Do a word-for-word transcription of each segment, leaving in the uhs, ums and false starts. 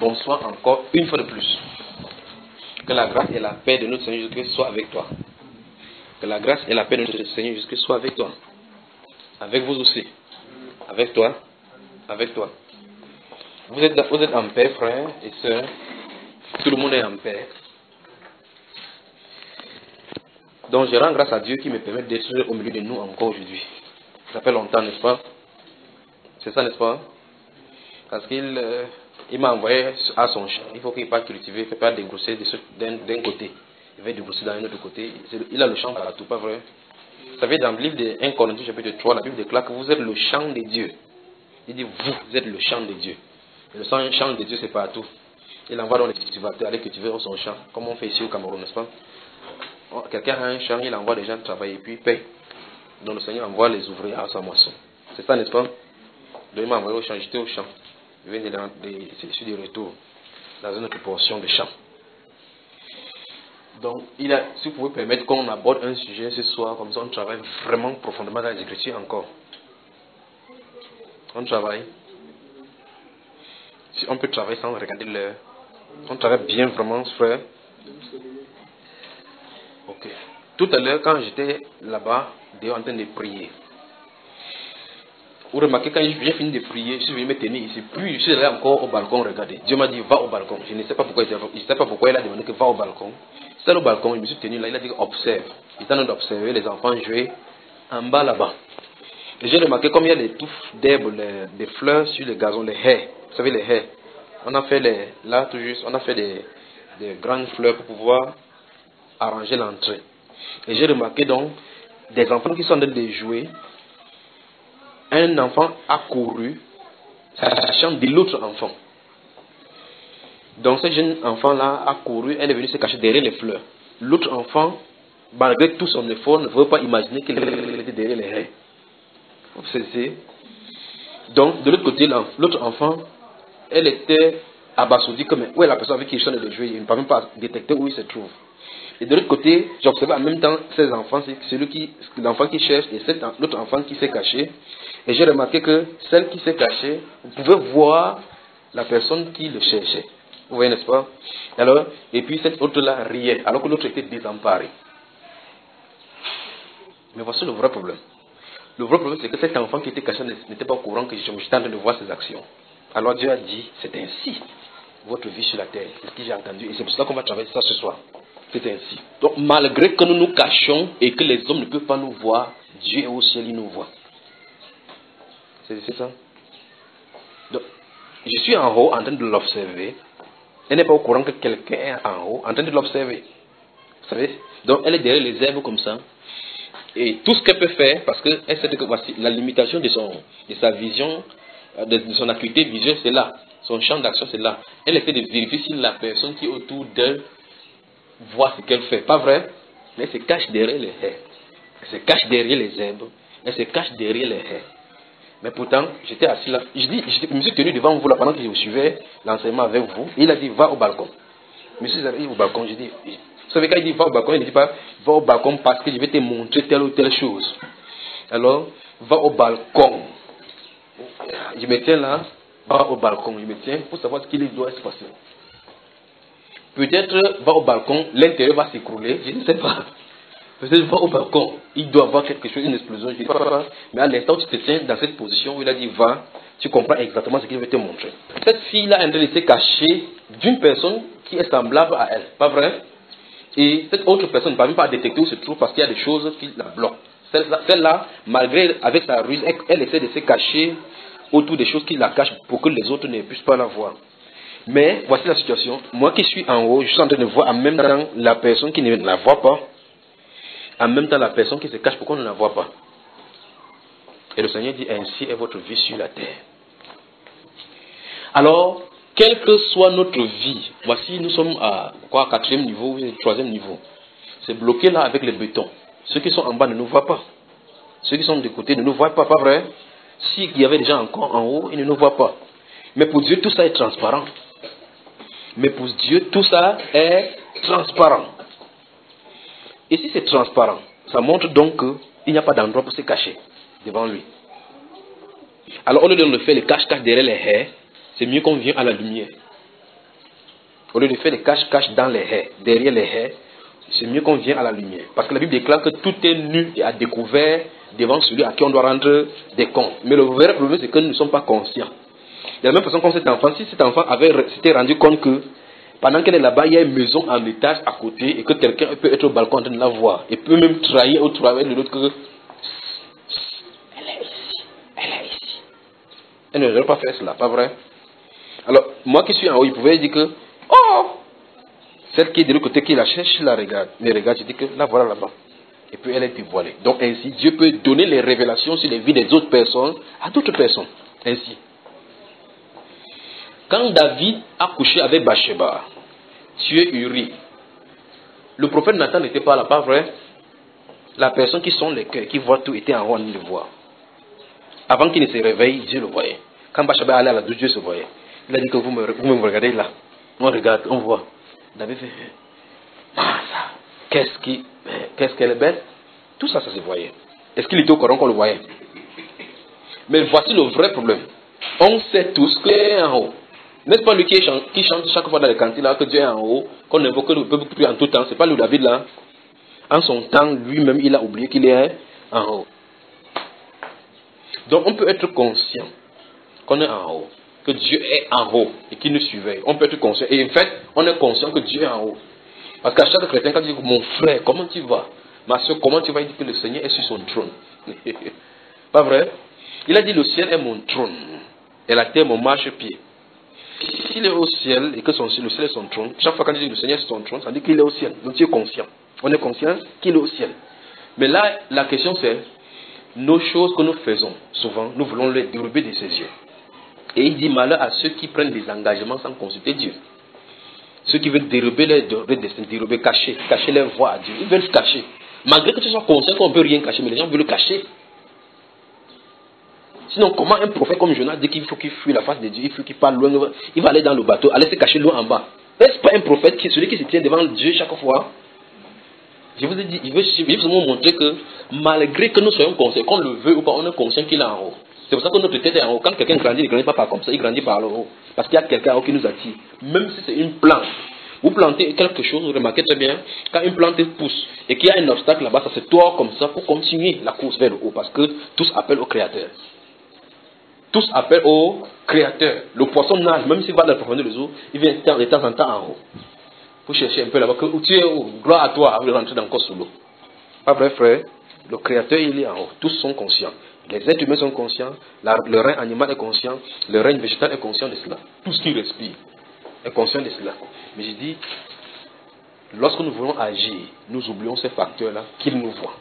bonsoir encore une fois de plus. Que la grâce et la paix de notre Seigneur Jésus-Christ soient avec toi. Que la grâce et la paix de notre Seigneur Jésus-Christ soient avec toi. Avec vous aussi. Avec toi. Avec toi. Vous êtes, vous êtes en paix, frères et sœurs. Tout le monde est en paix. Donc je rends grâce à Dieu qui me permet d'être au milieu de nous encore aujourd'hui. Ça fait longtemps, n'est-ce pas? C'est ça, n'est-ce pas? Parce qu'il euh, il m'a envoyé à son champ. Il faut qu'il parte cultiver, il ne fait pas dégrousser d'un côté. Il va dégrousser d'un autre côté. Il a le champ partout, pas vrai? Vous savez, dans le livre de un Corinthiens chapitre trois, la Bible déclare que vous êtes le champ de Dieu. Il dit, vous, vous êtes le champ de Dieu. Et le champ de Dieu, c'est partout. Il envoie dans les cultivateurs aller cultiver son champ, comme on fait ici au Cameroun, n'est-ce pas? Quelqu'un a un champ, il envoie des gens travailler, puis il paye. Donc le Seigneur envoie les ouvriers à sa moisson. C'est ça, n'est-ce pas? Donc il m'a envoyé au champ, j'étais au champ. Je viens de, de, je suis de retour dans une autre portion de champ. Donc, il a, si vous pouvez permettre qu'on aborde un sujet ce soir, comme ça on travaille vraiment profondément dans les Écritures encore. On travaille. Si on peut travailler sans regarder l'heure. On travaille bien vraiment, frère. Ok. Tout à l'heure, quand j'étais là-bas, dehors en train de prier, vous remarquez, quand j'ai fini de prier, je suis venu me tenir ici, puis je suis allé encore au balcon regarder. Dieu m'a dit, va au balcon. Je ne sais pas pourquoi, je ne sais pas pourquoi il a demandé que va au balcon. C'est au balcon, je me suis tenu là, il a dit, observe. Il est en train d'observer les enfants jouer en bas là-bas. Et j'ai remarqué, comme il y a des touffes d'herbe, des fleurs sur les gazons, les haies. Vous savez, les haies. On a fait les, là tout juste, on a fait des, des grandes fleurs pour pouvoir arranger l'entrée. Et j'ai remarqué donc des enfants qui sont en train de jouer. Un enfant a couru, sachant de l'autre enfant. Donc ce jeune enfant-là a couru, elle est venue se cacher derrière les fleurs. L'autre enfant, malgré tout son effort, ne veut pas imaginer qu'elle était derrière les haies. Vous savez. Donc de l'autre côté, l'autre enfant, elle était abasourdie comme où est la personne avec qui il chante de jouer. Il ne peut même pas détecter où il se trouve. Et de l'autre côté, j'observais en même temps ces enfants, c'est celui qui, l'enfant qui cherche et l'autre enfant qui s'est caché. Et j'ai remarqué que celle qui s'est cachée, vous pouvez voir la personne qui le cherchait. Vous voyez, n'est-ce pas? Alors, et puis cette autre-là riait, alors que l'autre était désemparé. Mais voici le vrai problème. Le vrai problème, c'est que cet enfant qui était caché n'était pas au courant que j'étais en train de voir ses actions. Alors Dieu a dit, c'est ainsi votre vie sur la terre. C'est ce que j'ai entendu. Et c'est pour cela qu'on va travailler ça ce soir. C'est ainsi. Donc, malgré que nous nous cachons et que les hommes ne peuvent pas nous voir, Dieu est au ciel, il nous voit. C'est ça. Donc, je suis en haut en train de l'observer. Elle n'est pas au courant que quelqu'un est en haut en train de l'observer. Vous savez? Donc, elle est derrière les herbes comme ça. Et tout ce qu'elle peut faire, parce qu'elle sait que voici la limitation de, son, de sa vision, de, de son acuité visuelle, c'est là. Son champ d'action, c'est là. Elle essaie de vérifier si la personne qui est autour d'elle voit ce qu'elle fait. Pas vrai? Mais elle se cache derrière les haies. Elle se cache derrière les herbes. Elle se cache derrière les haies. Mais pourtant, j'étais assis là. Je, dis, je me suis tenu devant vous là pendant que je suivais l'enseignement avec vous. Et il a dit, va au balcon. Je me suis arrivé au balcon. Je dis, vous savez, quand il dit, va au balcon, il ne dit pas, va au balcon parce que je vais te montrer telle ou telle chose. Alors, va au balcon. Je me tiens là, va au balcon. Je me tiens pour savoir ce qu'il doit se passer. Peut-être, va au balcon, l'intérieur va s'écrouler. Je ne sais pas. Peut-être va au balcon, il doit avoir quelque chose, une explosion, je ne sais pas. Mais à l'instant où tu te tiens dans cette position où il a dit va, tu comprends exactement ce qu'il veut te montrer. Cette fille-là est en train de se cacher d'une personne qui est semblable à elle, pas vrai? Et cette autre personne ne peut même pas détecter où se trouve parce qu'il y a des choses qui la bloquent. Celle-là, celle-là, malgré avec sa ruse, elle, elle essaie de se cacher autour des choses qui la cachent pour que les autres ne puissent pas la voir. Mais voici la situation. Moi qui suis en haut, je suis en train de voir en même temps la personne qui ne la voit pas. En même temps, la personne qui se cache, pourquoi on ne la voit pas? Et le Seigneur dit, ainsi est votre vie sur la terre. Alors, quelle que soit notre vie, voici, nous sommes à quoi, quatrième niveau, troisième niveau. C'est bloqué là avec le béton. Ceux qui sont en bas ne nous voient pas. Ceux qui sont de côté ne nous voient pas, pas vrai? S'il y avait des gens encore en haut, ils ne nous voient pas. Mais pour Dieu, tout ça est transparent. Mais pour Dieu, tout ça est transparent. Et si c'est transparent, ça montre donc qu'il n'y a pas d'endroit pour se cacher devant lui. Alors au lieu de le faire, le cache-cache derrière les haies, c'est mieux qu'on vienne à la lumière. Au lieu de faire des cache-cache dans les haies, derrière les haies, c'est mieux qu'on vienne à la lumière. Parce que la Bible déclare que tout est nu et à découvert devant celui à qui on doit rendre des comptes. Mais le vrai problème, c'est que nous ne sommes pas conscients. De la même façon comme cet enfant, si cet enfant avait s'était rendu compte que pendant qu'elle est là-bas, il y a une maison en étage à côté et que quelqu'un peut être au balcon en train de la voir et peut même trahir au travers de l'autre que elle est ici, elle est ici. Elle ne devrait pas faire cela, pas vrai? Alors, moi qui suis en haut, il pouvait dire que oh, celle qui est de l'autre côté, qui la cherche, la regarde. Mais regarde, je dis que la voilà là-bas. Et puis elle est dévoilée. Donc ainsi, Dieu peut donner les révélations sur les vies des autres personnes à d'autres personnes. Ainsi. Quand David a couché avec Bathsheba, tué Uri, le prophète Nathan n'était pas là, pas vrai? La personne qui sonde les cœurs, qui voit tout, était en haut en train de voir. Avant qu'il ne se réveille, Dieu le voyait. Quand Bathsheba allait à la douche, Dieu se voyait. Il a dit que vous me, vous me regardez là. On regarde, on voit. David fait, ah ça, qu'est-ce qui, qu'est-ce qu'elle est belle? Tout ça, ça se voyait. Est-ce qu'il était au courant qu'on le voyait? Mais voici le vrai problème. On sait tous qu'il est en haut. N'est-ce pas lui qui chante, qui chante chaque fois dans les cantines là que Dieu est en haut, qu'on invoque le peuple plus en tout temps? C'est pas le David là. En son temps, lui-même, il a oublié qu'il est en haut. Donc on peut être conscient qu'on est en haut, que Dieu est en haut et qu'il nous surveille. On peut être conscient. Et en fait, on est conscient que Dieu est en haut. Parce qu'à chaque chrétien, quand il dit mon frère, comment tu vas? Ma soeur, comment tu vas? Il dit que le Seigneur est sur son trône. Pas vrai? Il a dit le ciel est mon trône et la terre mon marchepied. S'il est au ciel et que son, le ciel est son trône, chaque fois qu'on dit que le Seigneur est son trône, ça veut dire qu'il est au ciel. Donc tu es conscient. On est conscient qu'il est au ciel. Mais là, la question c'est, nos choses que nous faisons, souvent, nous voulons les dérober de ses yeux. Et il dit malheur à ceux qui prennent des engagements sans consulter Dieu. Ceux qui veulent dérober leur destin, dérober, cacher, cacher leur voix à Dieu. Ils veulent se cacher. Malgré que tu sois conscient qu'on ne peut rien cacher, mais les gens veulent le cacher. Sinon, comment un prophète comme Jonas dit qu'il faut qu'il fuit la face de Dieu, il faut qu'il parle loin, il va aller dans le bateau, aller se cacher loin en bas. N'est-ce pas un prophète qui est celui qui se tient devant Dieu chaque fois? Je vous ai dit, il veut, il veut vous montrer que malgré que nous soyons conscients, qu'on le veut ou pas, on est conscient qu'il est en haut. C'est pour ça que notre tête est en haut. Quand quelqu'un grandit, il ne grandit pas par comme ça, il grandit par le haut. Parce qu'il y a quelqu'un en haut qui nous attire. Même si c'est une plante. Vous plantez quelque chose, vous remarquez très bien, quand une plante pousse et qu'il y a un obstacle là-bas, ça se tord comme ça pour continuer la course vers le haut. Parce que tous appellent au Créateur. Tous appellent au Créateur. Le poisson nage, même s'il va dans la profondeur des eaux, il vient de temps en temps en haut. Pour chercher un peu là-bas, où tu es où? Gloire à toi, avant de rentrer encore sous l'eau. Pas vrai, frère? Le Créateur, il est en haut. Tous sont conscients. Les êtres humains sont conscients. La, le règne animal est conscient. Le règne végétal est conscient de cela. Tout ce qui respire est conscient de cela. Mais je dis, lorsque nous voulons agir, nous oublions ces facteurs-là qu'ils nous voient.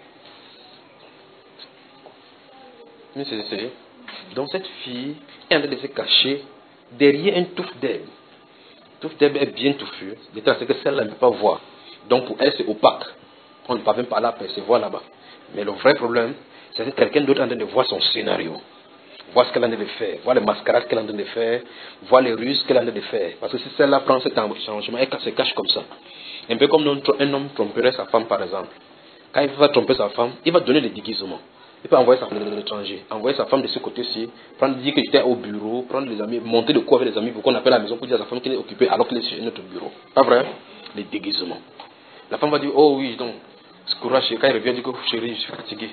Mais c'est sérieux. Donc cette fille est en train de se cacher derrière une touffe d'herbe. Touffe d'herbe est bien touffue. L'état c'est que celle-là ne peut pas voir. Donc pour elle c'est opaque. On ne parvient pas à la percevoir là-bas. Mais le vrai problème, c'est que quelqu'un d'autre est en train de voir son scénario. Voir ce qu'elle est en train de faire. Voir les mascarades qu'elle est en train de faire. Voir les ruses qu'elle est en train de faire. Parce que si celle-là prend cet changement, elle se cache comme ça. Un peu comme un homme tromperait sa femme par exemple. Quand il va tromper sa femme, il va donner des déguisements. Il peut envoyer sa femme de l'étranger, envoyer sa femme de ce côté-ci, prendre, dire qu'il était au bureau, prendre les amis, monter le coup avec les amis pour qu'on appelle à la maison pour dire à sa femme qu'elle est occupée alors qu'elle est chez notre bureau. Pas vrai? Les déguisements. La femme va dire, oh oui, donc, ce courage, quand il revient, il dit que chérie, je suis fatigué.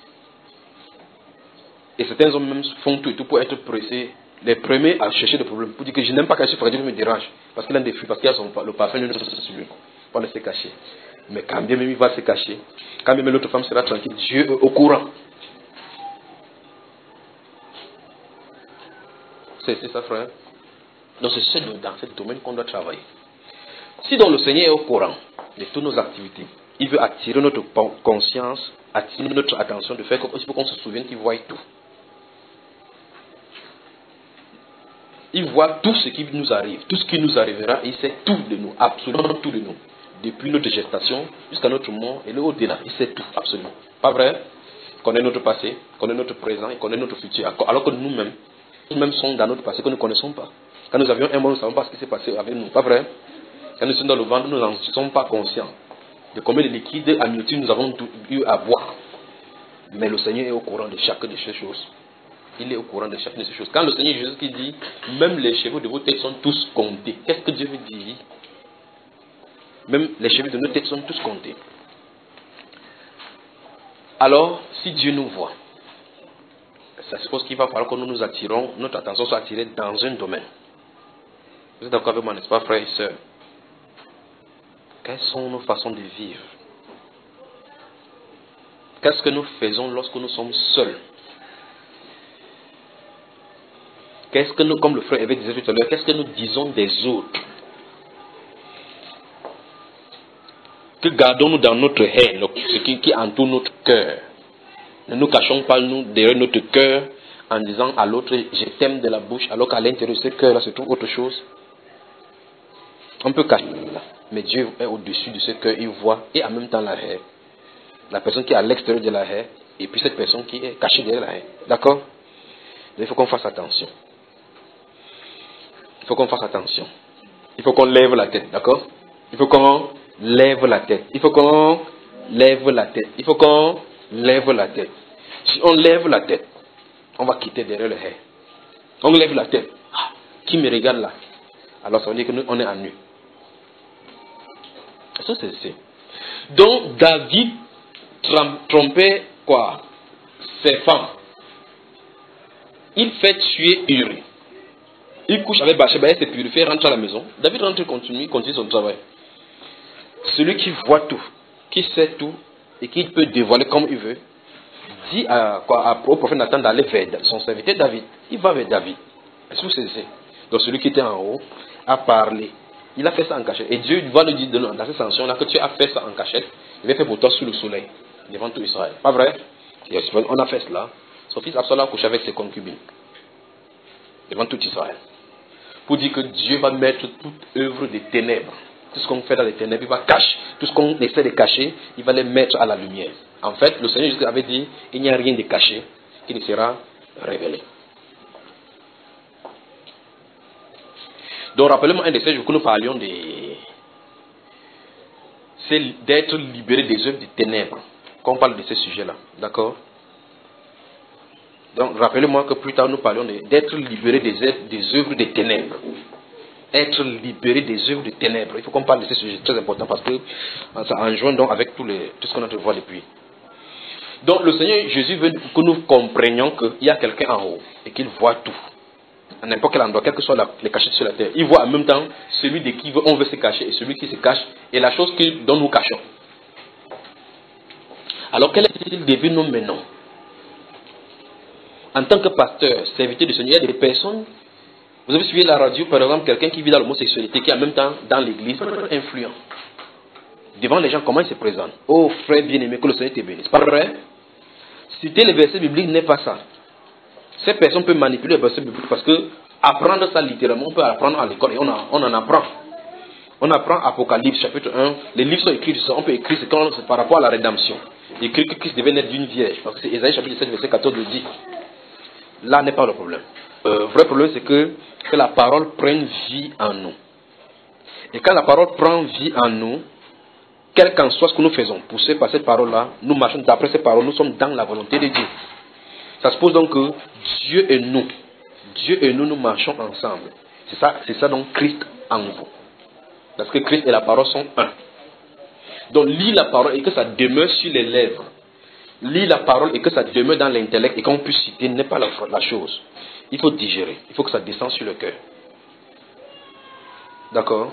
Et certains hommes même font tout et tout pour être pressés, les premiers à chercher des problèmes, pour dire que je n'aime pas quand je suis fatigué, me dérange, parce qu'il a des fuites, parce qu'il y a son, le parfum de sur lui, pour laisser cacher. Mais quand bien même il va se cacher, quand bien même l'autre femme sera tranquille, Dieu est au courant. C'est ça, frère. Donc c'est dans ce domaine qu'on doit travailler. Si donc le Seigneur est au courant de toutes nos activités, il veut attirer notre conscience, attirer notre attention, de faire qu'on se souvienne qu'il voit tout. Il voit tout ce qui nous arrive, tout ce qui nous arrivera, il sait tout de nous, absolument tout de nous. Depuis notre gestation jusqu'à notre mort et le au-delà, il sait tout, absolument. Pas vrai? Il connaît notre passé, il connaît notre présent, il connaît notre futur, alors que nous-mêmes, nous-mêmes sommes dans notre passé que nous ne connaissons pas. Quand nous avions un mot, nous ne savons pas ce qui s'est passé avec nous. Pas vrai? Quand nous sommes dans le ventre, nous n'en sommes pas conscients de combien de liquides amniutiques nous avons eu à boire. Mais le Seigneur est au courant de chacune de ces choses. il est au courant de chacune de ces choses. Quand le Seigneur Jésus qui dit, même les cheveux de vos têtes sont tous comptés, qu'est-ce que Dieu veut dire? Même les cheveux de nos têtes sont tous comptés. Alors, si Dieu nous voit, ça suppose qu'il va falloir que nous nous attirons, notre attention soit attirée dans un domaine. Vous êtes d'accord avec moi, n'est-ce pas, frères et sœurs? Quelles sont nos façons de vivre? Qu'est-ce que nous faisons lorsque nous sommes seuls? Qu'est-ce que nous, comme le frère Évé disait tout à l'heure, qu'est-ce que nous disons des autres? Que gardons-nous dans notre haine, ce qui, qui entoure notre cœur? Ne nous cachons pas, nous, derrière notre cœur, en disant à l'autre, je t'aime de la bouche, alors qu'à l'intérieur de ce cœur-là se trouve autre chose. On peut cacher là, mais Dieu est au-dessus de ce cœur, il voit, et en même temps la haine. La personne qui est à l'extérieur de la haine, et puis cette personne qui est cachée derrière la haine. D'accord? Il faut qu'on fasse attention. Il faut qu'on fasse attention. Il faut qu'on lève la tête, d'accord? Il faut qu'on lève la tête. Il faut qu'on lève la tête. Il faut qu'on lève la tête. Si on lève la tête, on va quitter derrière le haie. On lève la tête. Ah, qui me regarde là? Alors ça veut dire que nous, on est à nu. Ça c'est ça. Donc David trompait quoi? Ses femmes. Il fait tuer Uri. Il couche avec Bathsheba, il se purifie, rentre à la maison. David rentre, continue, continue son travail. Celui qui voit tout, qui sait tout, et qui peut dévoiler comme il veut, dit à, quoi, à, au prophète Nathan d'aller vers son serviteur David. Il va vers David. Est-ce que vous savez? Donc celui qui était en haut a parlé. Il a fait ça en cachette. Et Dieu va lui dire dans cette sanction-là que tu as fait ça en cachette. Il va faire pour toi sous le soleil, devant tout Israël. Pas vrai? On a fait cela. Son fils Absalom a couché avec ses concubines, devant tout Israël. Pour dire que Dieu va mettre toute œuvre des ténèbres. Tout ce qu'on fait dans les ténèbres, il va cacher. Tout ce qu'on essaie de cacher, il va les mettre à la lumière. En fait, le Seigneur Jésus avait dit, il n'y a rien de caché qui ne sera révélé. Donc, rappelez-moi un de ces jours que nous parlions de... c'est d'être libéré des œuvres des ténèbres. Quand on parle de ce sujet-là. D'accord? Donc, rappelez-moi que plus tard, nous parlions d'être libéré des œuvres, des œuvres des ténèbres. Être libéré des œuvres des ténèbres. Il faut qu'on parle de ce sujet, c'est très important parce que ça enjoint donc avec tous les, tout ce qu'on a de voir depuis. Donc, le Seigneur Jésus veut que nous comprenions qu'il y a quelqu'un en haut et qu'il voit tout. À n'importe quel endroit, quelles que soient la, les cachettes sur la terre. Il voit en même temps celui de qui on veut se cacher et celui qui se cache et la chose que, dont nous cachons. Alors, quel est-il devenu nous menons? En tant que pasteur, serviteur du Seigneur, il y a des personnes. Vous avez suivi la radio, par exemple, quelqu'un qui vit dans l'homosexualité, qui est en même temps dans l'église, influent. Devant les gens, comment il se présente? Oh frère bien-aimé, que le Seigneur te bénisse. Pas vrai? Citer les versets bibliques n'est pas ça. Ces personnes peuvent manipuler les versets bibliques parce que apprendre ça littéralement, on peut apprendre à l'école et on, a, on en apprend. On apprend Apocalypse chapitre un. Les livres sont écrits, on peut écrire c'est par rapport à la rédemption. Écrit que Christ devait naître d'une vierge. Parce que c'est Ésaïe chapitre sept, verset quatorze le dit. Là n'est pas le problème. Le euh, vrai problème c'est que, que la parole prenne vie en nous. Et quand la parole prend vie en nous, quel qu'en soit ce que nous faisons, poussés par cette parole-là, nous marchons d'après cette parole, nous sommes dans la volonté de Dieu. Ça suppose donc que Dieu et nous, Dieu et nous, nous marchons ensemble. C'est ça, c'est ça donc Christ en vous. Parce que Christ et la parole sont un. Donc lis la parole et que ça demeure sur les lèvres. Lis la parole et que ça demeure dans l'intellect et qu'on puisse citer n'est pas la, la chose. Il faut digérer. Il faut que ça descende sur le cœur. D'accord?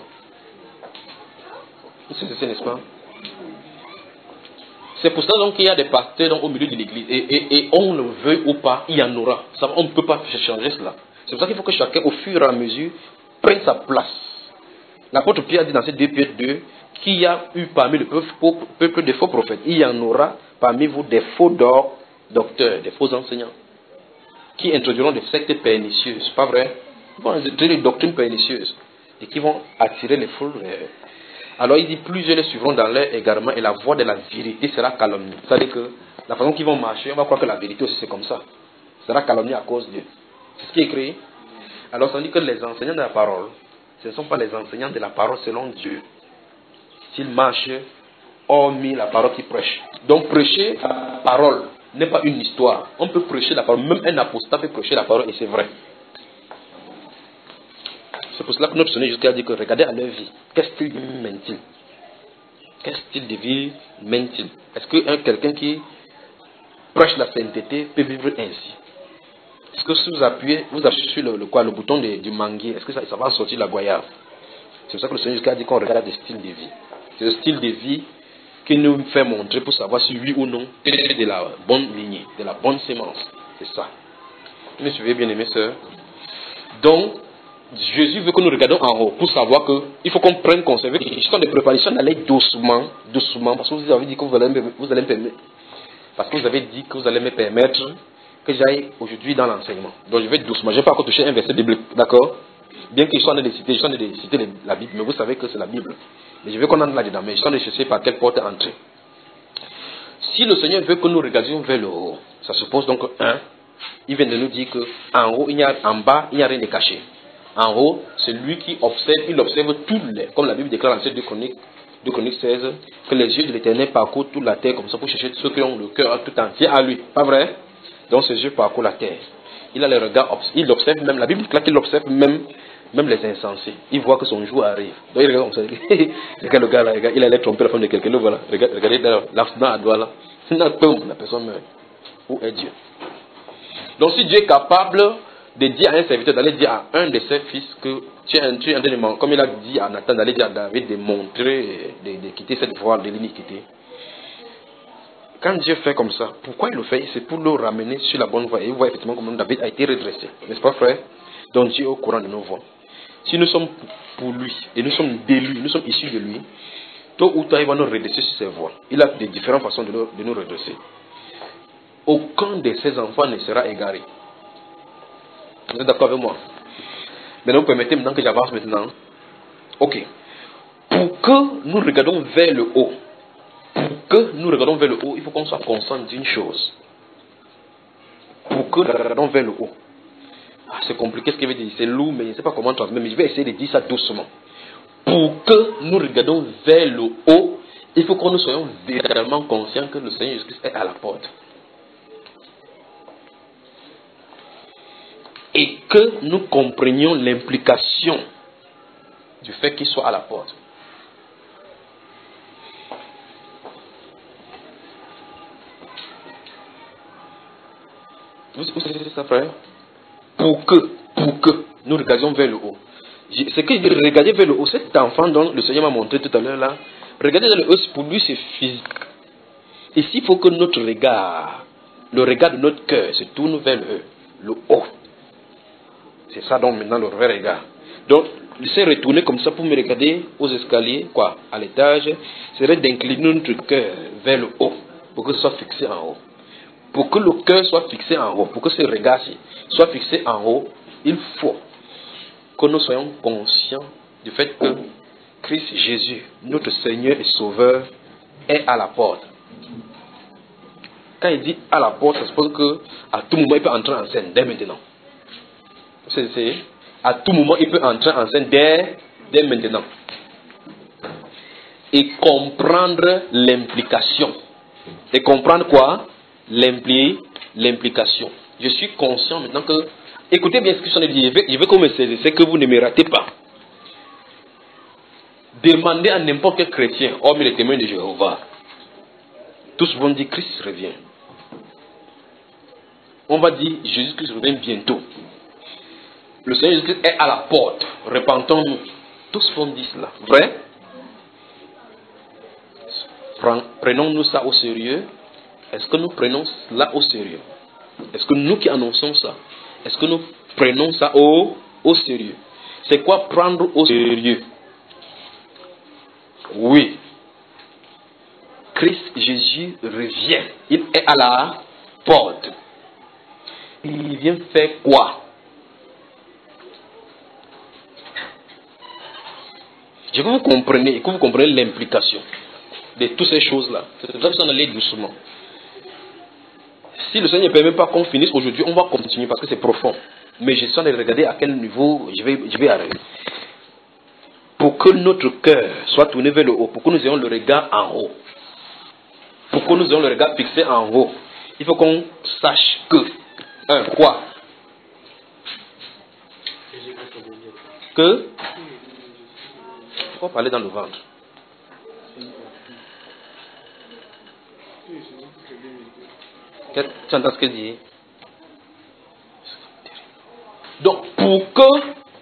C'est ça, n'est-ce pas? C'est pour ça donc qu'il y a des pasteurs donc, au milieu de l'église. Et, et, et on le veut ou pas, il y en aura. Ça, on ne peut pas changer cela. C'est pour ça qu'il faut que chacun, au fur et à mesure, prenne sa place. L'apôtre Pierre dit dans ces deux Pierre deux qu'il y a eu parmi le peuple des faux prophètes. Il y en aura parmi vous des faux docteurs, des faux enseignants, qui introduiront des sectes pernicieuses. Pas vrai? Ils vont introduire des doctrines pernicieuses et qui vont attirer les foules. Alors il dit, plusieurs les suivront dans leur égarement et la voix de la vérité sera calomnie. C'est-à-dire que la façon qu'ils vont marcher, on va croire que la vérité aussi c'est comme ça. Sera calomnie à cause d'eux. C'est ce qui est écrit. Alors ça dit que les enseignants de la parole, ce ne sont pas les enseignants de la parole selon Dieu. S'ils marchent hormis la parole qu'ils prêchent. Donc prêcher la parole n'est pas une histoire. On peut prêcher la parole, même un apostat peut prêcher la parole et c'est vrai. C'est pour cela que notre Seigneur Jésus a dit que regardez à leur vie. Quel style de vie mène-t-il? Quel style de vie mène-t-il? Est-ce que un, quelqu'un qui prêche la sainteté peut vivre ainsi? Est-ce que si vous appuyez, vous appuyez sur le, le, quoi, le bouton de, du manguier, est-ce que ça, ça va sortir la goyave? C'est pour ça que le Seigneur Jésus a dit qu'on regarde des styles de vie. C'est le style de vie qui nous fait montrer pour savoir si oui ou non c'est de la bonne lignée, de la bonne sémence. C'est ça. Vous me suivez, bien aimés sœurs? Donc, Jésus veut que nous regardions en haut pour savoir qu'il faut qu'on prenne conserver. Histoire de préparation d'aller doucement, doucement, parce que vous avez dit que vous allez, vous allez me permettre, parce que vous avez dit que vous allez me permettre que j'aille aujourd'hui dans l'enseignement. Donc je vais doucement. Je ne vais pas encore toucher un verset biblique, d'accord? Bien qu'il soit en train de citer, je suis en train de citer la Bible, mais vous savez que c'est la Bible. Mais je veux qu'on entre là-dedans, mais je suis en train de chercher par quelle porte entrer. Si le Seigneur veut que nous regardions vers le haut, ça suppose donc un, il vient de nous dire qu'en haut, il y a, en bas, il n'y a rien de caché. En haut, c'est lui qui observe, il observe tous les, comme la Bible déclare dans deux Chroniques, deux Chroniques seize, que les yeux de l'Éternel parcourent toute la terre comme ça pour chercher ceux qui ont le cœur tout entier à lui. Pas vrai? Donc ses yeux parcourent la terre. Il a le regard, il observe même, la Bible déclare qu'il observe même, même les insensés. Il voit que son jour arrive. Donc il regarde comme ça. Regarde le gars là, regarde, il allait tromper la femme de quelqu'un. Voilà. Regardez, regardez l'arsenal à doigt là. La personne meurt. Où est Dieu? Donc si Dieu est capable de dire à un serviteur, d'aller dire à un de ses fils que tu es un, tu es un élément, comme il a dit à Nathan, d'aller dire à David de montrer, de, de quitter cette voie de l'iniquité. Quand Dieu fait comme ça, pourquoi il le fait? C'est pour le ramener sur la bonne voie. Et il voit effectivement comment David a été redressé. N'est-ce pas, frère? Donc Dieu est au courant de nos voies. Si nous sommes pour lui, et nous sommes de lui, nous sommes issus de lui, tôt ou tard il va nous redresser sur ses voies. Il a des différentes façons de nous, de nous redresser. Aucun de ses enfants ne sera égaré. Vous êtes d'accord avec moi? Maintenant, vous permettez maintenant que j'avance maintenant. Ok. Pour que nous regardons vers le haut, pour que nous regardons vers le haut, il faut qu'on soit conscient d'une chose. Pour que nous regardons vers le haut. Ah, c'est compliqué ce qu'il veut dire, c'est lourd, mais je ne sais pas comment transmettre, mais je vais essayer de dire ça doucement. Pour que nous regardons vers le haut, il faut que nous soyons véritablement conscients que le Seigneur Jésus-Christ est à la porte. Et que nous comprenions l'implication du fait qu'il soit à la porte. Vous savez ça, frère? Pour que, pour que nous regardions vers le haut. Ce que je dis, regarder vers le haut, cet enfant dont le Seigneur m'a montré tout à l'heure là, regarder vers le haut, pour lui c'est physique. Ici, il faut que notre regard, le regard de notre cœur se tourne vers le, le haut. C'est ça donc maintenant le vrai regard. Donc, laisser retourner comme ça pour me regarder aux escaliers, quoi, à l'étage, serait d'incliner notre cœur vers le haut, pour que ce soit fixé en haut. Pour que le cœur soit fixé en haut, pour que ce regard soit fixé en haut, il faut que nous soyons conscients du fait que Christ Jésus, notre Seigneur et Sauveur, est à la porte. Quand il dit à la porte, ça suppose qu'à tout moment il peut entrer en scène dès maintenant. C'est, c'est, à tout moment il peut entrer en scène dès, dès maintenant. Et comprendre l'implication. Et comprendre quoi? L'impli, l'implication. Je suis conscient maintenant que, écoutez bien ce que je suis en train de dire, je veux, je veux que vous me saisissez, que vous ne me ratez pas. Demandez à n'importe quel chrétien, hormis les témoins de Jéhovah, tous vont dire Christ revient. On va dire Jésus-Christ revient bientôt. Le Seigneur Jésus-Christ est à la porte. Repentons-nous. Tous vont dire cela. Vrai? Prenons-nous ça au sérieux? Est-ce que nous prenons cela au sérieux? Est-ce que nous qui annonçons ça, est-ce que nous prenons ça au, au sérieux? C'est quoi prendre au sérieux? Oui. Christ Jésus revient. Il est à la porte. Il vient faire quoi? Je veux que vous compreniez, que vous compreniez l'implication de toutes ces choses-là. C'est pour ça que ça allait doucement. Si le Seigneur ne permet pas qu'on finisse aujourd'hui, on va continuer parce que c'est profond. Mais je suis en train de regarder à quel niveau je vais, je vais arriver. Pour que notre cœur soit tourné vers le haut, pour que nous ayons le regard en haut, pour que nous ayons le regard fixé en haut, il faut qu'on sache que, un, quoi? Que? Il faut parler dans le ventre. Tu entends ce qu'elle dit? Donc, pour que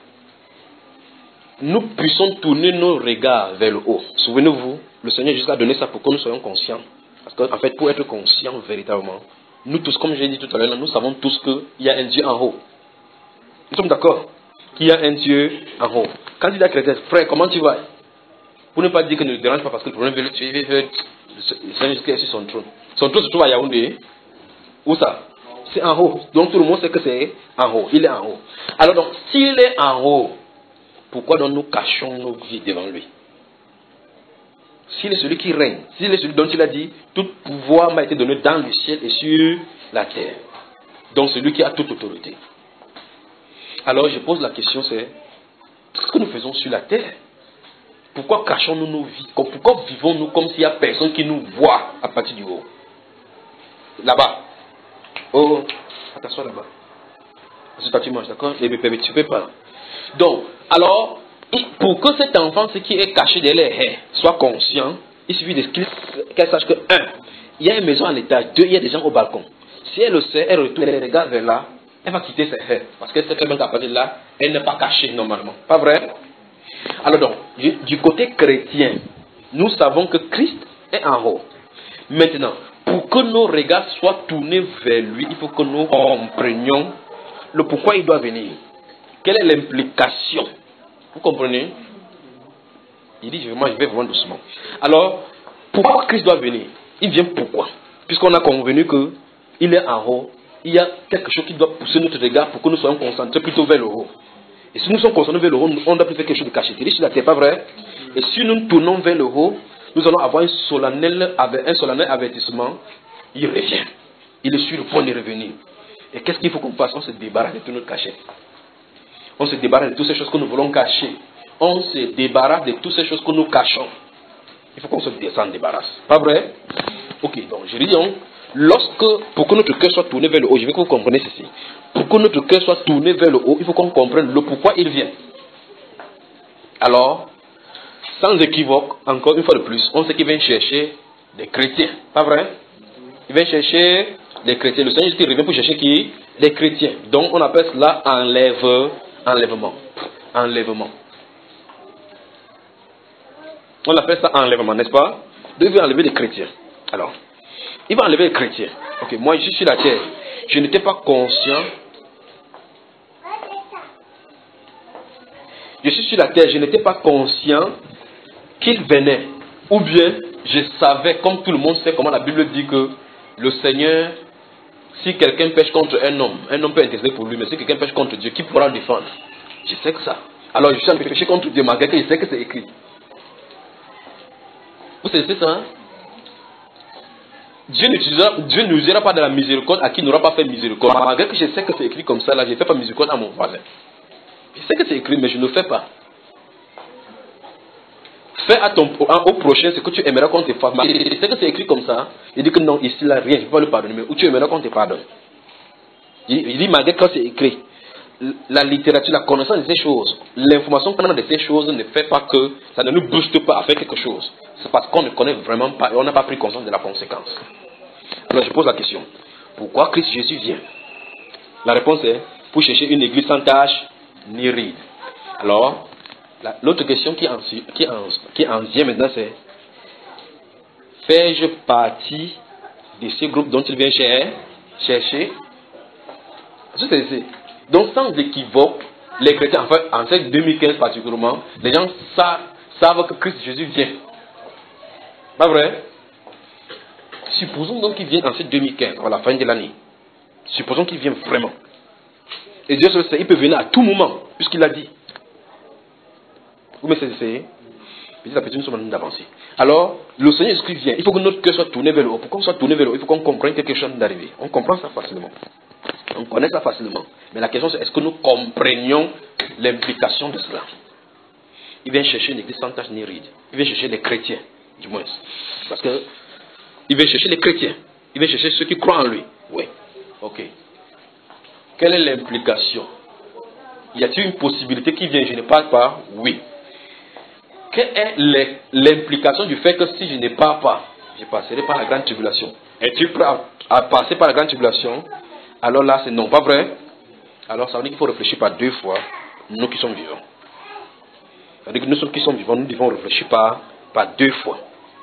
nous puissions tourner nos regards vers le haut, souvenez-vous, le Seigneur Jésus a donné ça pour que nous soyons conscients. Parce qu'en fait, pour être conscients véritablement, nous tous, comme j'ai dit tout à l'heure, nous savons tous qu'il y a un Dieu en haut. Nous sommes d'accord qu'il y a un Dieu en haut. Quand il a créé, frère, comment tu vas? Pour ne pas dire que ne le dérange pas parce que le problème, le Seigneur Jésus est sur son trône. Son trône se trouve à Yaoundé. Où ça? C'est en haut. Donc tout le monde sait que c'est en haut. Il est en haut. Alors donc, s'il est en haut, pourquoi donc nous cachons nos vies devant lui? S'il est celui qui règne, s'il est celui dont il a dit, tout pouvoir m'a été donné dans le ciel et sur la terre. Donc celui qui a toute autorité. Alors je pose la question, c'est, qu'est-ce que nous faisons sur la terre? Pourquoi cachons-nous nos vies? Pourquoi vivons-nous comme s'il n'y a personne qui nous voit à partir du haut? Là-bas. Oh, attention là-bas. Parce que toi tu manges, d'accord? Et bébé, tu ne peux pas. Donc, alors, pour que cet enfant, ce qui est caché derrière les haies, soit conscient, il suffit qu'elle sache que, un, il y a une maison à l'étage, deux, il y a des gens au balcon. Si elle le sait, elle retourne, elle regarde vers là, elle va quitter ses haies. Parce qu'elle sait très bien qu'à partir de là, elle n'est pas cachée normalement. Pas vrai? Alors donc, du, du côté chrétien, nous savons que Christ est en haut. Maintenant, pour que nos regards soient tournés vers lui, il faut que nous comprenions le pourquoi il doit venir. Quelle est l'implication? Vous comprenez? Il dit, moi je vais vraiment doucement. Alors, pourquoi Christ doit venir? Il vient pourquoi? Puisqu'on a convenu qu'il est en haut, il y a quelque chose qui doit pousser notre regard pour que nous soyons concentrés plutôt vers le haut. Et si nous sommes concentrés vers le haut, on doit plus faire quelque chose de cachéterie sur la terre, pas vrai? Et si nous nous tournons vers le haut, nous allons avoir un solennel, un solennel avertissement. Il revient. Il est sur le point de revenir. Et qu'est-ce qu'il faut qu'on fasse? On se débarrasse de tout notre cachet. On se débarrasse de toutes ces choses que nous voulons cacher. On se débarrasse de toutes ces choses que nous cachons. Il faut qu'on s'en débarrasse. Pas vrai? Ok, donc je dis donc, lorsque, pour que notre cœur soit tourné vers le haut, je veux que vous compreniez ceci. Pour que notre cœur soit tourné vers le haut, il faut qu'on comprenne le pourquoi il vient. Alors, sans équivoque, encore une fois de plus, on sait qu'il vient chercher des chrétiens. Pas vrai? Il vient chercher des chrétiens. Le Seigneur Jésus revient pour chercher qui? Des chrétiens. Donc on appelle cela enlève, enlèvement. Enlèvement. On appelle ça enlèvement, n'est-ce pas? Donc il veut enlever des chrétiens. Alors, il va enlever les chrétiens. Ok, moi je suis sur la terre. Je n'étais pas conscient. Je suis sur la terre, je n'étais pas conscient qu'il venait. Ou bien, je savais, comme tout le monde sait, comment la Bible dit que le Seigneur, si quelqu'un pêche contre un homme, un homme peut intercéder pour lui, mais si quelqu'un pêche contre Dieu, qui pourra le défendre? Je sais que ça. Alors je suis en train de pécher contre Dieu, malgré que je sais que c'est écrit. Vous savez ça, hein? Dieu n'utilisera pas de la miséricorde à qui n'aura pas fait miséricorde. Malgré que je sais que c'est écrit comme ça, là, je ne fais pas miséricorde à mon voisin. Je sais que c'est écrit, mais je ne le fais pas. Fais à ton, au prochain ce que tu aimerais qu'on te fasse. Je sais que c'est écrit comme ça. Il dit que non, ici, là, rien, je ne peux pas le pardonner. Mais où tu aimerais qu'on te pardonne. Il, il dit, malgré que c'est écrit, la littérature, la connaissance de ces choses, l'information qu'on a de ces choses ne fait pas que ça ne nous booste pas à faire quelque chose. C'est parce qu'on ne connaît vraiment pas et on n'a pas pris conscience de la conséquence. Alors je pose la question. Pourquoi Christ Jésus vient? La réponse est pour chercher une église sans tache ni ride. Alors, l'autre question qui en, qui, en, qui en vient maintenant c'est: fais-je partie de ce groupe dont il vient chercher? Donc sans équivoque, les chrétiens, en fait, en deux mille quinze particulièrement, les gens savent, savent que Christ Jésus vient. Pas vrai? Supposons donc qu'il vienne en deux mille quinze, à la fin de l'année. Supposons qu'il vienne vraiment. Et Dieu sait, il peut venir à tout moment, puisqu'il a dit. Vous me essayez? Petit à petit, nous sommes en train d'avancer. Alors, le Seigneur Jésus vient. Il faut que notre cœur soit tourné vers le haut. Pour qu'on soit tourné vers le haut, il faut qu'on comprenne quelque chose d'arriver. On comprend ça facilement. On connaît ça facilement. Mais la question c'est, est-ce que nous comprenions l'implication de cela? Il vient chercher une église sans tache ni ride. Il vient chercher les chrétiens, du moins. Parce que il vient chercher les chrétiens. Il vient chercher ceux qui croient en lui. Oui. Ok. Quelle est l'implication? Y a-t-il une possibilité qu'il vienne? Je ne parle pas. Oui. Quelle est l'implication du fait que si je ne pars pas, je passerai par la grande tribulation? Es-tu prêt à, à passer par la grande tribulation? Alors là, c'est non, pas vrai? Alors ça veut dire qu'il faut réfléchir par deux fois, nous qui sommes vivants. Ça veut dire que nous qui sommes vivants, nous devons réfléchir par, par deux fois.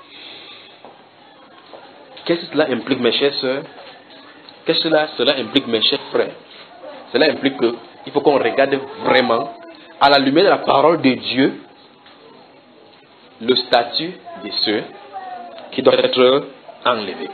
Qu'est-ce que cela implique, mes chers sœurs? Qu'est-ce que cela, cela implique, mes chers frères? Cela implique qu'il faut qu'on regarde vraiment, à la lumière de la parole de Dieu, le statut de ceux qui doivent être enlevés.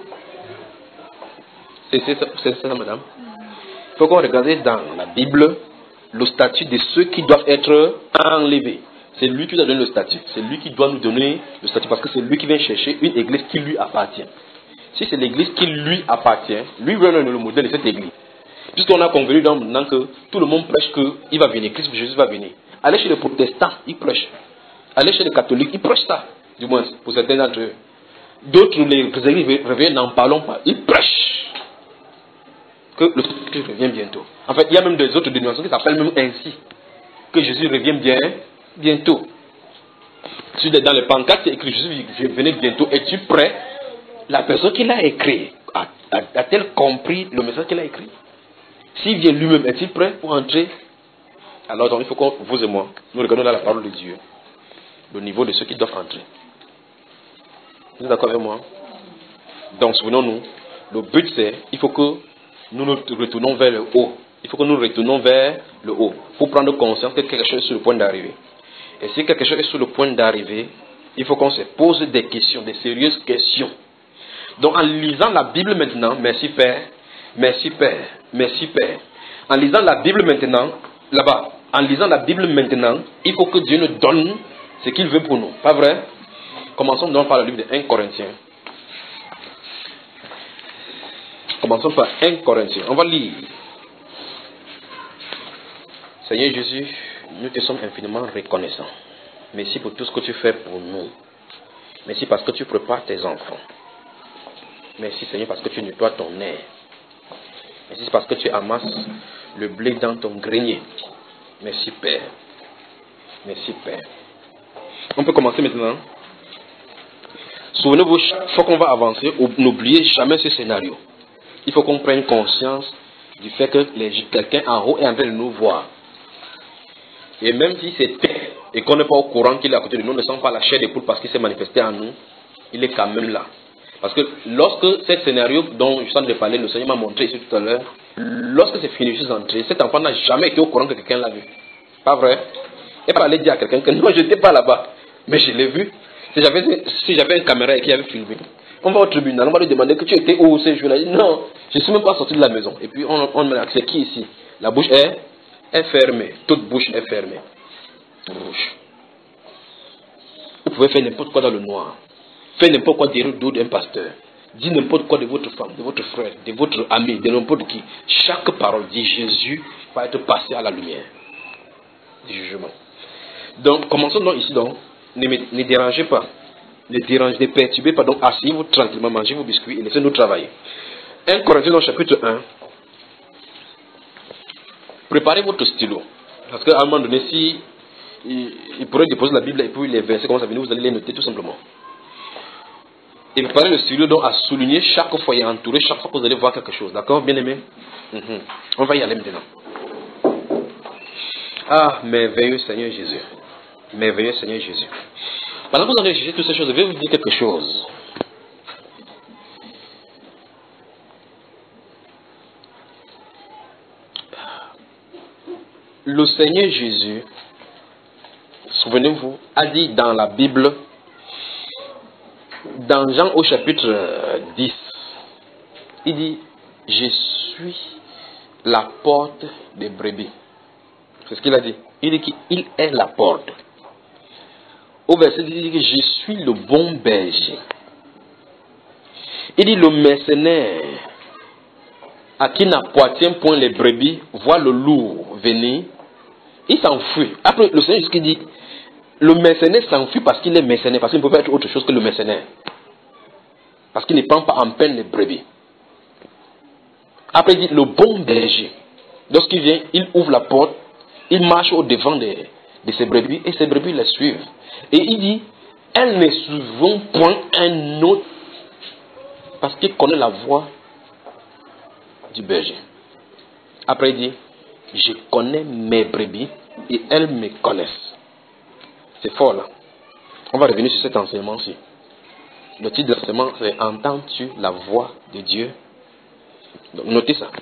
C'est ça, madame? Il faut qu'on regarde dans la Bible le statut de ceux qui doivent être enlevés. C'est lui qui doit donner le statut. C'est lui qui doit nous donner le statut parce que c'est lui qui vient chercher une église qui lui appartient. Si c'est l'église qui lui appartient, lui veut donner le modèle de cette église. Puisqu'on a convenu donc maintenant que tout le monde prêche qu'il va venir, Christ Jésus va venir. Allez chez les protestants, ils prêchent. Allez chez les catholiques, ils prêchent ça. Du moins, pour certains d'entre eux. D'autres, les églises reviennent, n'en parlons pas. Ils prêchent que le Christ revient bientôt. En fait, il y a même des autres dénominations qui s'appellent même ainsi. Que Jésus revient bien, bientôt. Dans les pancartes, c'est écrit Jésus, je venais bientôt. Es-tu prêt? La personne qui l'a écrit, a-t-elle compris le message qu'il a écrit? S'il vient lui-même, est-il prêt pour entrer? Alors, donc, il faut que vous et moi, nous regardons dans la parole de Dieu, le niveau de ceux qui doivent entrer. Vous êtes d'accord avec moi? Donc, souvenons-nous, le but c'est, il faut que nous nous retournons vers le haut. Il faut que nous retournons vers le haut pour prendre conscience que quelque chose est sur le point d'arriver. Et si quelque chose est sur le point d'arriver, il faut qu'on se pose des questions, des sérieuses questions. Donc, en lisant la Bible maintenant, merci Père, merci Père, merci Père. En lisant la Bible maintenant, là-bas, en lisant la Bible maintenant, il faut que Dieu nous donne ce qu'il veut pour nous. Pas vrai? Commençons donc par le livre de un Corinthiens. Commençons par un Corinthiens. On va lire. Seigneur Jésus, nous te sommes infiniment reconnaissants. Merci pour tout ce que tu fais pour nous. Merci parce que tu prépares tes enfants. Merci Seigneur parce que tu nettoies ton air. Merci parce que tu amasses le blé dans ton grenier. Merci Père. Merci Père. On peut commencer maintenant. Souvenez-vous, chaque fois qu'on va avancer, n'oubliez jamais ce scénario. Il faut qu'on prenne conscience du fait que quelqu'un en haut est en train de nous voir. Et même si c'est tel et qu'on n'est pas au courant qu'il est à côté de nous, ne sent pas la chair des poules parce qu'il s'est manifesté en nous, il est quand même là. Parce que lorsque ce scénario dont je suis en train de parler, le Seigneur m'a montré ici tout à l'heure, lorsque c'est fini, je suis entré, cet enfant n'a jamais été au courant que quelqu'un l'a vu. Pas vrai? Et pas aller dire à quelqu'un que non, je n'étais pas là-bas, mais je l'ai vu. Si j'avais si j'avais une caméra et qu'il avait filmé, on va au tribunal, on va lui demander que tu étais où ces jours-là. Il dit non, je ne suis même pas sorti de la maison. Et puis on, on me dit, c'est qui ici? La bouche est, est fermée, toute bouche est fermée. Toute bouche. Vous pouvez faire n'importe quoi dans le noir. Faire n'importe quoi derrière le dos d'un pasteur. Dire n'importe quoi de votre femme, de votre frère, de votre ami, de n'importe qui. Chaque parole dit Jésus va être passé à la lumière du jugement. Donc, commençons donc ici donc. Ne, ne dérangez pas. Ne dérangez, ne perturbez pas. Donc, asseyez-vous tranquillement, mangez vos biscuits et laissez-nous travailler. un Corinthiens dans chapitre un. Préparez votre stylo. Parce qu'à un moment donné, si il, il pourrait déposer la Bible et puis les versets commencent à venir, vous allez les noter tout simplement. Et préparez le stylo donc à souligner chaque fois et entourer chaque fois que vous allez voir quelque chose. D'accord, bien aimé? Mm-hmm. On va y aller maintenant. Ah, merveilleux Seigneur Jésus. Merveilleux Seigneur Jésus. Pendant que vous allez chercher toutes ces choses, je vais vous dire quelque chose. Le Seigneur Jésus, souvenez-vous, a dit dans la Bible, dans Jean au chapitre dix, il dit, je suis la porte des brebis. C'est ce qu'il a dit. Il dit qu'il est la porte. Au verset dix, il dit que je suis le bon berger. Il dit le mercenaire à qui n'appartient point les brebis voit le loup venir, il s'enfuit. Après, le Seigneur Jésus dit, le mercenaire s'enfuit parce qu'il est mercenaire, parce qu'il ne peut pas être autre chose que le mercenaire. parce qu'il ne prend pas en peine les brebis. Après, il dit, le bon berger, lorsqu'il vient, il ouvre la porte, il marche au devant de, de ses brebis, et ses brebis les suivent. Et il dit, elles ne suivront point un autre, parce qu'il connaît la voix du berger. Après, il dit, je connais mes brebis, et elles me connaissent. C'est fort, là. On va revenir sur cet enseignement-ci. Le titre de l'enseignement, c'est « Entends-tu la voix de Dieu ?» Donc, notez ça.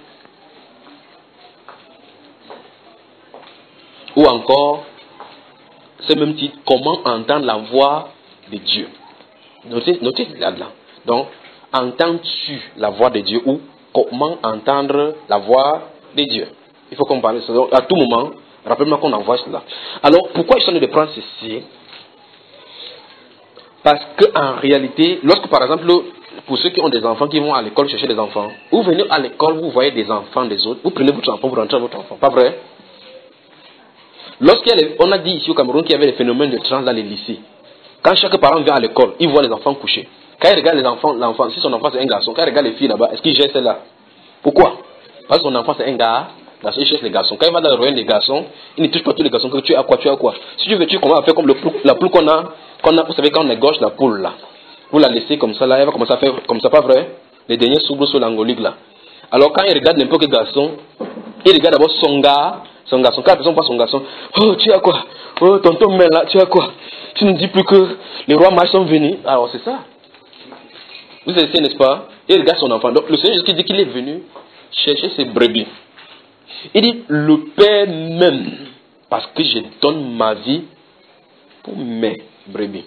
Ou encore, ce même titre, comment entendre la voix de Dieu. Notez, notez là-dedans. Donc, entends-tu la voix de Dieu ou comment entendre la voix de Dieu. Il faut qu'on parle de ça. Donc, à tout moment, rappelez-moi qu'on envoie cela. Alors, pourquoi ils sont de prendre ceci? Parce qu'en réalité, lorsque par exemple, pour ceux qui ont des enfants qui vont à l'école chercher des enfants, vous venez à l'école, vous voyez des enfants des autres, vous prenez votre enfant, vous rentrez à votre enfant. Pas vrai? Lorsqu'on a dit ici au Cameroun qu'il y avait des phénomènes de trans dans les lycées, quand chaque parent vient à l'école, il voit les enfants couchés. Quand il regarde les enfants, l'enfant, si son enfant c'est un garçon, quand il regarde les filles là-bas, est-ce qu'il gère celle-là? Pourquoi? Parce que son enfant c'est un gars, il cherche les garçons. Quand il va dans le royaume des garçons, il ne touche pas tous les garçons. Que tu as quoi, tu as quoi. Si tu veux, tu commences à faire comme le poule, la poule qu'on a, qu'on a, vous savez, quand on égorge la poule là, vous la laissez comme ça là, elle va commencer à faire comme ça, pas vrai? Les derniers s'ouvrent sur l'angolique là. Alors quand il regarde n'importe quel garçon, il regarde d'abord son gars, son garçon. Quand la personne voit son garçon, oh tu as quoi? Oh tonton Mel là, tu as quoi? Tu ne dis plus que les rois mages sont venus. Alors c'est ça. Vous savez, n'est-ce pas? Il regarde son enfant. Donc le Seigneur Jésus dit qu'il est venu chercher ses brebis. Il dit, le Père même, parce que je donne ma vie pour mes brebis.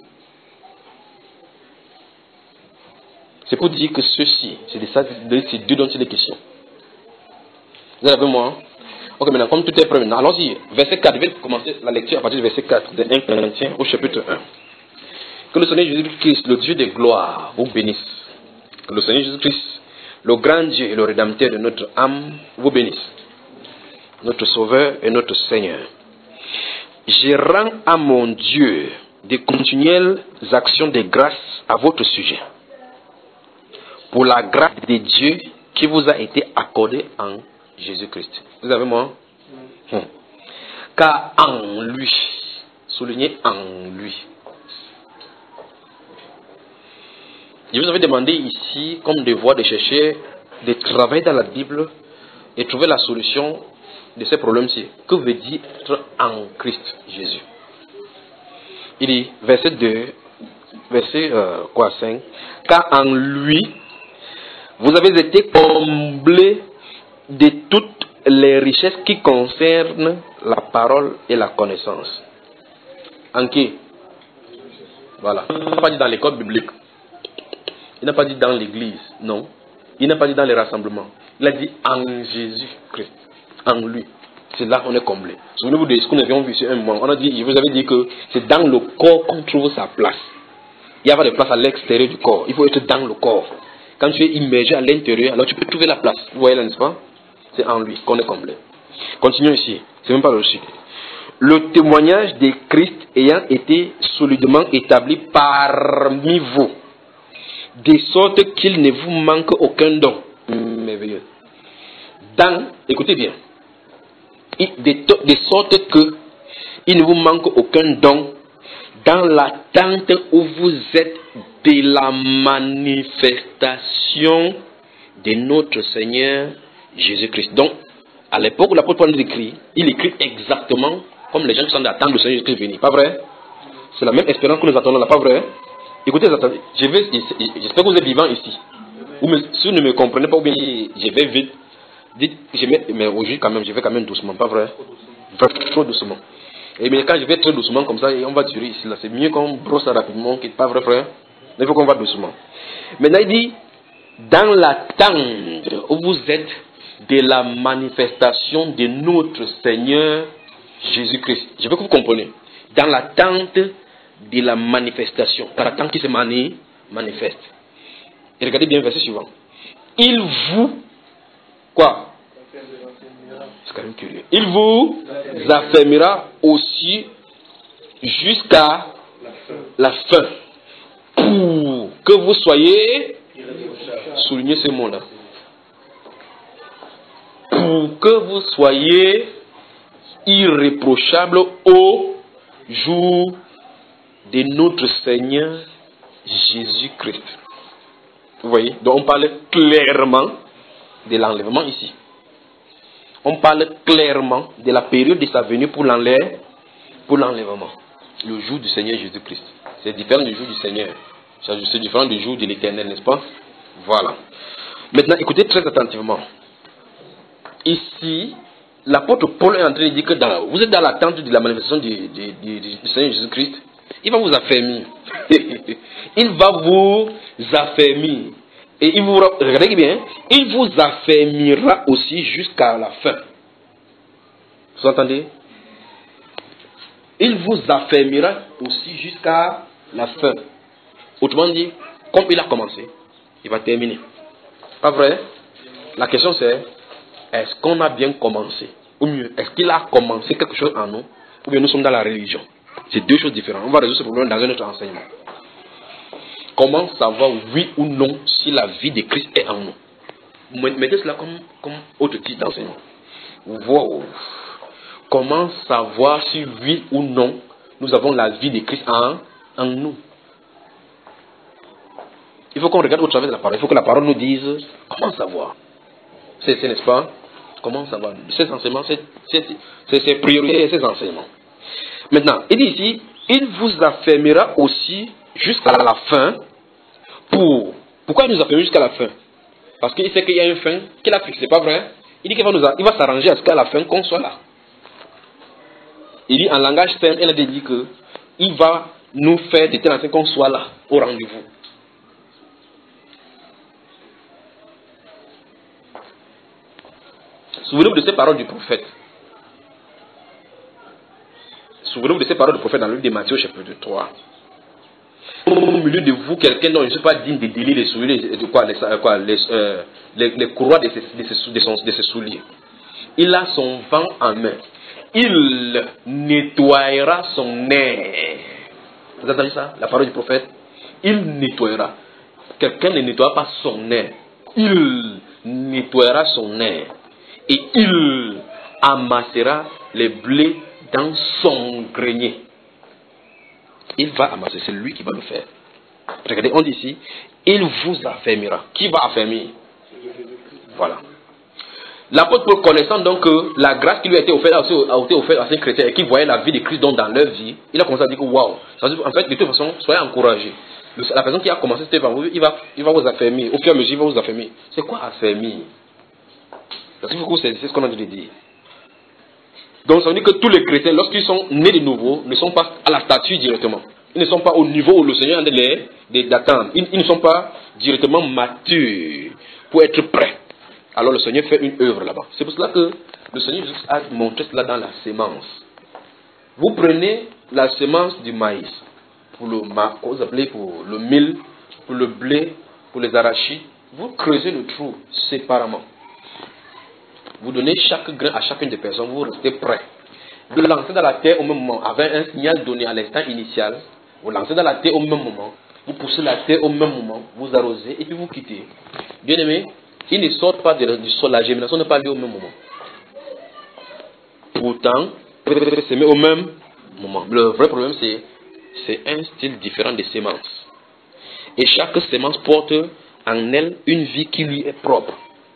C'est pour dire que ceci, c'est de ça, de ces deux dont il est question. Vous êtes avec moi? Ok, maintenant, comme tout est prêt maintenant, allons-y. Verset quatre, je vais commencer la lecture à partir du verset quatre de un Corinthiens au chapitre un. Que le Seigneur Jésus-Christ, le Dieu de gloire, vous bénisse. Que le Seigneur Jésus-Christ, le grand Dieu et le Rédempteur de notre âme, vous bénisse. Notre Sauveur et notre Seigneur. Je rends à mon Dieu de continuelles actions de grâce à votre sujet, pour la grâce de Dieu qui vous a été accordée en Jésus-Christ. Vous avez moi? Hum. Car en lui, soulignez en lui. Je vous avais demandé ici, comme devoir, de chercher, de travailler dans la Bible et trouver la solution de ces problèmes-ci. Que veut dire être en Christ Jésus? Il dit, verset deux, verset euh, quoi, cinq. Car en lui, vous avez été comblés de toutes les richesses qui concernent la parole et la connaissance. En qui? Voilà. Il n'a pas dit dans l'école biblique. Il n'a pas dit dans l'église. Non. Il n'a pas dit dans les rassemblements. Il a dit en Jésus-Christ. En lui. C'est là qu'on est comblé. Souvenez-vous de ce que nous avions vu sur un moment. On a dit, je vous avais dit que c'est dans le corps qu'on trouve sa place. Il n'y a pas de place à l'extérieur du corps. Il faut être dans le corps. Quand tu es immergé à l'intérieur, alors tu peux trouver la place. Vous voyez là, n'est-ce pas? C'est en lui qu'on est comblé. Continuons ici. C'est même pas le sujet. Le témoignage de Christ ayant été solidement établi parmi vous, de sorte qu'il ne vous manque aucun don. Merveilleux. Dans, écoutez bien, de, de sorte que il ne vous manque aucun don dans l'attente où vous êtes de la manifestation de notre Seigneur Jésus-Christ. Donc, à l'époque où l'apôtre Paul écrit, il écrit exactement comme les gens qui sont en attente du Seigneur Jésus-Christ venir. Pas vrai? C'est la même espérance que nous attendons là, pas vrai? Écoutez, attendez, je vais, j'espère que vous êtes vivants ici. Ou me, si vous ne me comprenez pas, ou bien je vais vite, dites, je vais, mais aujourd'hui quand même, je vais quand même doucement, pas vrai? Trop doucement. Et bien quand je vais très doucement comme ça, on va durer ici là, c'est mieux qu'on brosse rapidement, qui n'est pas vrai, frère? Il faut qu'on va doucement. Maintenant il dit, dans l'attente où vous êtes de la manifestation de notre Seigneur Jésus-Christ. Je veux que vous compreniez. Dans l'attente de la manifestation. Dans l'attente qui se mani manifeste. Et regardez bien le verset suivant. Il vous... Quoi? C'est quand même curieux. Il vous affermira aussi jusqu'à la fin. Pour que vous soyez souligné ce mot-là. Pour que vous soyez irréprochables au jour de notre Seigneur Jésus-Christ. Vous voyez? Donc on parle clairement de l'enlèvement ici. On parle clairement de la période de sa venue pour l'enlèvement. Pour l'enlèvement. Le jour du Seigneur Jésus-Christ. C'est différent du jour du Seigneur. C'est différent du jour de l'Éternel, n'est-ce pas? Voilà. Maintenant, écoutez très attentivement. Ici, l'apôtre Paul est en train de dire que dans, vous êtes dans l'attente de la manifestation du, du, du, du Seigneur Jésus-Christ. Il va vous affermir. Il va vous affermir. Et il vous, regardez bien, il vous affermira aussi jusqu'à la fin. Vous entendez? Il vous affermira aussi jusqu'à la fin. Autrement dit, comme il a commencé, il va terminer. Pas vrai? La question c'est, est-ce qu'on a bien commencé? Ou mieux, est-ce qu'il a commencé quelque chose en nous? Ou bien nous sommes dans la religion? C'est deux choses différentes. On va résoudre ce problème dans un autre enseignement. Comment savoir oui ou non si la vie de Christ est en nous? Mettez cela comme, comme autre titre d'enseignement. Wow. Comment savoir si oui ou non nous avons la vie de Christ en, en nous? Il faut qu'on regarde au travers de la parole. Il faut que la parole nous dise comment savoir. C'est, n'est-ce pas? Comment savoir? Ces enseignements, c'est priorité et ces enseignements. Maintenant, il dit ici, il vous affermira aussi jusqu'à la fin. Pour... Pourquoi il nous affermira jusqu'à la fin? Parce qu'il sait qu'il y a une fin qu'il a fixée, pas vrai? Il dit qu'il va, nous a... il va s'arranger à ce qu'à la fin qu'on soit là. Il dit en langage simple, il a dit que il va nous faire de telle façon qu'on soit là, au rendez-vous. Souvenez-vous de ces paroles du prophète. Souvenez-vous de ces paroles du prophète dans le livre de Matthieu, chapitre trois. Au milieu de vous, quelqu'un dont je ne suis pas digne de délier les souliers, de quoi, les, quoi, les, euh, les, les courroies de ses, de, ses, de, son, de ses souliers. Il a son vent en main. Il nettoyera son nez. Vous entendez ça? La parole du prophète. Il nettoyera. Quelqu'un ne nettoie pas son nez. Il nettoyera son nez. Et il amassera les blés dans son grenier. Il va amasser, c'est lui qui va le faire. Regardez, on dit ici, il vous affermira. Qui va affermir? Voilà. L'apôtre Paul, connaissant donc que la grâce qui lui a été offerte a été offerte à ces chrétiens et qui voyaient la vie de Christ dans leur vie, il a commencé à dire que waouh, en fait, de toute façon, soyez encouragés. La personne qui a commencé cette épreuve, il va, il va vous affermir. Au fur et à mesure, il va vous affermir. C'est quoi affermir? Parce qu'il faut que c'est ce qu'on a dit de dire. Donc ça veut dire que tous les chrétiens, lorsqu'ils sont nés de nouveau, ne sont pas à la statue directement. Ils ne sont pas au niveau où le Seigneur les d'attendre. Ils, ils ne sont pas directement matures pour être prêts. Alors le Seigneur fait une œuvre là-bas. C'est pour cela que le Seigneur Jésus a montré cela dans la sémence. Vous prenez la sémence du maïs, pour le, vous appelez pour le mil, pour le blé, pour les arachides. Vous creusez le trou séparément. Vous donnez chaque grain à chacune des personnes, vous restez prêts. Vous le lancez dans la terre au même moment, avec un signal donné à l'instant initial. Vous lancez dans la terre au même moment, vous poussez la terre au même moment, vous arrosez et puis vous quittez. Bien aimé, ils ne sortent pas du sol, la germination n'est pas liée au même moment. Pourtant, vous s'aimer au même moment. Le vrai problème, c'est c'est un style différent de sémence. Et chaque sémence porte en elle une vie qui lui est propre.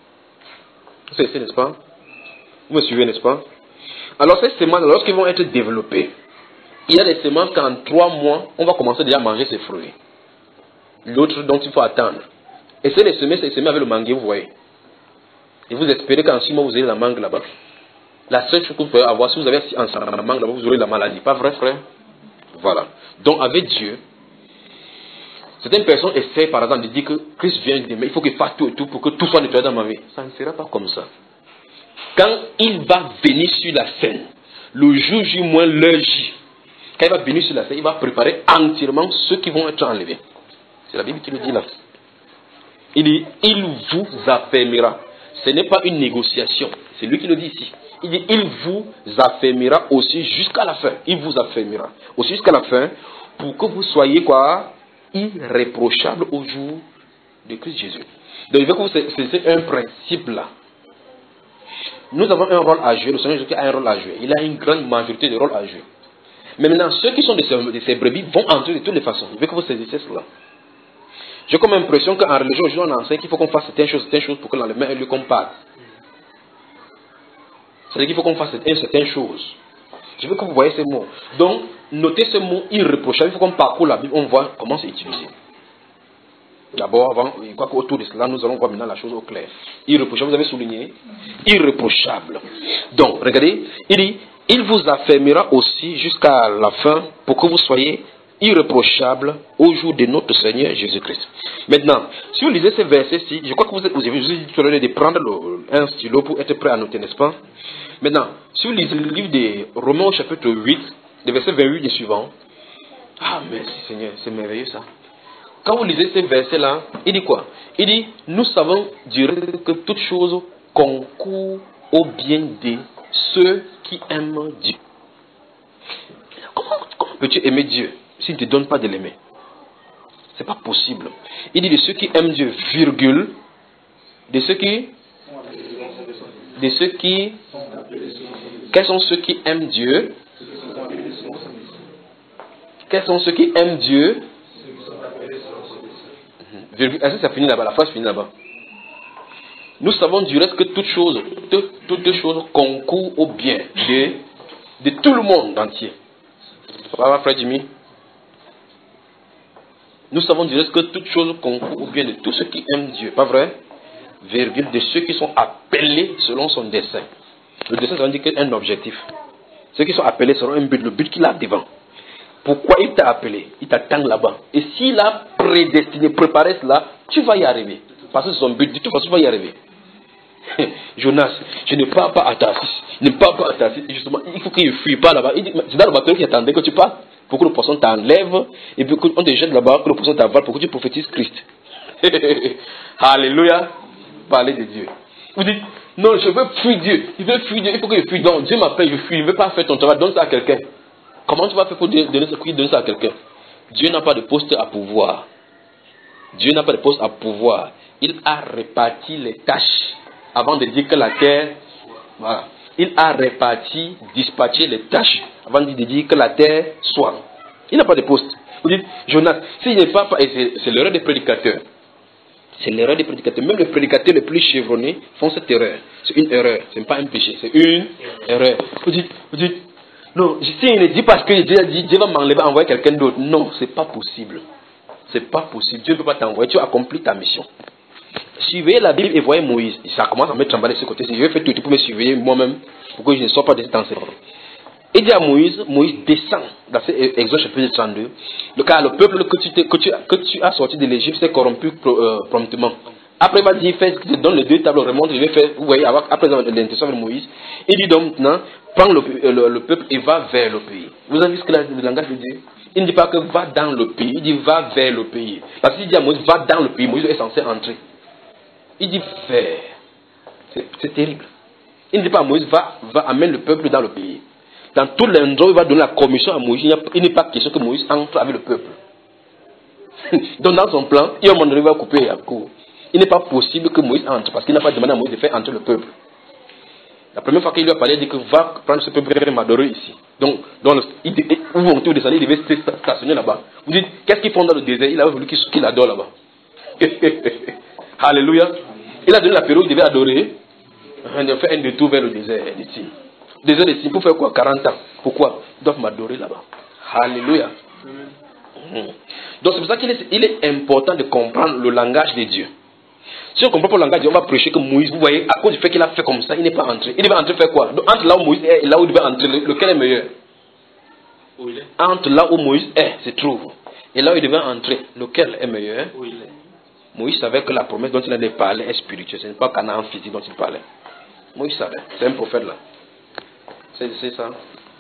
C'est n'est-ce pas? Vous me suivez, n'est-ce pas? Alors ces semences, lorsqu'ils vont être développées, il y a des semences qu'en trois mois, on va commencer déjà à manger ses fruits. L'autre dont il faut attendre. Et c'est les semer, c'est les semer avec le manguier, vous voyez. Et vous espérez qu'en six mois, vous ayez la mangue là-bas. La seule chose que vous pouvez avoir, si vous avez la mangue là-bas, vous aurez la maladie. Pas vrai, frère? Voilà. Donc avec Dieu, certaines personnes essaient par exemple de dire que Christ vient demain, il faut qu'il fasse tout et tout pour que tout soit nettoyé dans ma vie. Ça ne sera pas comme ça. Quand il va venir sur la scène, le jour J moins l'heure J, quand il va venir sur la scène, il va préparer entièrement ceux qui vont être enlevés. C'est la Bible qui le dit là. Il dit, il vous affermira. Ce n'est pas une négociation. C'est lui qui le dit ici. Il dit, il vous affermira aussi jusqu'à la fin. Il vous affermira aussi jusqu'à la fin pour que vous soyez quoi? Irréprochable au jour de Christ Jésus. Donc, je veux que vous saisissiez un principe là. Nous avons un rôle à jouer, le Seigneur Jésus a un rôle à jouer. Il a une grande majorité de rôles à jouer. Mais maintenant, ceux qui sont de ces, de ces brebis vont entrer de toutes les façons. Je veux que vous saisissiez cela. J'ai comme impression qu'en religion, aujourd'hui, on enseigne qu'il faut qu'on fasse certaines choses, certaines choses pour que dans le même lieu qu'on parle. C'est-à-dire qu'il faut qu'on fasse certaines choses. Je veux que vous voyez ces mots. Donc, notez ce mot irréprochable. Il faut qu'on parcourt la Bible, on voit comment c'est utilisé. D'abord, avant, je crois qu'autour de cela, nous allons voir maintenant la chose au clair. Irréprochable, vous avez souligné? Irréprochable. Donc, regardez, il dit, il vous affermira aussi jusqu'à la fin pour que vous soyez irréprochable au jour de notre Seigneur Jésus-Christ. Maintenant, si vous lisez ces versets-ci, je crois que vous, êtes, vous avez dit tout à l'heure de prendre le, un stylo pour être prêt à noter, n'est-ce pas? Maintenant, si vous lisez le livre de Romains au chapitre huit, le verset vingt-huit et suivant, ah merci Seigneur, c'est merveilleux ça. Quand vous lisez ces versets-là, il dit quoi? Il dit, nous savons du reste que toute chose concourt au bien de ceux qui aiment Dieu. Comment, comment peux-tu aimer Dieu s'il ne te donne pas de l'aimer? C'est pas possible. Il dit de ceux qui aiment Dieu, virgule, de ceux qui, de ceux qui, quels sont ceux qui aiment Dieu? Quels sont ceux qui aiment Dieu? Est-ce que ça finit là-bas? La phrase finit là-bas. Nous savons du reste que toute chose, toute, toute chose concourt au bien de, de tout le monde entier. Ça va, frère Jimmy? Nous savons du reste que toute chose concourt au bien de tous ceux qui aiment Dieu. Pas vrai? Virgule, de ceux qui sont appelés selon son dessein. Le dessein, ça veut dire un objectif. Ceux qui sont appelés selon un but, le but qu'il a devant. Pourquoi il t'a appelé? Il t'attend là-bas. Et s'il a prédestiné, préparé cela, tu vas y arriver. Parce que c'est son but. De toute façon, tu vas y arriver. Jonas, je ne pars pas à Tarsis. Ne pars pas à Tarsis. Justement, il faut qu'il ne fuit pas là-bas. C'est dans le bateau qui attendait que tu partes. Pour que le poisson t'enlève. Et puis qu'on te jette là-bas, que le poisson t'avale pour que tu prophétises Christ. Alléluia. Parlez de Dieu. Vous dites, non, je veux fuir Dieu. Il veut fuir Dieu. Il faut que je fuis. Non, Dieu m'appelle, je fuis. Il ne veut pas faire ton travail. Donne ça à quelqu'un. Comment tu vas faire pour donner, donner ça à quelqu'un? Dieu n'a pas de poste à pouvoir. Dieu n'a pas de poste à pouvoir. Il a réparti les tâches avant de dire que la terre... Voilà. Il a réparti, dispatché les tâches avant de dire que la terre soit. Il n'a pas de poste. Vous dites, Jonas, s'il n'est pas... Et c'est l'erreur des prédicateurs. C'est l'erreur des prédicateurs. Même les prédicateurs les plus chevronnés font cette erreur. C'est une erreur. Ce n'est pas un péché. C'est une erreur. Vous dites... Vous dites non, si il ne dit pas que Dieu a dit, Dieu va m'enlever, envoyer quelqu'un d'autre. Non, c'est pas possible. C'est pas possible. Dieu ne peut pas t'envoyer. Tu as accompli ta mission. Suivez la Bible et voyez Moïse. Ça commence à me trembler de ce côté. Je vais faire tout pour me suivre moi-même, pour que je ne sois pas de cet enseignement. Il dit à Moïse, Moïse descend dans Exode chapitre trente-deux. Le cas, le peuple que tu, que tu, que tu as sorti de l'Égypte s'est corrompu euh, promptement. Après, il va dire, fais, donne les deux tables, remonte, je vais faire, vous voyez, après l'intercession de Moïse. Il dit donc maintenant, prends le, le, le peuple et va vers le pays. Vous avez vu ce que le langage veut dire? Il ne dit pas que va dans le pays, il dit va vers le pays. Parce qu'il dit à Moïse, va dans le pays, Moïse est censé entrer. Il dit vers. C'est terrible. Il ne dit pas à Moïse, va, va, amène le peuple dans le pays. Dans tout l'endroit, il va donner la commission à Moïse. Il n'est pas question que Moïse entre avec le peuple. Donc dans son plan, il va couper la cour. Il n'est pas possible que Moïse entre, parce qu'il n'a pas demandé à Moïse de faire entrer le peuple. La première fois qu'il lui a parlé, il dit que va prendre ce peuple et m'adorer ici. Donc, dans le, il, où on tourne descendre, il devait stationner là-bas. Vous dites, qu'est-ce qu'ils font dans le désert? Il avait voulu qu'il qu adore là-bas. Alléluia. Il a donné la période où il devait adorer. Il a fait un détour vers le désert ici. Désert ici, pour faire quoi? quarante ans. Pourquoi? Ils doivent m'adorer là-bas. Alléluia. Mmh. Donc c'est pour ça qu'il est, il est important de comprendre le langage de Dieu. Si on ne comprend pas le langage de Dieu, on va prêcher que Moïse, vous voyez, à cause du fait qu'il a fait comme ça, il n'est pas entré. Il devait entrer faire quoi? Donc, entre là où Moïse est et là où il devait entrer, lequel est meilleur? Où il est? Entre là où Moïse est, se trouve, et là où il devait entrer, lequel est meilleur? Où il est? Moïse savait que la promesse dont il allait parler est spirituelle. Ce n'est pas Canaan physique dont il parlait. Moïse savait. C'est un prophète là. C'est ça.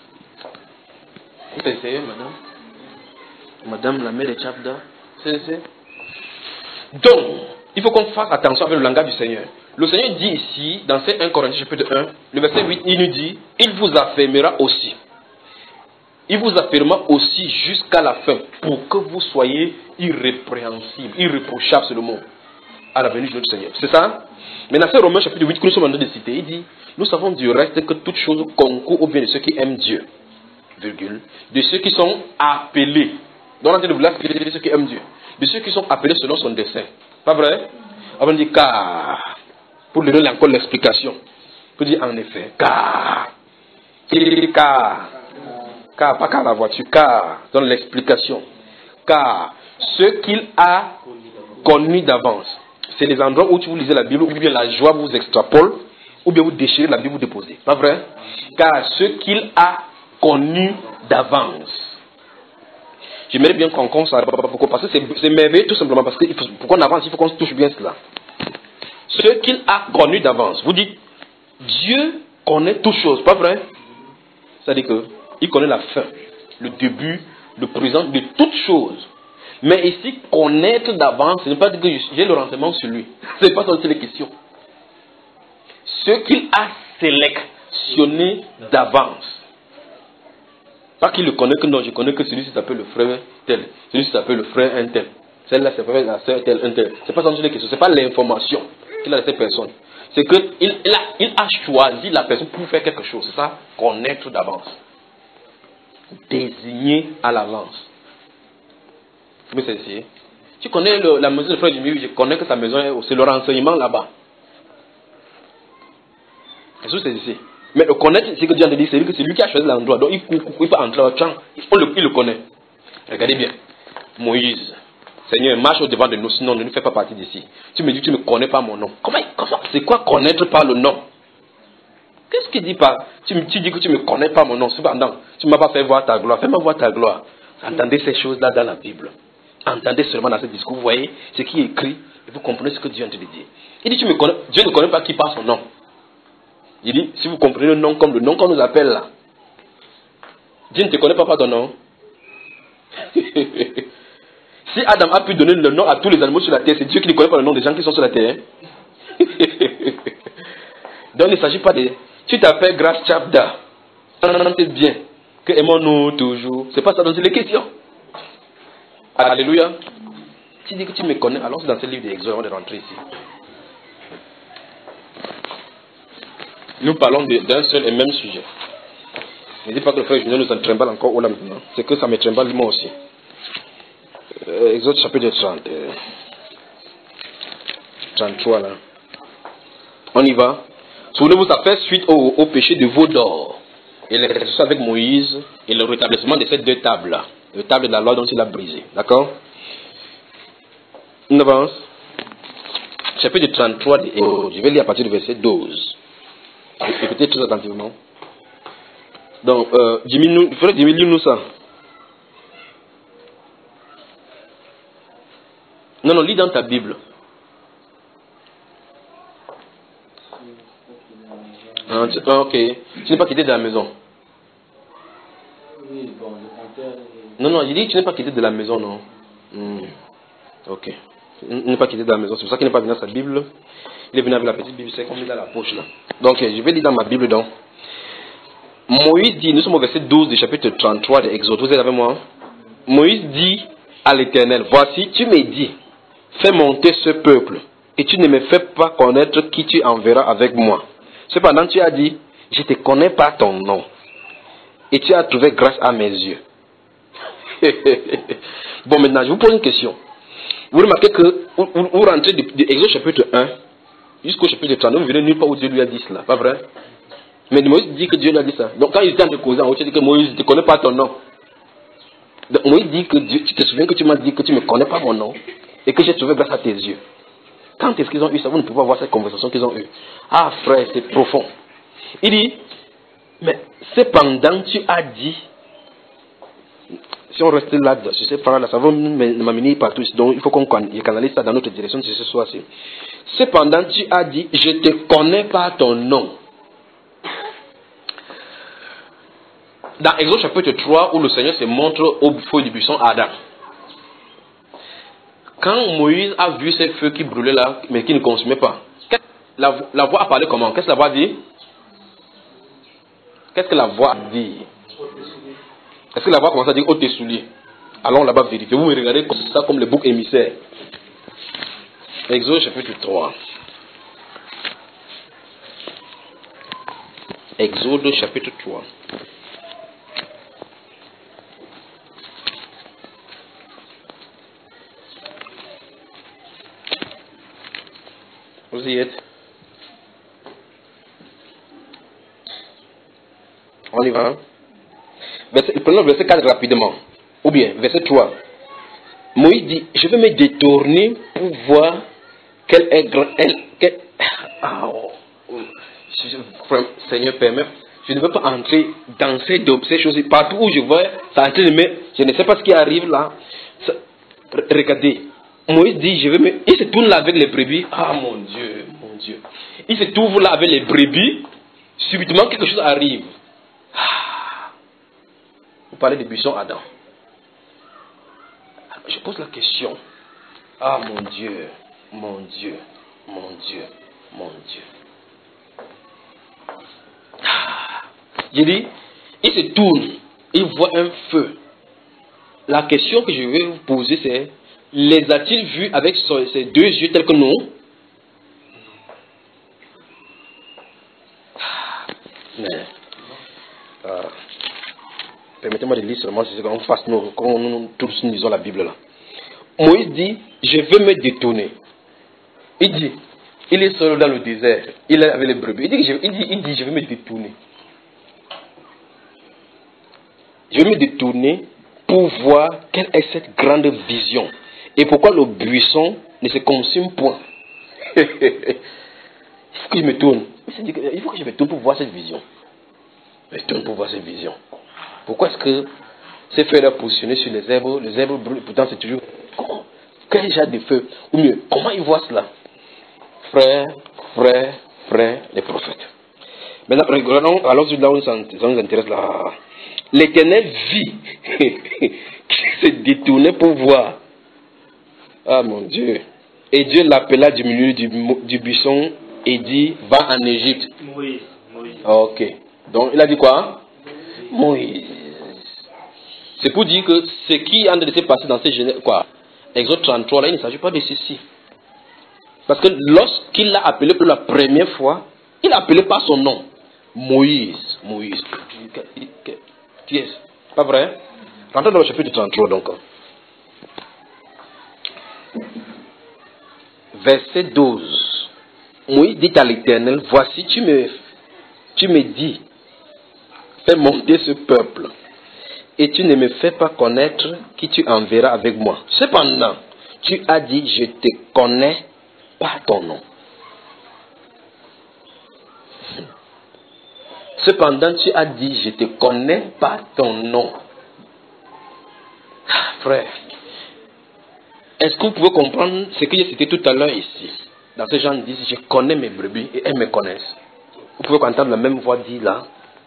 Vous essayez, madame? Madame la mère de Tchabda. C'est donc, il faut qu'on fasse attention avec le langage du Seigneur. Le Seigneur dit ici, dans ces un Corinthiens chapitre un, le verset huit, il nous dit, il vous affirmera aussi. Il vous affirmera aussi jusqu'à la fin, pour que vous soyez irrépréhensibles, irréprochables, c'est le mot. à la venue de notre Seigneur. C'est ça? Maintenant, c'est Romains chapitre huit que nous sommes en train de citer. Il dit, nous savons du reste que toute chose concourt au bien de ceux qui aiment Dieu, virgule, de ceux qui sont appelés. Donc, on est en train de vouloir de ceux qui aiment Dieu, de ceux qui sont appelés selon son dessein. Pas vrai? On dit car, pour lui donner encore l'explication. Pour dire en effet, car, car, car, pas car la voiture, car, donne l'explication. Car, ce qu'il a connu d'avance, c'est les endroits où tu vous lisez la Bible, ou bien la joie vous extrapole, ou bien vous déchirez la Bible, vous déposez. Pas vrai? Car ce qu'il a connu d'avance. J'aimerais bien qu'on compte ça. Pourquoi? Parce que c'est merveilleux tout simplement. Parce que il faut, pour qu'on avance, il faut qu'on touche bien cela. Ce qu'il a connu d'avance. Vous dites, Dieu connaît toutes choses, pas vrai? C'est-à-dire qu'il connaît la fin, le début, le présent de toutes choses. Mais ici, connaître d'avance, ce n'est pas dire que j'ai le renseignement sur lui. Ce n'est pas ça, c'est les questions. Ce qu'il a sélectionné d'avance. Pas qu'il le connaît que non, je connais que celui-ci s'appelle le frère tel, celui-ci s'appelle le frère un tel, celle-là s'appelle la sœur tel, un tel. C'est pas ça les questions, c'est pas l'information qu'il a de cette personne. C'est qu'il il a, il a choisi la personne pour faire quelque chose. C'est ça, connaître d'avance. Désigner à l'avance. Mais c'est ici. Tu connais le, la maison du frère du milieu, je connais que sa maison, c'est le renseignement là-bas. Est-ce que c'est ici? Mais le connaître, c'est que Dieu a dit, c'est lui, c'est lui qui a choisi l'endroit. Donc il peut entrer au champ, il le connaît. Regardez bien. Moïse, Seigneur, marche au devant de nous, sinon ne nous fais pas partie d'ici. Tu me dis que tu ne connais pas mon nom. Comment, comment c'est quoi connaître par le nom? Qu'est-ce qu'il dit par tu, tu dis que tu ne me connais pas mon nom. Cependant, tu ne m'as pas fait voir ta gloire. Fais-moi voir ta gloire. Entendez ces choses-là dans la Bible. Entendez seulement dans ce discours. Vous voyez ce qui est écrit et vous comprenez ce que Dieu a dit. Il dit, tu me connais. Dieu ne connaît pas qui par son nom. Il dit, si vous comprenez le nom comme le nom qu'on nous appelle là, Dieu ne te connaît pas par ton nom. Si Adam a pu donner le nom à tous les animaux sur la terre, c'est Dieu qui ne connaît pas le nom des gens qui sont sur la terre. Donc il ne s'agit pas de... Tu t'appelles Grace Chapda. Entendez bien que aimons-nous toujours. C'est pas ça dont c'est les questions. Alléluia. Tu dis que tu me connais, alors c'est dans ce livre d'Exode avant de rentrer ici. Nous parlons d'un seul et même sujet. Ne dis pas que le frère Julien nous en trimballe encore haut là maintenant. C'est que ça me trimballe moi aussi. Euh, Exode chapitre trente. Euh, trente-trois là. On y va. Souvenez-vous, ça fait suite au, au péché de veau d'or. Et les résultats avec Moïse et le rétablissement de ces deux tables là. Le table de la loi dont il a brisé. D'accord? On avance. Chapitre trente-trois de Exode. Je vais lire à partir du verset douze. Écoutez très attentivement. Donc, euh, diminue, il faudrait diminuer nous ça. Non, non, lis dans ta Bible. Ah, tu, ah, ok. Tu n'es pas quitté de la maison. Non, non, il dit que tu n'es pas quitté de la maison, non. Hmm. Ok. Il n'est pas quitté de la maison. C'est pour ça qu'il n'est pas venu à sa Bible. Il est venu avec la petite Bible, c'est comme il est dans la poche là. Donc, je vais lire dans ma Bible donc. Moïse dit, nous sommes au verset douze du chapitre trente-trois de Exode. Vous êtes avec moi? Moïse dit à l'Éternel, voici, tu me dis, fais monter ce peuple, et tu ne me fais pas connaître qui tu enverras avec moi. Cependant, tu as dit, je ne te connais pas ton nom, et tu as trouvé grâce à mes yeux. Bon, maintenant, je vous pose une question. Vous remarquez que vous, vous, vous rentrez de, de Exode chapitre un jusqu'au chapitre trente, vous ne verrez nulle part où Dieu lui a dit cela, pas vrai? Mais Moïse dit que Dieu lui a dit ça. Donc quand il était en train de causer en haut, tu dis que Moïse ne te connaît pas ton nom. Donc Moïse dit que Dieu, tu te souviens que tu m'as dit que tu ne me connais pas mon nom et que j'ai trouvé grâce à tes yeux. Quand est-ce qu'ils ont eu ça? Vous ne pouvez pas voir cette conversation qu'ils ont eue. Ah frère, c'est profond. Il dit, mais cependant tu as dit, si on reste là, sur ces paroles-là, ça va m'amener partout. Donc il faut qu'on canalise ça dans notre direction ce soir-ci. Cependant tu as dit, je ne te connais pas ton nom. Dans Exode chapitre trois, où le Seigneur se montre au feu du buisson à Adam. Quand Moïse a vu ces feux qui brûlaient là, mais qui ne consumaient pas, la, la voix a parlé comment? Qu'est-ce que la voix dit? Qu'est-ce que la voix dit? Est-ce que la voix commence à dire, oh tes souliers? Allons là-bas vérifier. Vous me regardez comme ça, comme le bouc émissaire. Exode chapitre trois. Exode chapitre trois. Vous y êtes? On y va. Verset, prenons le verset quatre rapidement. Ou bien, verset trois. Moïse dit, je vais me détourner pour voir quelle est grande... Quelle... Ah, oh, oh. Seigneur, permet. Je ne veux pas entrer dans ces, ces choses. Partout où je vois, ça a été, mais je ne sais pas ce qui arrive là. Ça, regardez. Moïse dit, je vais me... Il se tourne là avec les brebis. Ah mon Dieu, mon Dieu. Il se trouve là avec les brebis. Subitement, quelque chose arrive. Ah. Vous parlez de buisson Adam. Je pose la question. Ah mon Dieu, mon Dieu, mon Dieu, mon Dieu. Ah. Je dis, il se tourne, il voit un feu. La question que je vais vous poser c'est, les a-t-il vus avec ses deux yeux tels que nous? Mais, euh, permettez-moi de lire seulement si on fasse nous, quand nous tous nous lisons la Bible là. Moïse dit, je veux me détourner. Il dit, il est seul dans le désert, il est avec les brebis. Il dit, je, il dit, il dit, je vais me détourner. Je vais me détourner pour voir quelle est cette grande vision. Et pourquoi le buisson ne se consume point. Il faut que je me tourne. Il faut que je me tourne pour voir cette vision. Je me tourne pour voir cette vision. Pourquoi est-ce que ces feux-là positionnés sur les herbes, les herbes brûlent, pourtant c'est toujours... Comment? Quel genre de feu? Ou mieux, comment ils voient cela? Frères, frères, frères, les prophètes. Maintenant, regardons, alors là où ça nous intéresse là. L'Éternel vit qui se détournait pour voir. Ah mon Dieu. Et Dieu l'appela du milieu du, du buisson et dit, va en Égypte. Moïse. Moïse. Ok. Donc il a dit quoi? Moïse. C'est pour dire que ce qui est en train de se passer dans ces générations, quoi, Exode trente-trois, là, il ne s'agit pas de ceci. Parce que lorsqu'il l'a appelé pour la première fois, il l'a appelé par son nom. Moïse. Moïse. Qui est-ce? Pas vrai? Rentrons dans le chapitre trente-trois, donc. Verset douze. Moïse dit à l'Éternel, voici, tu me, tu me dis, fais monter ce peuple, et tu ne me fais pas connaître qui tu enverras avec moi. Cependant, tu as dit, je te connais par ton nom. Cependant, tu as dit, je te connais par ton nom. Ah, frère, est-ce que vous pouvez comprendre ce que j'ai cité tout à l'heure ici? Dans ces gens disent, je connais mes brebis et elles me connaissent. Vous pouvez entendre la même voix dire là.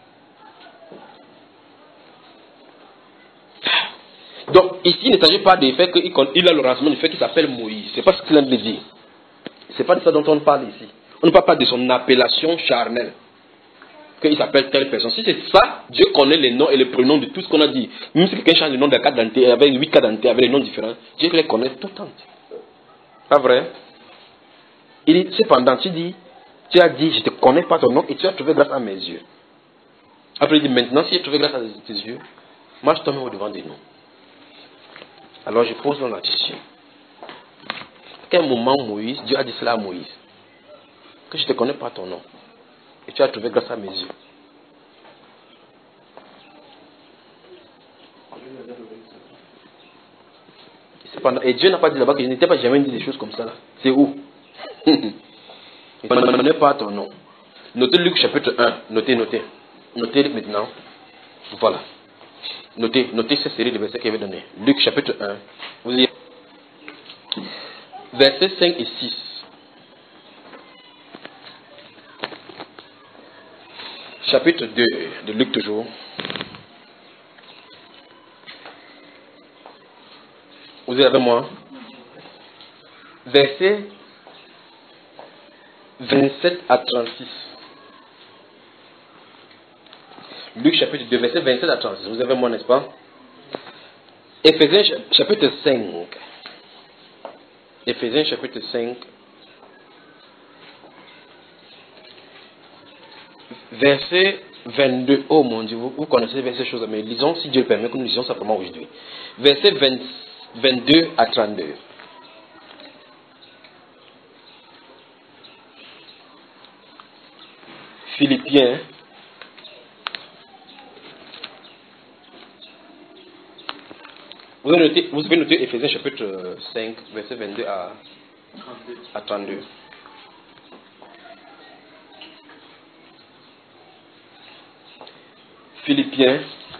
Donc, ici, il ne s'agit pas du fait qu'il a le renseignement du fait qu'il s'appelle Moïse. Ce n'est pas ce qu'il a de dire. Ce n'est pas de ça dont on parle ici. On ne parle pas de son appellation charnelle. Qu'il s'appelle telle personne. Si c'est ça, Dieu connaît les noms et les prénoms de tout ce qu'on a dit. Même si quelqu'un change le nom de la carte d'identité avec huit cartes d'identité avec les noms différents, Dieu les connaît tout le temps. Pas vrai? Il dit, cependant, tu dis, tu as dit, je te connais pas ton nom et tu as trouvé grâce à mes yeux. Après, il dit, maintenant, si j'ai trouvé grâce à tes yeux, marche toi-même au devant de nous. Alors, je pose la question. À quel moment Moïse, Dieu a dit cela à Moïse? Que je ne te connais pas ton nom. Et tu as trouvé grâce à mes yeux. Et Dieu n'a pas dit là-bas que je n'étais pas jamais dit des choses comme ça. C'est où? Je ne connais pas ton nom. Notez Luc chapitre un. Notez, notez. Notez maintenant. Voilà. Notez, notez cette série de versets qu'il avait donné. Luc chapitre un. Vous y... Versets cinq et six. Chapitre deux de Luc toujours. Vous êtes avec moi? Versets vingt-sept à trente-six. Luc chapitre deux, verset vingt-sept à trente-six. Vous avez moi, n'est-ce pas? Éphésiens chapitre cinq. Éphésiens chapitre cinq, Verset vingt-deux. Oh mon Dieu, vous, vous connaissez ces choses, mais lisons, si Dieu le permet, que nous lisons simplement aujourd'hui. Verset vingt, vingt-deux à trente-deux. Philippiens. Vous avez noté, vous avez noté Éphésiens chapitre cinq, verset vingt-deux à, à trente-deux. Philippiens,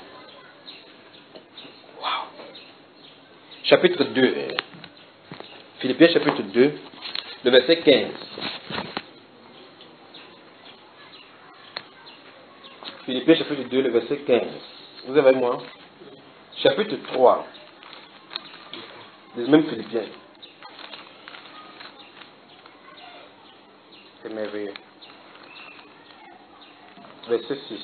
wow. Chapitre deux. Philippiens chapitre deux, le verset quinze. Philippiens chapitre deux, le verset quinze. Vous avez moi? Chapitre trois. Les mêmes Philippiens. C'est merveilleux. Verset six.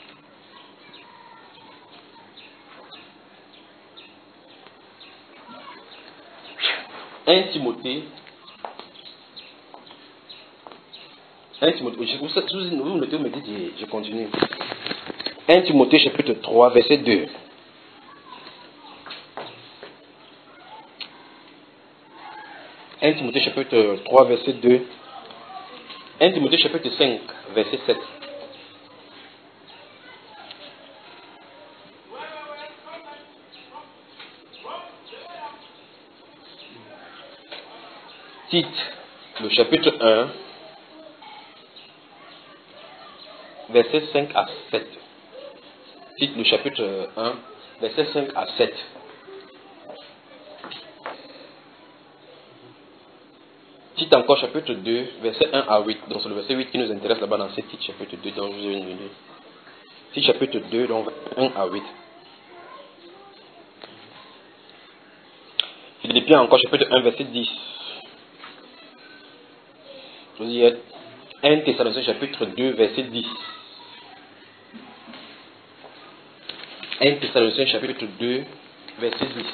un Timothée. un Timothée. Je, vous, vous, vous notez, vous me dites, je, je continue. un Timothée chapitre trois, verset deux. un Timothée chapitre trois, verset deux. un Timothée chapitre cinq, verset sept. Tite, le chapitre un, verset cinq à sept. Tite, le chapitre un, verset cinq à sept. Tite encore, chapitre deux, verset un à huit. Donc c'est le verset huit qui nous intéresse là-bas dans ce Tite, chapitre deux, dont je viens de lire. Tite, chapitre deux, donc un à huit. Philippiens encore, chapitre un, verset dix. Vous y êtes. un Thessaloniciens, chapitre deux, verset dix. un Thessaloniciens, chapitre deux, verset dix.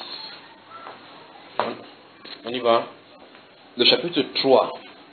On y va. Le chapitre trois,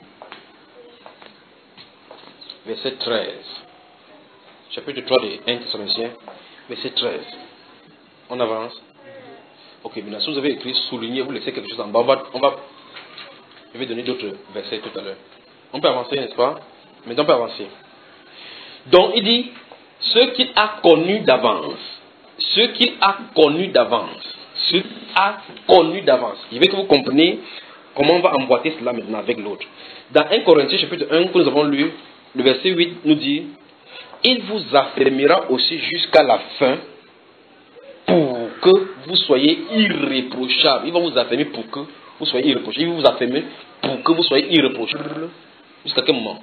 verset treize. Chapitre trois de un Thessaloniciens, verset treize. On avance. Ok, maintenant, si vous avez écrit souligné, vous laissez quelque chose en bas. On va, on va, je vais donner d'autres versets tout à l'heure. On peut avancer, n'est-ce pas? Mais on peut avancer. Donc, il dit, ce qu'il a connu d'avance, ce qu'il a connu d'avance, ce qu'il a connu d'avance. Il veut que vous compreniez comment on va emboîter cela maintenant avec l'autre. Dans un Corinthiens chapitre un que nous avons lu, le verset huit nous dit, il vous affermira aussi jusqu'à la fin pour que vous soyez irréprochables. Il va vous affermir pour que vous soyez irréprochables. Il va vous affermir pour que vous soyez irréprochables. Jusqu'à quel moment?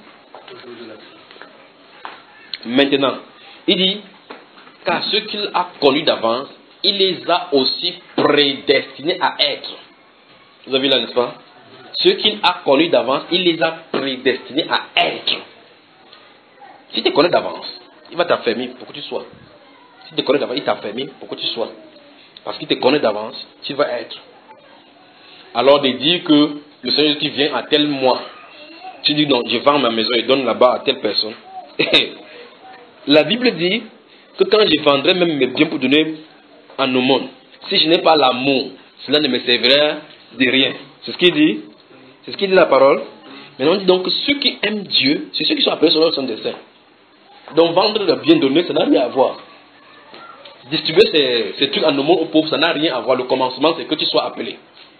Maintenant, il dit, car ceux qu'il a connus d'avance, il les a aussi prédestinés à être. Vous avez vu là, n'est-ce pas? Ceux qu'il a connus d'avance, il les a prédestinés à être. Si tu te connais d'avance, il va t'affermir pour que tu sois. Si tu te connais d'avance, il t'affermit pour que tu sois. Parce qu'il te connaît d'avance, tu vas être. Alors de dire que le Seigneur qui vient à tel mois, tu dis non, je vends ma maison et donne là-bas à telle personne. La Bible dit que quand je vendrai même mes biens pour donner en aumône, si je n'ai pas l'amour, cela ne me servira de rien. C'est ce qu'il dit. C'est ce qu'il dit la parole. Maintenant on dit donc que ceux qui aiment Dieu, c'est ceux qui sont appelés selon son dessein. Donc vendre le bien donné, ça n'a rien à voir. Distribuer ces, ces trucs en aumône aux pauvres, ça n'a rien à voir. Le commencement, c'est que tu sois appelé.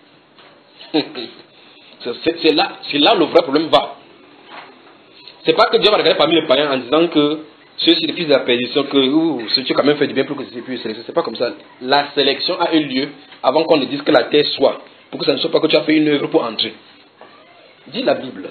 C'est là, c'est là où le vrai problème va. C'est pas que Dieu va regarder parmi les païens en disant que ceux ci les fils de la perdition, que ouh, ce Dieu quand même fait du bien pour que c'est plus sélectionné. C'est pas comme ça. La sélection a eu lieu avant qu'on ne dise que la terre soit, pour que ça ne soit pas que tu as fait une œuvre pour entrer. Dis la Bible.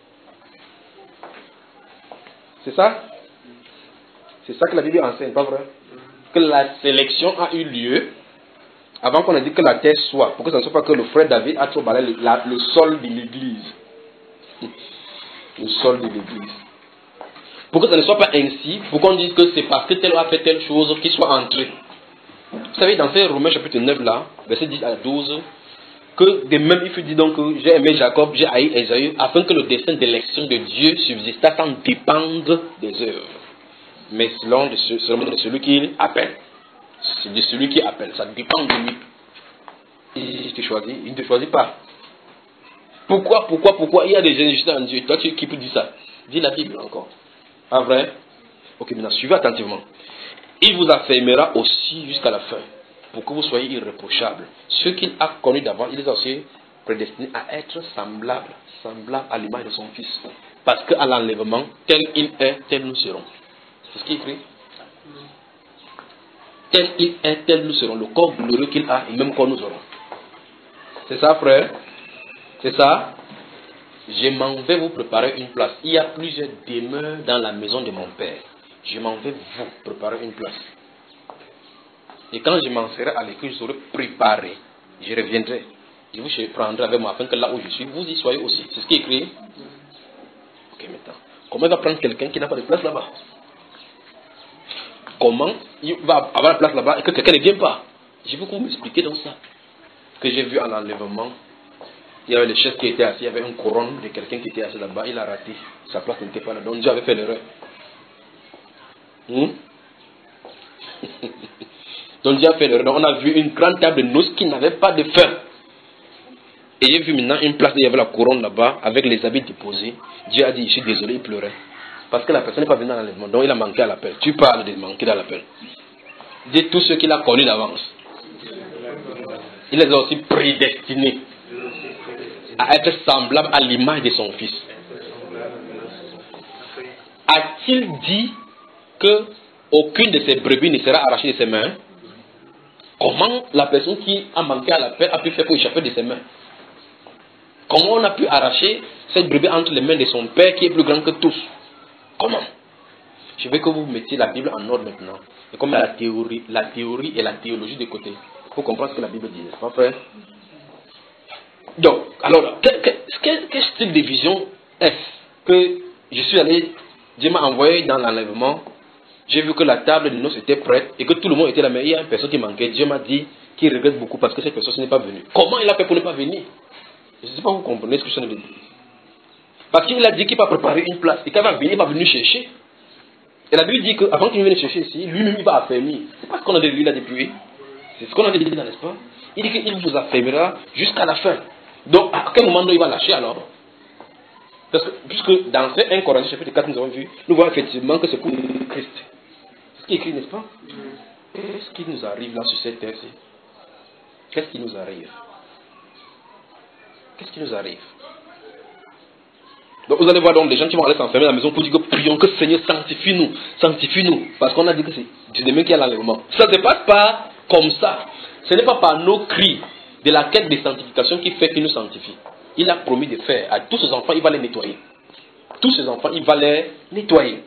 C'est ça? C'est ça que la Bible enseigne, pas vrai? Que la sélection a eu lieu avant qu'on ait dit que la terre soit, pour que ça ne soit pas que le frère David a trop balayé le, la, le sol de l'église. Le sol de l'église. Pour que ça ne soit pas ainsi, pour qu'on dise que c'est parce que tel a fait telle chose qu'il soit entré. Vous savez, dans ces Romains chapitre neuf là, verset dix à douze, que de même il fut dit donc que j'ai aimé Jacob, j'ai haï Esaü, afin que le dessein d'élection de Dieu subsistât sans dépendre des œuvres. mais selon de, ce, selon de celui qui appelle. C'est de celui qui appelle, ça dépend de lui. Il te choisit, il ne te choisit pas. Pourquoi, pourquoi, pourquoi il y a des injustices en Dieu? Toi, tu, qui peut dire ça? Dis la Bible encore. Ah vrai? Ok, maintenant, suivez attentivement. Il vous affermira aussi jusqu'à la fin, pour que vous soyez irréprochables. Ceux qu'il a connus d'avant, il les a aussi prédestinés à être semblables, semblables à l'image de son Fils. Parce qu'à l'enlèvement, tel il est, tel nous serons. C'est ce qui est écrit. Tel il est, tel nous serons. Le corps glorieux qu'il a, et même corps nous aurons. C'est ça, frère? C'est ça? Je m'en vais vous préparer une place. Il y a plusieurs demeures dans la maison de mon Père. Je m'en vais vous préparer une place. Et quand je m'en serai à l'écrit, je serai préparé. Je reviendrai. Je vous prendrai avec moi afin que là où je suis, vous y soyez aussi. C'est ce qui est écrit. Ok, maintenant. Comment il va prendre quelqu'un qui n'a pas de place là-bas? Comment il va avoir la place là-bas et que quelqu'un ne vient pas? Je veux que vous m'expliquiez donc ça. Que j'ai vu à l'enlèvement. Il y avait le chef qui était assis, il y avait une couronne de quelqu'un qui était assis là-bas, il a raté. Sa place n'était pas là. Donc Dieu avait fait l'erreur. Hmm? Donc Dieu a fait l'erreur. Donc on a vu une grande table de noces qui n'avait pas de feu. Et j'ai vu maintenant une place où il y avait la couronne là-bas, avec les habits déposés. Dieu a dit, je suis désolé, il pleurait. Parce que la personne n'est pas venue dans l'enlèvement. Donc il a manqué à l'appel. Tu parles de manquer à l'appel. Dis tous ceux qu'il a connus d'avance. Il les a aussi prédestinés à être semblables à l'image de son Fils. A-t-il dit que aucune de ses brebis ne sera arrachée de ses mains? Comment la personne qui a manqué à l'appel a pu faire pour échapper de ses mains? Comment on a pu arracher cette brebis entre les mains de son Père qui est plus grand que tous? Comment? Je veux que vous mettiez la Bible en ordre maintenant. Et comme la théorie, la théorie et la théologie de côté, pour comprendre ce que la Bible dit, n'est-ce pas, frère? Donc, alors, quel, quel, quel style de vision est-ce que je suis allé, Dieu m'a envoyé dans l'enlèvement, j'ai vu que la table de noces était prête et que tout le monde était là, mais il y a une personne qui manquait. Dieu m'a dit qu'il regrette beaucoup parce que cette personne n'est pas venue. Comment il a fait pour ne pas venir? Je ne sais pas si vous comprenez ce que je suis en train de dire. Parce qu'il a dit qu'il va préparer une place et qu'il va venir, il va venir chercher. Et la Bible dit qu'avant qu'il vienne chercher ici, lui-même il va affermir. C'est pas ce qu'on a dit là depuis. C'est ce qu'on a dit là, n'est-ce pas? Il dit qu'il vous affermira jusqu'à la fin. Donc, à quel moment il va lâcher alors? Parce que, puisque dans ce un Corinthiens chapitre quatre, nous avons vu, nous voyons effectivement que c'est pour Christ. C'est ce qui est écrit, n'est-ce pas? Qu'est-ce qui nous arrive là sur cette terre-ci? Qu'est-ce qui nous arrive? Qu'est-ce qui nous arrive? Donc, vous allez voir donc les gens qui vont aller s'enfermer dans la maison pour dire que prions, que Seigneur sanctifie-nous, sanctifie-nous. Parce qu'on a dit que c'est demain qu'il y a l'enlèvement. Ça ne se passe pas comme ça. Ce n'est pas par nos cris de la quête de sanctification qui fait qu'il nous sanctifie. Il a promis de faire. À tous ses enfants, il va les nettoyer. Tous ses enfants, il va les nettoyer.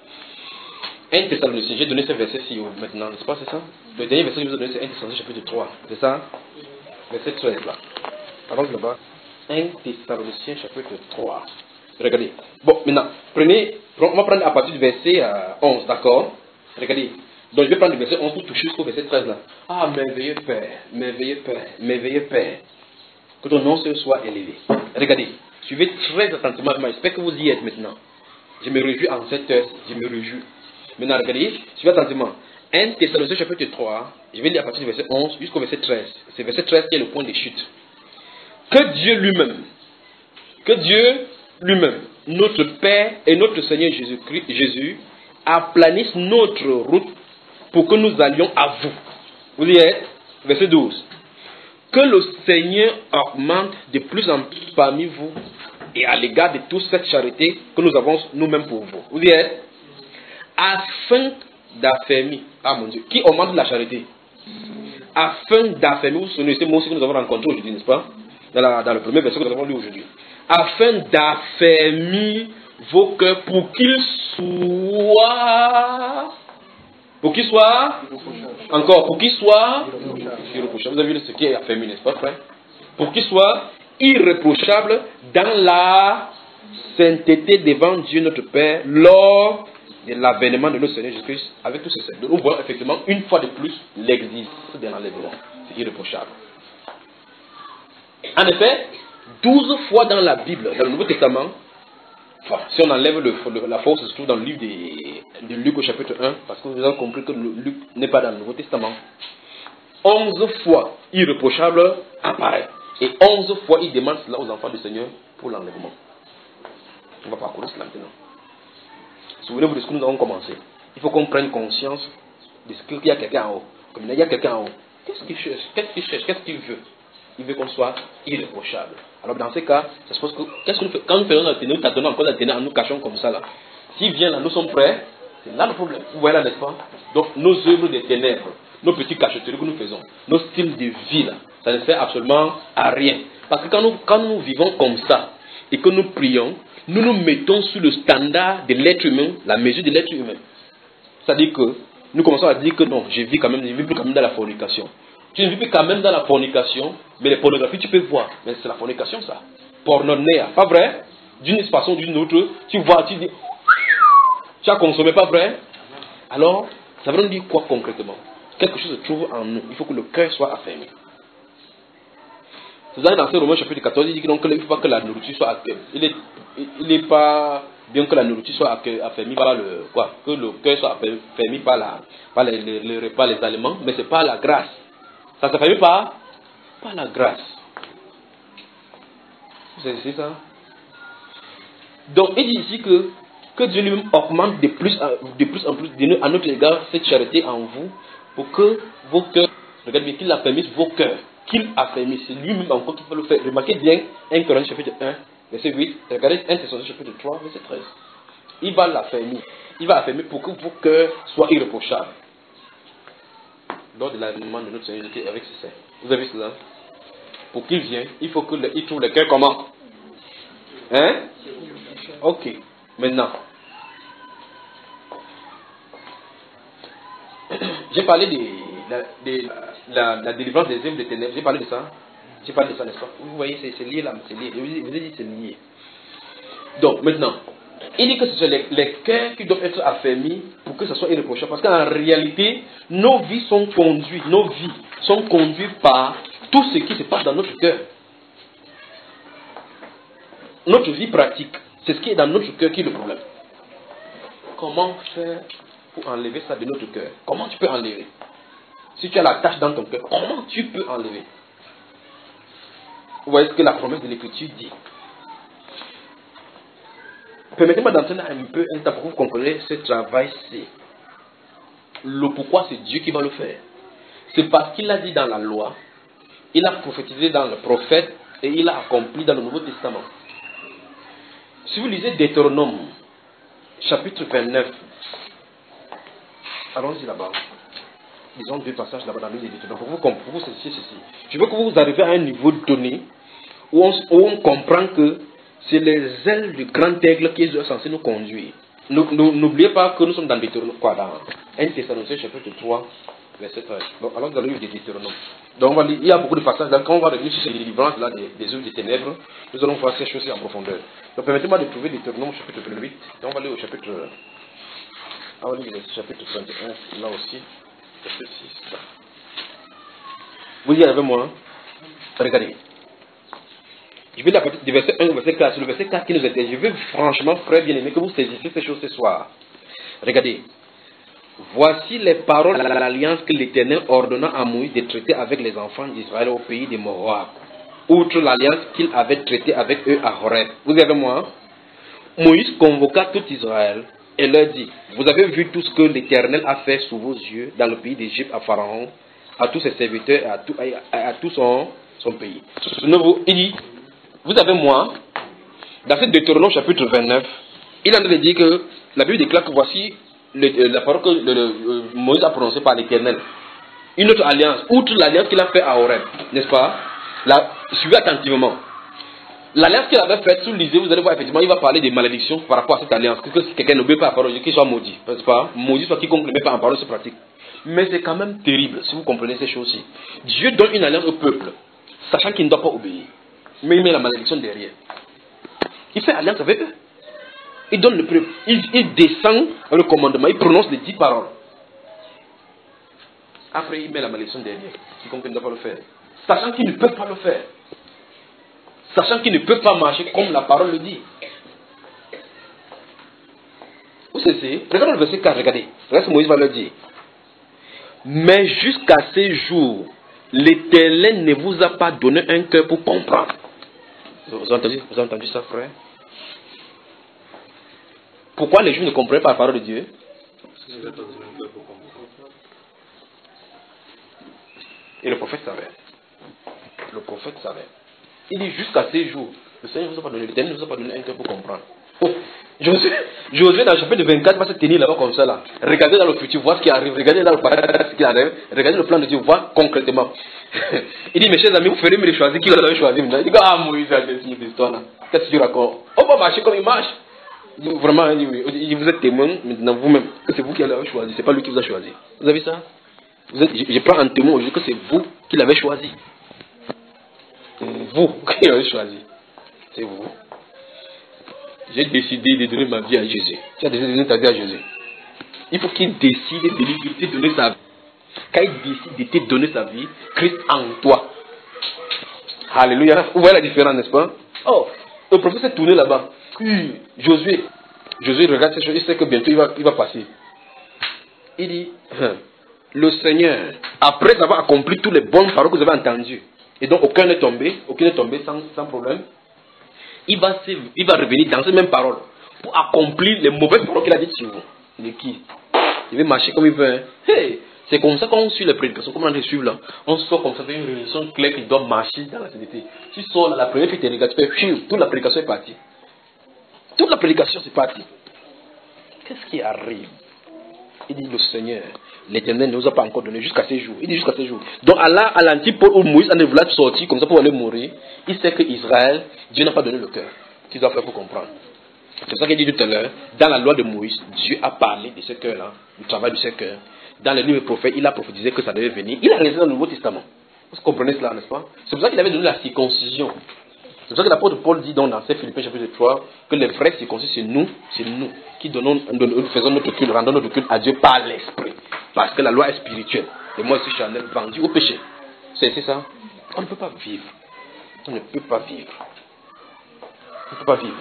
un Thessaloniciens, j'ai donné ce verset-ci maintenant, n'est-ce pas, c'est ça? Le dernier verset que je vous ai donné, c'est un Thessaloniciens chapitre trois. C'est ça? Verset treize là. Par exemple là-bas. un Thessaloniciens chapitre trois. Regardez. Bon, maintenant, prenez, on va prendre à partir du verset euh, onze, d'accord? Regardez. Donc je vais prendre le verset onze pour toucher jusqu'au verset treize là. Ah, merveilleux Père, merveilleux Père, merveilleux Père. Que ton nom soit élevé. Regardez, suivez très attentivement. J'espère que vous y êtes maintenant. Je me réjouis en cette heure, je me réjouis. Maintenant, regardez, suivez attentivement. un Thessaloniciens chapitre trois, je vais lire à partir du verset onze jusqu'au verset treize. C'est verset treize qui est le point de chute. Que Dieu lui-même, que Dieu lui-même, notre Père et notre Seigneur Jésus-Christ, Jésus, aplanisse notre route pour que nous allions à vous. Vous y êtes? Verset douze. Que le Seigneur augmente de plus en plus parmi vous et à l'égard de toute cette charité que nous avons nous-mêmes pour vous. Vous y êtes? Afin d'affermir, ah mon Dieu, qui augmente la charité? Afin d'affermir, vous vous souvenez, c'est moi aussi que nous avons rencontré aujourd'hui, n'est-ce pas? Dans, la, dans le premier verset que nous avons lu aujourd'hui. Afin d'affermir vos cœurs pour qu'ils soient... Pour qu'ils soient... Encore, pour qu'ils soient... Irréprochables. Vous avez vu ce qui est affermi, n'est-ce pas, frère? Pour qu'ils soient irréprochables dans la sainteté devant Dieu notre Père lors de l'avènement de notre Seigneur Jésus-Christ avec tous ces saints. Donc nous voyons effectivement une fois de plus l'existence de l'enlèvement. C'est irréprochable. En effet, douze fois dans la Bible, dans le Nouveau Testament, Enfin, si on enlève le, le, la force, se trouve dans le livre de, de Luc au chapitre un, parce que vous avez compris que le, Luc n'est pas dans le Nouveau Testament. Onze fois irréprochable apparaît. Et onze fois il demande cela aux enfants du Seigneur pour l'enlèvement. On va parcourir cela maintenant. Souvenez-vous de ce que nous avons commencé. Il faut qu'on prenne conscience de ce qu'il y a quelqu'un en haut. Comme il y a quelqu'un en haut. Qu'est-ce qu'il cherche? Qu'est-ce qu'il cherche? Qu'est-ce qu'il veut? Il veut qu'on soit irréprochable. Alors dans ces cas, ça suppose que, qu'est-ce que nous faisons? Quand nous faisons la tenue, nous tâtonnons encore la tenue en nous cachant comme ça là. S'il vient là, nous sommes prêts. C'est là le problème. Vous voyez là, n'est-ce pas? Donc nos œuvres des ténèbres, nos petits cacheteries que nous faisons, nos styles de vie là, ça ne sert absolument à rien. Parce que quand nous, quand nous vivons comme ça et que nous prions, nous nous mettons sous le standard de l'être humain, la mesure de l'être humain. C'est-à-dire que nous commençons à dire que non, je vis quand même, je ne vis plus quand même dans la fornication. Tu ne vis plus quand même dans la fornication, mais les pornographies tu peux voir. Mais c'est la fornication ça. Pornonéa, pas vrai? D'une façon ou d'une autre, tu vois, tu dis, tu as consommé, pas vrai? Alors, ça veut dire quoi concrètement? Quelque chose se trouve en nous. Il faut que le cœur soit affermi. C'est ça que dans ce Romains chapitre quatorze, il dit qu'il ne faut pas que la nourriture soit affermie. Il n'est pas bien que la nourriture soit affermie par le quoi, que le cœur soit affermi par, la, par les, les, les repas, les aliments, mais c'est pas la grâce. Ça ne s'affermit pas par la grâce. C'est ça. Donc il dit ici que, que Dieu lui-même augmente de plus, de plus en plus de, à notre égard cette charité en vous, pour que vos cœurs, regardez bien, qu'il affermisse vos cœurs. Qu'il affermisse, c'est lui-même encore qui peut le faire. Remarquez bien un Corinthiens chapitre un, verset huit, regardez un Thessaloniciens chapitre trois, verset treize. Il va l'affermir. Il va affermir pour que vos cœurs soient irréprochables. Lors de l'avènement de notre Seigneur Jésus avec ses saints. Vous avez cela? Pour qu'il vienne, il faut qu'il trouve le cœur comment? Hein? Ok. Maintenant. J'ai parlé de la, de, la, la délivrance des œuvres des ténèbres. J'ai parlé de ça. J'ai parlé de ça, n'est-ce pas? Vous voyez, c'est lié là, c'est lié. Je vous ai dit c'est lié. Donc, maintenant, il dit que ce sont les, les cœurs qui doivent être affermis pour que ce soit irréprochable. Parce qu'en réalité, nos vies sont conduites, nos vies sont conduites par tout ce qui se passe dans notre cœur. Notre vie pratique, c'est ce qui est dans notre cœur qui est le problème. Comment faire pour enlever ça de notre cœur? Comment tu peux enlever? Si tu as la tâche dans ton cœur, comment tu peux enlever? Vous voyez ce que la promesse de l'Écriture dit. Permettez-moi d'entrer un peu un temps pour que vous compreniez ce travail-ci. Le pourquoi c'est Dieu qui va le faire. C'est parce qu'il a dit dans la loi, il a prophétisé dans le prophète et il a accompli dans le Nouveau Testament. Si vous lisez Deutéronome, chapitre vingt-neuf, allons-y là-bas. Disons deux passages là-bas dans le livre de Deutéronome. Pour vous, pour vous saisir ceci. Je veux que vous arriviez à un niveau donné où on, où on comprend que c'est les ailes du grand aigle qui sont censées nous conduire. N'oubliez pas que nous sommes dans Deutéronome, quoi, dans un Thessaloniciens chapitre trois, verset treize. Donc, alors dans le livre de Deutéronome. Donc, on va lire, il y a beaucoup de passages. Là, quand on va revenir sur ces délivrances là des, des œuvres des ténèbres, nous allons voir ces choses en profondeur. Donc, permettez-moi de trouver Deutéronome chapitre vingt-huit. Donc, on va aller au chapitre, on va lire le chapitre vingt et un, là aussi, verset six. Là. Vous y êtes avec moi? Regardez. Je vais la partie du verset un au verset quatre. C'est le verset quatre qui nous intéresse. Je veux franchement, frère bien-aimé, que vous saisissiez ces choses ce soir. Regardez. Voici les paroles de l'alliance que l'Éternel ordonna à Moïse de traiter avec les enfants d'Israël au pays de Moab, outre l'alliance qu'il avait traitée avec eux à Horeb. Vous avez moi? Moïse convoqua tout Israël et leur dit, vous avez vu tout ce que l'Éternel a fait sous vos yeux dans le pays d'Égypte à Pharaon, à tous ses serviteurs et à tout, à, à tout son, son pays. Souvenez-vous, il dit, vous avez moi, dans ce Deutéronome chapitre vingt-neuf, il en a dit que la Bible déclare que voici le, la parole que le, le, Moïse a prononcée par l'Éternel. Une autre alliance, outre l'alliance qu'il a faite à Horeb, n'est-ce pas? La, suivez attentivement. L'alliance qu'il avait faite, sous lisez, vous allez voir effectivement, il va parler des malédictions par rapport à cette alliance. Que si quelqu'un n'obéit pas à la parole, qu'il soit maudit, n'est-ce pas? Maudit soit quiconque ne met pas en parole, c'est pratique. Mais c'est quand même terrible si vous comprenez ces choses-ci. Dieu donne une alliance au peuple, sachant qu'il ne doit pas obéir. Mais il met la malédiction derrière. Il fait alliance avec eux. Il donne le preuve. Il, il descend le commandement. Il prononce les dix paroles. Après, il met la malédiction derrière. Quiconque ne doit pas le faire. Sachant qu'il ne peut pas le faire. Sachant qu'il ne peut pas marcher comme la parole le dit. Où c'est c'est? Regardez le verset quatre, regardez. Regardez ce que Moïse va leur dire. Mais jusqu'à ces jours, l'Éternel ne vous a pas donné un cœur pour comprendre. Vous avez entendu, vous avez entendu ça, frère? Pourquoi les Juifs ne comprenaient pas la parole de Dieu? Et le prophète savait. Le prophète savait. Il dit jusqu'à ces jours, le Seigneur ne vous a pas donné, l'Éternel ne vous a pas donné un cœur pour comprendre. Oh, Josué, Josué dans le chapitre vingt-quatre va se tenir là-bas comme ça là. Regardez dans le futur, voir ce qui arrive. Regardez dans le passé ce qui arrive. Regardez le plan de Dieu, voir concrètement. Il dit, mes chers amis, vous ferez mieux de choisir qui vous avez choisi maintenant. Il dit, ah Moïse a décidé cette histoire là. Qu'est-ce que tu racontes? On va marcher comme il marche. Il dit, vraiment, il dit, vous êtes témoin maintenant vous-même. Que c'est vous qui l'avez choisi, c'est pas lui qui vous a choisi. Vous avez ça? Vous êtes, je, je prends un témoin aujourd'hui que c'est vous qui l'avez choisi. Vous qui l'avez choisi. C'est vous. J'ai décidé de donner ma vie à Jésus. Tu as décidé de donner ta vie à Jésus. Il faut qu'il décide de te donner sa vie. Quand il décide de te donner sa vie, Christ en toi. Alléluia. Vous voyez la différence, n'est-ce pas? Oh, le prophète s'est tourné là-bas. Oui, Josué. Josué regarde ces choses, il sait que bientôt il va, il va passer. Il dit, le Seigneur, après avoir accompli tous les bonnes paroles que vous avez entendues, et donc aucun n'est tombé, aucun n'est tombé sans, sans problème, il va, il va revenir dans ces mêmes paroles pour accomplir les mauvaises paroles qu'il a dites sur vous. Il est qui? Il veut marcher comme il veut. Hein? Hey, c'est comme ça qu'on suit les prédications, comme on les suit là. On sort comme ça, avec une révélation claire qui doit marcher dans la société. Tu sors là, la première fois que tu es négatif, toute la prédication est partie. Toute la prédication c'est parti. Qu'est-ce qui arrive? Il dit le Seigneur, l'Éternel ne nous a pas encore donné jusqu'à ces jours. Il dit jusqu'à ces jours. Donc Allah, à l'antipode où Moïse en est voulu sortir comme ça pour aller mourir, il sait que Israël, Dieu n'a pas donné le cœur qu'il doit faire pour comprendre. C'est ça qu'il dit tout à l'heure. Dans la loi de Moïse, Dieu a parlé de ce cœur-là, du travail de ce cœur. Dans le livre des prophètes, il a prophétisé que ça devait venir. Il a réalisé dans le Nouveau Testament. Vous comprenez cela, n'est-ce pas? C'est pour ça qu'il avait donné la circoncision. C'est pour ça que l'apôtre Paul dit donc dans Philippiens chapitre trois que les vrais circoncis, c'est nous, c'est nous qui donnons, nous faisons notre culte, rendons notre culte à Dieu par l'esprit. Parce que la loi est spirituelle. Et moi aussi, charnel, vendu au péché. C'est ça. On ne peut pas vivre. On ne peut pas vivre. On ne peut pas vivre.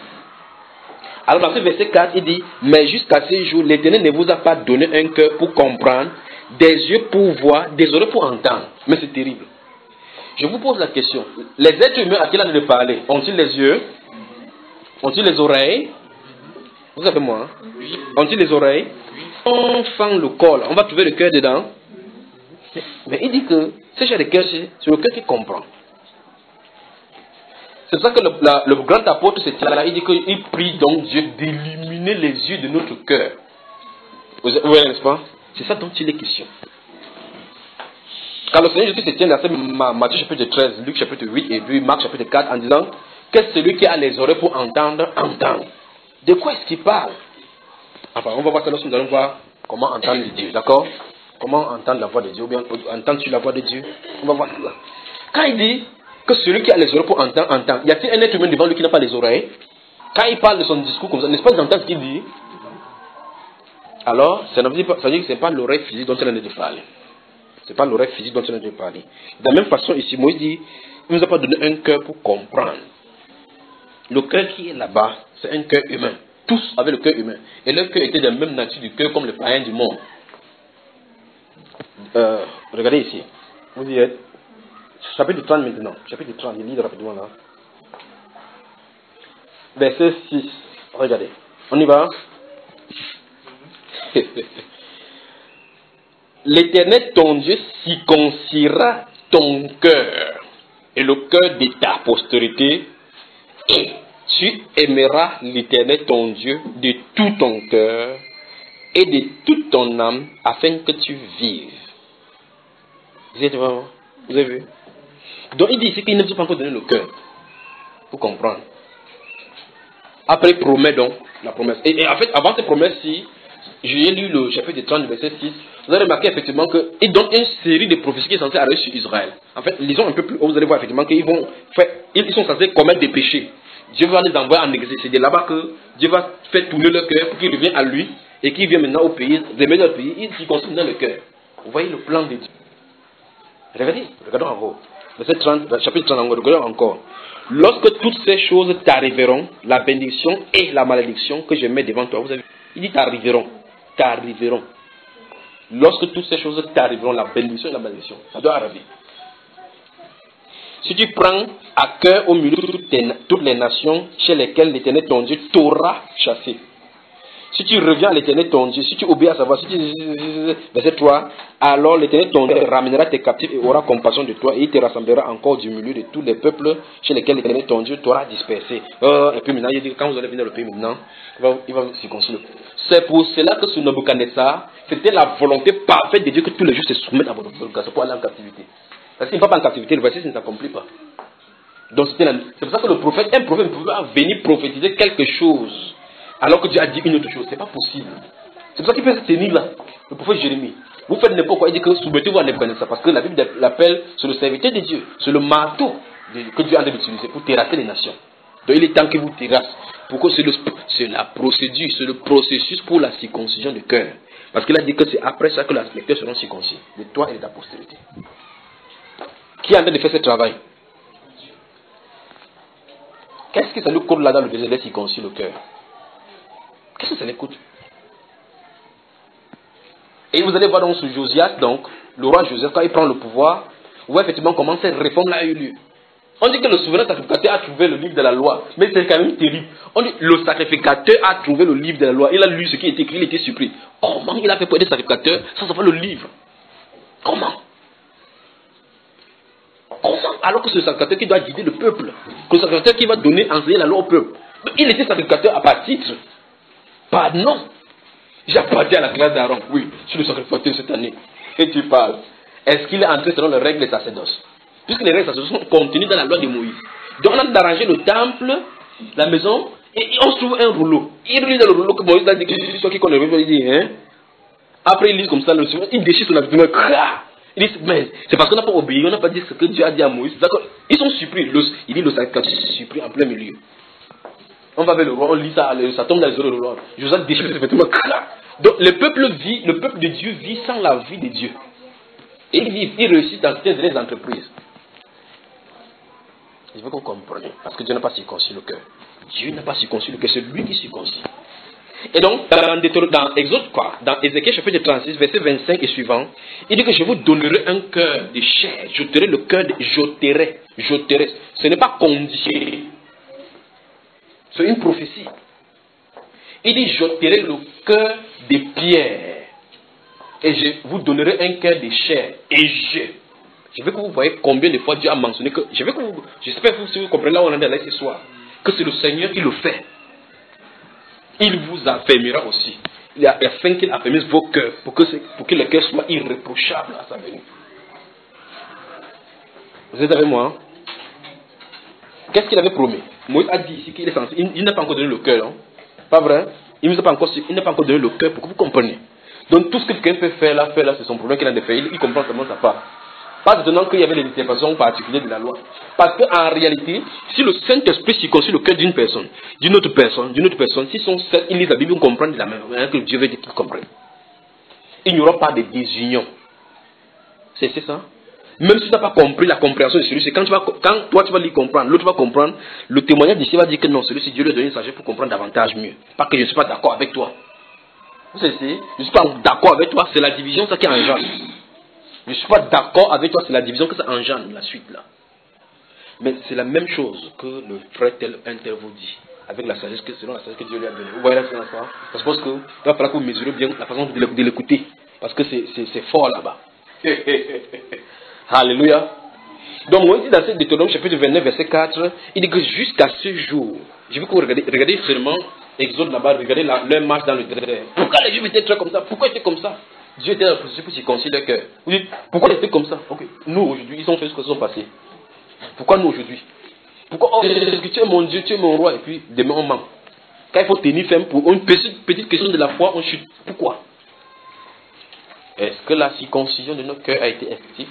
Alors dans ce verset quatre, il dit, mais jusqu'à ces jours, l'Éternel ne vous a pas donné un cœur pour comprendre, des yeux pour voir, des oreilles pour entendre. Mais c'est terrible. Je vous pose la question. Les êtres humains à qui il a de parler, ont-ils les yeux? Ont-ils les oreilles? Vous savez moi? Hein? Ont-ils les oreilles? On fend le corps, on va trouver le cœur dedans. Mais il dit que ce genre de cœur, c'est le cœur qui comprend. C'est pour ça que le, la, le grand apôtre, c'est là, il dit qu'il prie donc Dieu d'illuminer les yeux de notre cœur. Vous voyez, n'est-ce pas? C'est ça dont il est question. Quand le Seigneur Jésus se tient dans Matthieu chapitre treize, Luc chapitre huit et puis Marc chapitre quatre en disant que celui qui a les oreilles pour entendre, entend. De quoi est-ce qu'il parle? Enfin, on va voir ça lorsque nous allons voir comment entendre Dieu, d'accord? Comment entendre la voix de Dieu, ou bien entendre-tu la voix de Dieu? On va voir ça. Quand il dit que celui qui a les oreilles pour entendre, entend, y a-t-il un être humain devant lui qui n'a pas les oreilles? Quand il parle de son discours comme ça, n'est-ce pas d'entendre ce qu'il dit? Alors, ça ne veut dire pas, ça veut dire que ce n'est pas l'oreille physique dont il en est de parler. Ce n'est pas l'oreille physique dont il en est de parler. De la même façon, ici, Moïse dit, il ne nous a pas donné un cœur pour comprendre. Le cœur qui est là-bas, c'est un cœur humain. Tous avaient le cœur humain. Et leur cœur était de la même nature du cœur comme les païens du monde. Euh, regardez ici. Vous y êtes. Chapitre trente maintenant. Chapitre trente, il lit rapidement là. Verset six. Regardez. On y va. L'Éternel ton Dieu circoncira ton cœur et le cœur de ta postérité, et tu aimeras l'Éternel ton Dieu de tout ton cœur et de toute ton âme afin que tu vives. Vous êtes vraiment? Vous avez vu? Donc il dit ici qu'il ne nous a pas encore donné le cœur pour comprendre. Après il promet donc la promesse. Et, et en fait, avant cette promesse-ci, j'ai lu le chapitre trente, verset six. Vous allez remarquer effectivement qu'il donne une série de prophéties qui est censée arriver sur Israël. En fait, lisons un peu plus haut, vous allez voir effectivement qu'ils vont faire, ils sont censés commettre des péchés. Dieu va les envoyer en exil. C'est de là-bas que Dieu va faire tourner leur cœur pour qu'ils reviennent à lui et qu'ils viennent maintenant au pays, remettent leur pays, ils s'y consument dans le cœur. Vous voyez le plan de Dieu. Regardez, regardons en haut. Verset trente, chapitre trente, regardons encore. Lorsque toutes ces choses t'arriveront, la bénédiction et la malédiction que je mets devant toi, vous avez vu? Il dit t'arriveront. T'arriveront. Lorsque toutes ces choses t'arriveront, la bénédiction et la malédiction, ça doit arriver. Si tu prends à cœur au milieu de toutes, tes, toutes les nations chez lesquelles l'Éternel ton Dieu t'aura chassé. Si tu reviens à l'Éternel ton Dieu, si tu obéis à sa voix, si tu... Verset trois, alors l'Éternel ton Dieu ramènera tes captifs et aura compassion de toi et il te rassemblera encore du milieu de tous les peuples chez lesquels l'Éternel ton Dieu t'aura dispersé. Euh, et puis maintenant, il dit que quand vous allez venir dans le pays maintenant, il va, il va circoncire. C'est pour cela que sous Nebuchadnezzar, c'était la volonté parfaite de Dieu que tous les jours se soumettent à votre volonté pour aller en captivité. Parce qu'il ne va pas en captivité, le verset ne s'accomplit pas. Donc c'est pour ça que le prophète, un prophète ne pouvait pas venir prophétiser quelque chose alors que Dieu a dit une autre chose. C'est pas possible. C'est pour ça qu'il peut se tenir là. Le prophète Jérémie. Vous faites n'importe quoi. Il dit que soumettez-vous à Nebuchadnezzar. Parce que la Bible l'appelle sur le serviteur de Dieu. C'est le marteau que Dieu a d'utiliser pour terrasser les nations. Donc il est temps que vous terrassez. Pourquoi c'est la procédure, c'est le processus pour la circoncision du cœur. Parce qu'il a dit que c'est après ça que les cœurs seront circoncis. De toi et de ta postérité. Qui est en train de faire ce travail? Qu'est-ce que ça nous coûte là dans le désert de circoncire le cœur? Qu'est-ce que ça nous coûte? Et vous allez voir donc sous Josias, donc, le roi Josias, quand il prend le pouvoir, vous voyez effectivement comment cette réforme-là a eu lieu. On dit que le souverain sacrificateur a trouvé le livre de la loi, mais c'est quand même terrible. On dit que le sacrificateur a trouvé le livre de la loi, il a lu ce qui était écrit, il était surpris. Comment il a fait pour être sacrificateur sans savoir le livre? Comment? Comment? Alors que c'est le sacrificateur qui doit guider le peuple, que le sacrificateur qui va donner, enseigner la loi au peuple. Mais il était sacrificateur à part titre. Pas non. J'appartiens à la classe d'Aaron. Oui, je suis le sacrificateur cette année. Et tu parles. Est-ce qu'il est entré selon les règles des sacerdoces? Puisque les règles des sacerdoces sont contenues dans la loi de Moïse. Donc on a d'arranger le temple, la maison, et on se trouve un rouleau. Il lit dans le rouleau que Moïse a dit que c'est toi qui connais le il dit, hein? Après il lit comme ça, le souverain, il déchire son habitude. Il dit, mais c'est parce qu'on n'a pas obéi, on n'a pas dit ce que Dieu a dit à Moïse. Ils sont surpris. Le, il dit le sacrificateur est surpris en plein milieu. On va vers le roi, on lit ça, ça tombe dans les oreilles du roi. Joseph déchire ses vêtements. Donc le peuple vit, le peuple de Dieu vit sans la vie de Dieu. Et il vit, il réussit dans certaines entreprises. Je veux qu'on comprenne. Parce que Dieu n'a pas circoncis le cœur. Dieu n'a pas circoncis le cœur, c'est lui qui circoncis. Et donc, dans, dans Exode, quoi, dans Ézéchiel chapitre trente-six, verset vingt-cinq et suivant, il dit que je vous donnerai un cœur de chair. J'ôterai le cœur de. J'ôterai. J'ôterai. Ce n'est pas conditionné. C'est une prophétie. Il dit, j'ôterai le cœur de pierre. Et je vous donnerai un cœur de chair. Et je. Je veux que vous voyez combien de fois Dieu a mentionné que. Je veux que vous. J'espère que vous, vous comprenez là où on est allé ce soir. Que c'est le Seigneur qui le fait. Il vous affermira aussi. Il a afin qu'il affermisse vos cœurs. Pour que, pour que les cœurs soient irréprochables à sa venue. Vous êtes avec moi? Hein? Qu'est-ce qu'il avait promis? Moïse a dit ici qu'il est censé. Il, il n'a pas encore donné le cœur. Hein? Pas vrai? Il n'a pas, pas encore donné le cœur pour que vous compreniez. Donc tout ce que quelqu'un peut faire là, faire là, c'est son problème qu'il a de faire. Il, il comprend seulement sa part. Pas étonnant qu'il y avait des interprétations particulières de la loi. Parce qu'en réalité, si le Saint-Esprit circoncit le cœur d'une personne, d'une autre personne, d'une autre personne, si son sept, ils lisent la Bible, ils comprennent de la même manière que Dieu veut dire qu'ils comprennent. Il n'y aura pas de désunion. C'est ça? Même si tu n'as pas compris la compréhension de celui-ci, quand, tu vas, quand toi tu vas lui comprendre, l'autre va comprendre, le témoignage d'ici va dire que non, celui-ci, Dieu lui a donné une sagesse pour comprendre davantage mieux. Pas que je ne suis pas d'accord avec toi. Vous savez, je ne suis pas d'accord avec toi, c'est la division, ça qui engendre. Je ne suis pas d'accord avec toi, c'est la division que ça engendre, la suite là. Mais c'est la même chose que le frère tel, un tel vous dit, avec la sagesse que, selon la sagesse que Dieu lui a donnée. Vous voyez là, c'est ça? Je pense qu'il va falloir que vous mesurez bien la façon de l'écouter, parce que c'est fort là-bas. Alléluia. Donc, moi, dit dans ce Deutéronome chapitre vingt-neuf, verset quatre, il dit que jusqu'à ce jour, je veux que vous regardez, regardez seulement Exode là-bas, regardez la, leur marche dans le désert. Pourquoi les Juifs étaient très comme ça? Pourquoi ils étaient comme ça? Dieu était dans la processus pour circoncire leur cœur. Vous dites, pourquoi ils étaient comme ça? Okay. Nous, aujourd'hui, ils ont fait ce qu'ils sont passés. Pourquoi nous, aujourd'hui? Pourquoi, oh, que tu es mon Dieu, tu es mon roi, et puis demain on ment. Quand il faut tenir ferme pour une petite, petite question de la foi, on chute. Pourquoi? Est-ce que la circoncision de notre cœur a été effective?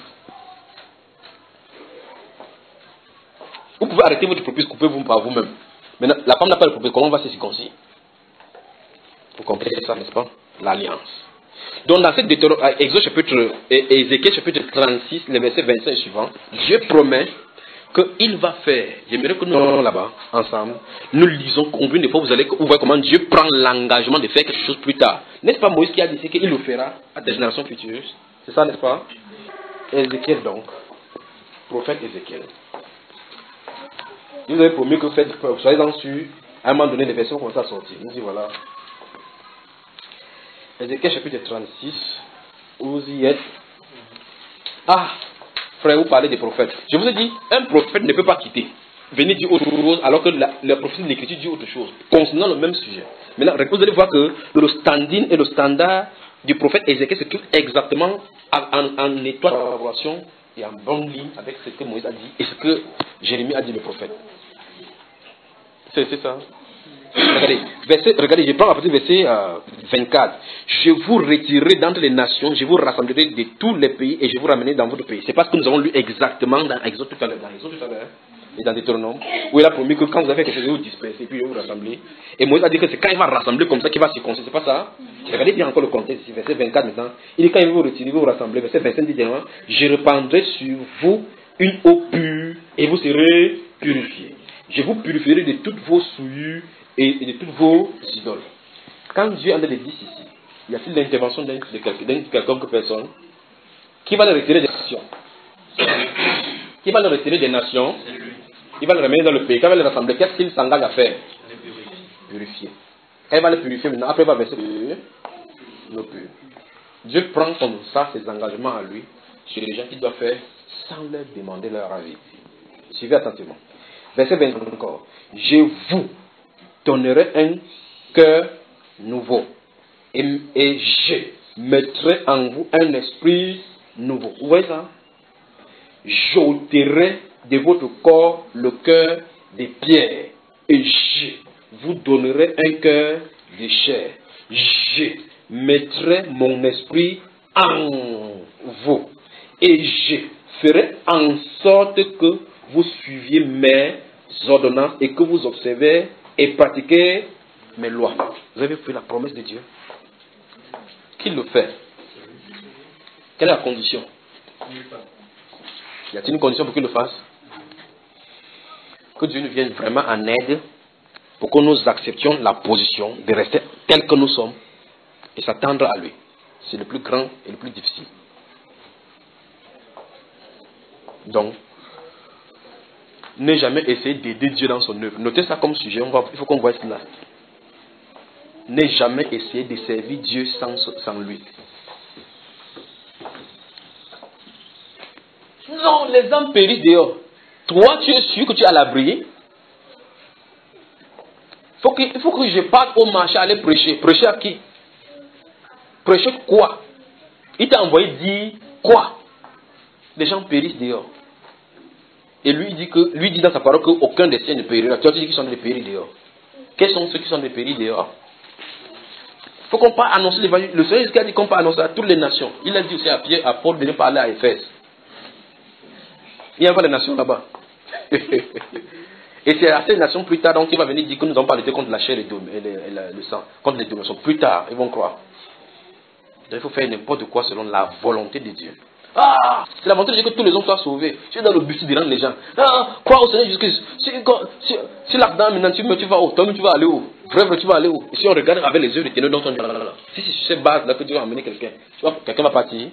Vous pouvez arrêter votre propre coupez-vous par vous-même. Maintenant, la femme n'a pas le propre, comment on va se circoncire? Vous comprenez ça, n'est-ce pas? L'alliance. Donc, dans cette Exode chapitre, Ézéchiel chapitre trente-six, le verset vingt-cinq suivant, Dieu promet qu'il va faire. J'aimerais que nous allons là-bas, ensemble, nous lisons combien de fois vous allez voir comment Dieu prend l'engagement de faire quelque chose plus tard. N'est-ce pas Moïse qui a dit qu'il le fera à des générations futures? C'est ça, n'est-ce pas? Ézéchiel donc, prophète Ézéchiel. Je vous avez promis que faites, vous soyez dans sûr, à un moment donné, les versions commencent à sortir. Nous dit voilà. Ézéchiel chapitre trente-six, vous y êtes. Ah, frère, vous parlez des prophètes. Je vous ai dit, un prophète ne peut pas quitter. Venez dire autre chose alors que la, la prophétie de l'écriture dit autre chose, concernant le même sujet. Maintenant, vous allez voir que le standing et le standard du prophète Ézéchiel se trouvent exactement en, en étroite collaboration et en bonne ligne avec ce que Moïse a dit et ce que Jérémie a dit le prophète. C'est ça. Regardez, verset, regardez, je prends à partir du verset euh, vingt-quatre. Je vous retirerai d'entre les nations, je vous rassemblerai de tous les pays et je vous ramènerai dans votre pays. C'est parce que nous avons lu exactement dans Exode tout à l'heure, dans Exode tout à l'heure, et dans Deutéronome, où il a promis que quand vous avez quelque chose, vous dispersez, puis je vais vous rassembler. Et Moïse a dit que c'est quand il va rassembler comme ça qu'il va se concentrer. C'est pas ça? Regardez bien encore le contexte ici, verset vingt-quatre maintenant. Il dit quand il va vous retirer, vous vous rassembler. Verset vingt-cinq dit je répandrai sur vous une eau pure et vous serez purifiés. Je vous purifierai de toutes vos souillures et de toutes vos idoles. Quand Dieu a dit ici, y a-t-il l'intervention de quelconque personne qui va le retirer des nations? Qui va le retirer des nations? Il va le ramener dans le pays. Quand il va le rassembler, qu'est-ce qu'il s'engage à faire? Purifier. Quand il va le purifier maintenant, après il va verser le pur. Dieu prend comme ça ses engagements à lui sur les gens qui doivent faire sans leur demander leur avis. Suivez attentivement. Verset vingt encore. Je vous donnerai un cœur nouveau et, et je mettrai en vous un esprit nouveau. Vous voyez ça? J'ôterai de votre corps le cœur de pierre et je vous donnerai un cœur de chair. Je mettrai mon esprit en vous et je ferai en sorte que vous suiviez mes ordonnances et que vous observez et pratiquez mes lois. Vous avez fait la promesse de Dieu. Qui le fait? Quelle est la condition? Y a-t-il une condition pour qu'il le fasse? Que Dieu nous vienne vraiment en aide pour que nous acceptions la position de rester tel que nous sommes et s'attendre à lui. C'est le plus grand et le plus difficile. Donc, ne jamais essayer d'aider Dieu dans son œuvre. Notez ça comme sujet, on va, il faut qu'on voit cela. Ne jamais essayer de servir Dieu sans, sans lui. Non, les hommes périssent dehors. Toi, tu es sûr que tu es à l'abri. Faut que, il faut que je parte au marché aller prêcher. Prêcher à qui? Prêcher quoi? Il t'a envoyé dire quoi? Les gens périssent dehors. Et lui dit, que, lui dit dans sa parole qu'aucun des siens ne périra. Toi, tu dis qu'ils sont des péris dehors. Quels sont ceux qui sont des péris dehors? Il faut qu'on pas annoncer l'évangile. Le Seigneur Jésus a dit qu'on peut annoncer à toutes les nations. Il a dit aussi à Pierre, à Paul de ne pas aller à Éphèse. Il y a pas les nations là-bas. Et c'est à ces nations plus tard donc il va venir dire que nous n'avons pas lutté contre la chair et, le, et, le, et le sang, contre les dominations. Plus tard, ils vont croire. Donc il faut faire n'importe quoi selon la volonté de Dieu. Ah, c'est la volonté de Dieu que tous les hommes soient sauvés. Tu es dans le but de rendre les gens. Ah, crois au Seigneur Jésus-Christ. Si, si, si là-dedans maintenant tu, tu vas où? Toi tu vas aller où? Frère, tu vas aller où? Et si on regarde avec les yeux de ténèbres dont on dit, si c'est sur cette base là que Dieu va amener quelqu'un, quelqu'un va partir.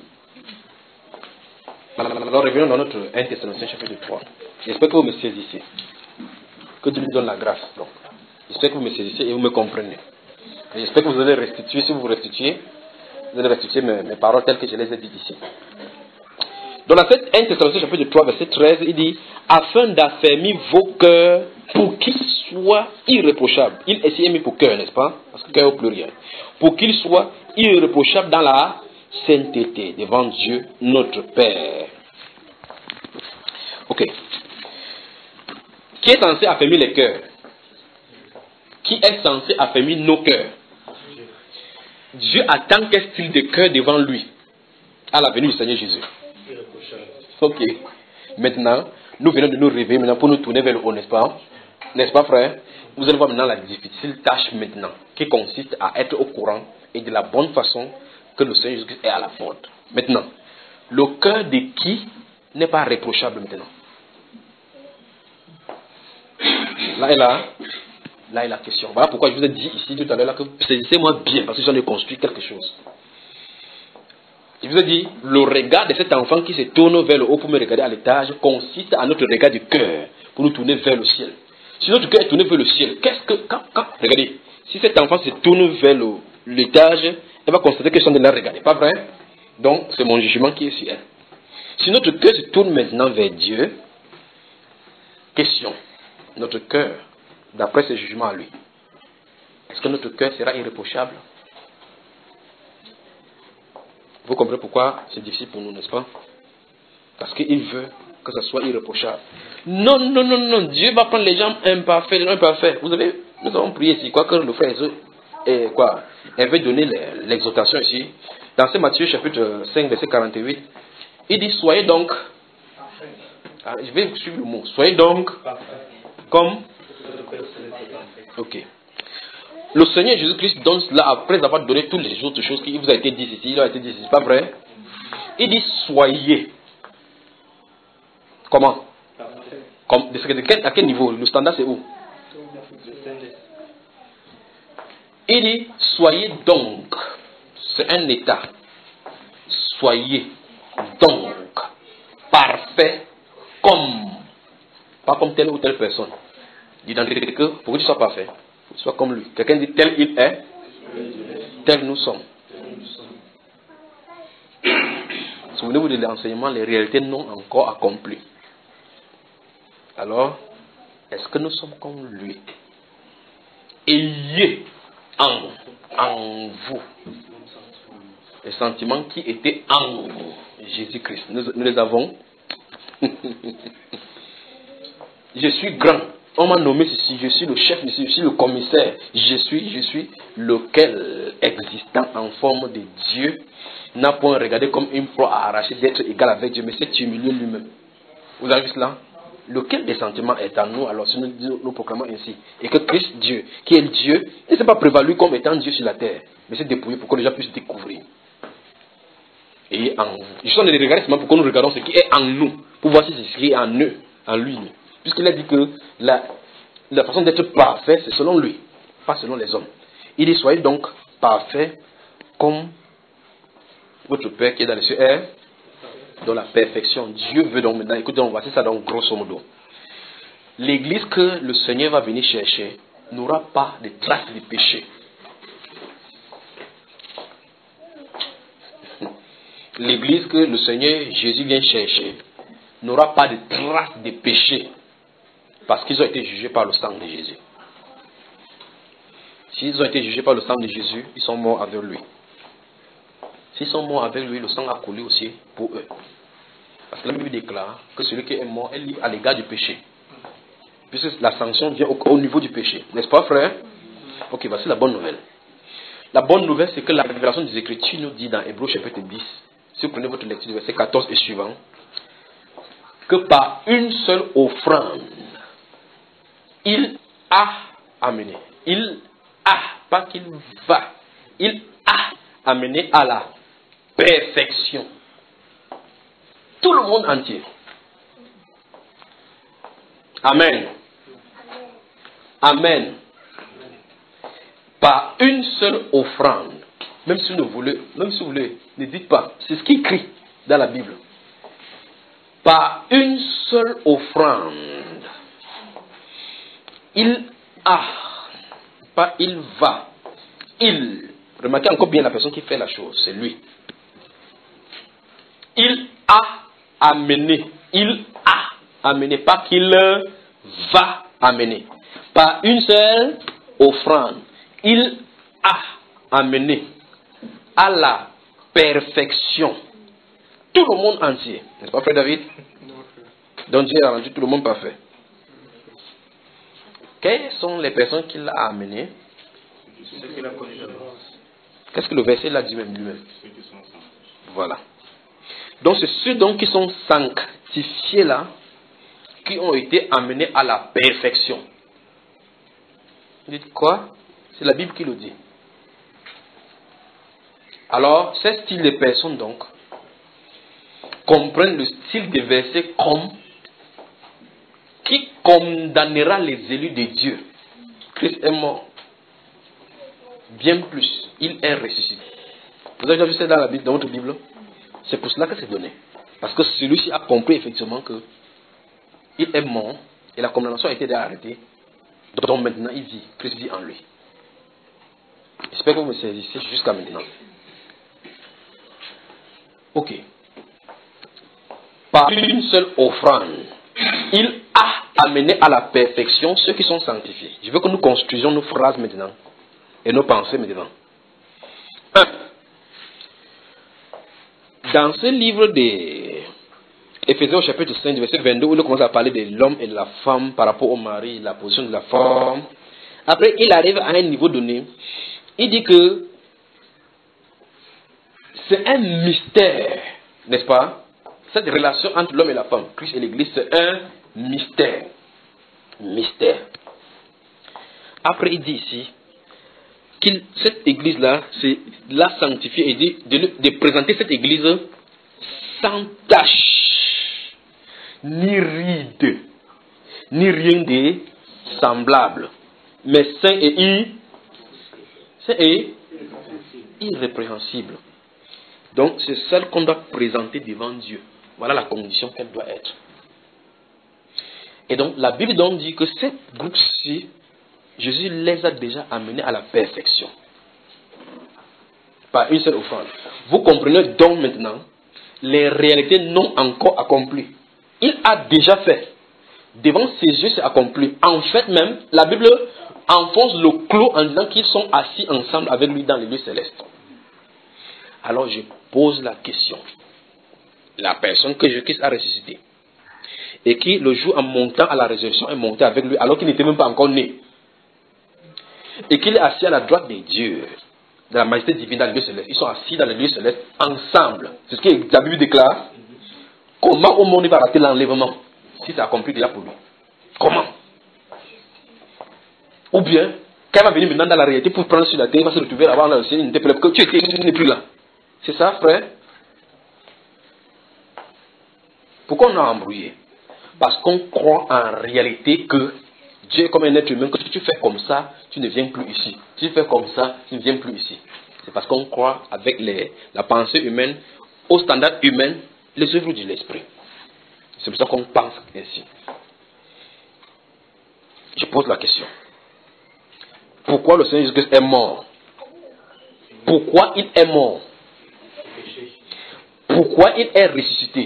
Alors revenons dans notre premier Thessaloniciens chapitre trois. J'espère que vous me saisissez. Que Dieu nous donne la grâce. Donc, j'espère que vous me saisissez et vous me comprenez. Et j'espère que vous allez restituer, si vous vous restituez, vous allez restituer mes, mes paroles telles que je les ai dites ici. Dans la premier Thessaloniciens chapitre trois, verset treize, il dit afin d'affermir vos cœurs pour qu'ils soient irréprochables. Il est ici mis pour cœur, n'est-ce pas? Parce que cœur au pluriel. Pour qu'ils soient irréprochables dans la sainteté devant Dieu notre Père. Ok. Qui est censé affermir les cœurs? Qui est censé affermir nos cœurs? Dieu attend quel style de cœur devant lui à la venue du Seigneur Jésus. Ok. Maintenant, nous venons de nous réveiller maintenant pour nous tourner vers le haut, n'est-ce pas? N'est-ce pas, frère? Vous allez voir maintenant la difficile tâche maintenant qui consiste à être au courant et de la bonne façon que le Seigneur Jésus est à la porte. Maintenant, le cœur de qui n'est pas réprochable maintenant? Là est là. Là est la question. Voilà pourquoi je vous ai dit ici tout à l'heure que saisissez-moi bien, parce que j'en ai construit quelque chose. Je vous ai dit, le regard de cet enfant qui se tourne vers le haut pour me regarder à l'étage consiste à notre regard du cœur pour nous tourner vers le ciel. Si notre cœur est tourné vers le ciel, qu'est-ce que... Quand, quand, regardez, si cet enfant se tourne vers l'étage, elle va constater que son de la regarder, pas vrai? Donc, c'est mon jugement qui est sur elle. Si notre cœur se tourne maintenant vers Dieu, question, notre cœur, d'après ce jugement à lui, est-ce que notre cœur sera irréprochable? Vous comprenez pourquoi c'est difficile pour nous, n'est-ce pas? Parce qu'il veut que ça soit irréprochable. Non, non, non, non, Dieu va prendre les gens imparfaits, les gens imparfaits. Vous savez, nous avons prié ici, quoi que le frère et quoi, elle veut donner l'exhortation ici. Dans ce Matthieu chapitre cinq, verset quarante-huit, il dit, soyez donc, ah, je vais suivre le mot, soyez donc comme, ok. Le Seigneur Jésus-Christ donne cela après avoir donné toutes les autres choses qui vous a été dit ici, il a été dit ici, c'est pas vrai? Il dit, soyez. Comment? Comme, de quel, à quel niveau? Le standard c'est où? Il dit, soyez donc. C'est un état. Soyez donc parfait comme. Pas comme telle ou telle personne. D'identité que, pour que tu sois parfait, faut que tu sois comme lui. Quelqu'un dit tel il est, tel nous sommes. Souvenez-vous de l'enseignement, les réalités non encore accomplies. Alors, est-ce que nous sommes comme lui? Ayez en, en vous les sentiments qui étaient en Jésus-Christ. Nous, nous les avons. Je suis grand. On m'a nommé ceci. Je suis le chef ici. Je suis le commissaire. Je suis, je suis lequel existant en forme de Dieu n'a point regardé comme une proie à arracher d'être égal avec Dieu, mais s'est humilié lui-même. Vous avez vu cela? Lequel des sentiments est en nous alors si nous, nous proclamons ainsi? Et que Christ Dieu, qui est Dieu, ne s'est pas prévalu comme étant Dieu sur la terre, mais s'est dépouillé pour que les gens puissent découvrir. Et en vous. Je suis en train de regarder seulement pour que nous regardons ce qui est en nous, pour voir si c'est ce qui est en eux, en lui. Puisqu'il a dit que la, la façon d'être parfait, c'est selon lui, pas selon les hommes. Il dit, soyez donc parfaits comme votre Père qui est dans les cieux est dans la perfection. Dieu veut donc maintenant, écoutez, on voit ça donc grosso modo. L'église que le Seigneur va venir chercher n'aura pas de traces de péché. L'église que le Seigneur Jésus vient chercher n'aura pas de traces de péché parce qu'ils ont été jugés par le sang de Jésus. S'ils ont été jugés par le sang de Jésus, ils sont morts avec lui. S'ils sont morts avec lui, le sang a coulé aussi pour eux. Parce que la Bible déclare que celui qui est mort est libre à l'égard du péché. Puisque la sanction vient au, au niveau du péché. N'est-ce pas, frère? Ok, voici la bonne nouvelle. La bonne nouvelle, c'est que la révélation des Écritures nous dit dans Hébreux chapitre dix, si vous prenez votre lecture du verset quatorze et suivant, que par une seule offrande, il a amené. Il a, pas qu'il va, il a amené à la perfection tout le monde entier. Amen. Amen. Par une seule offrande. Même si vous voulez, même si vous voulez, ne dites pas. C'est ce qui est écrit dans la Bible. Par une seule offrande. Il a. Pas il va. Il. Remarquez encore bien la personne qui fait la chose. C'est lui. Il a amené. Il a amené. Pas qu'il va amener. Par une seule offrande. Il a amené à la perfection tout le monde entier. N'est-ce pas, frère David? Donc Dieu a rendu tout le monde parfait. Quelles sont les personnes qu'il a amenées? Qu'est-ce que le verset l'a dit même lui-même? Voilà. Donc c'est ceux donc qui sont sanctifiés là, qui ont été amenés à la perfection. Vous dites quoi? C'est la Bible qui le dit. Alors, ce style de personnes donc comprennent le style des versets comme qui condamnera les élus de Dieu. Christ est mort. Bien plus, il est ressuscité. Vous avez déjà vu ça dans la Bible, dans votre Bible? C'est pour cela que c'est donné. Parce que celui-ci a compris effectivement que il est mort et la condamnation a été déjà arrêtée. Donc maintenant, il vit. Christ vit en lui. J'espère que vous me saisissez jusqu'à maintenant. Ok. Par une seule offrande, il a amené à la perfection ceux qui sont sanctifiés. Je veux que nous construisions nos phrases maintenant et nos pensées maintenant. un. Dans ce livre des Éphésiens au chapitre cinq, verset vingt-deux, où il commence à parler de l'homme et de la femme par rapport au mari, la position de la femme. Après, il arrive à un niveau donné. Il dit que c'est un mystère, n'est-ce pas? Cette relation entre l'homme et la femme, Christ et l'Église, c'est un mystère. Mystère. Après, il dit ici que cette Église-là, c'est la sanctifier et dit de, de présenter cette Église sans tache, ni ride, ni rien de semblable, mais saint et, ir, saint et irrépréhensible. Donc, c'est celle qu'on doit présenter devant Dieu. Voilà la condition qu'elle doit être. Et donc, la Bible donc dit que cette groupe-ci, Jésus les a déjà amenés à la perfection. Par une seule offrande. Vous comprenez donc maintenant les réalités non encore accomplies. Il a déjà fait. Devant ses yeux, c'est accompli. En fait même, la Bible enfonce le clou en disant qu'ils sont assis ensemble avec lui dans les lieux célestes. Alors je pose la question. La personne que Jésus a ressuscité et qui, le jour en montant à la résurrection, est monté avec lui alors qu'il n'était même pas encore né. Et qu'il est assis à la droite de Dieu, de la majesté divine dans les lieux célestes. Ils sont assis dans les lieux célestes ensemble. C'est ce que la Bible déclare. Comment au monde il va rater l'enlèvement si c'est accompli déjà pour lui? Comment? Ou bien, quand il va venir maintenant dans la réalité pour prendre sur la terre, il va se retrouver avant le ciel, il n'était plus là, que tu étais, tu n'es plus là. C'est ça, frère? Pourquoi on a embrouillé? Parce qu'on croit en réalité que Dieu est comme un être humain, que si tu fais comme ça, tu ne viens plus ici. Si tu fais comme ça, tu ne viens plus ici. C'est parce qu'on croit avec les, la pensée humaine, au standard humain, les œuvres de l'esprit. C'est pour ça qu'on pense ainsi. Je pose la question. Pourquoi le Seigneur Jésus-Christ est mort? Pourquoi il est mort? Pourquoi il est ressuscité?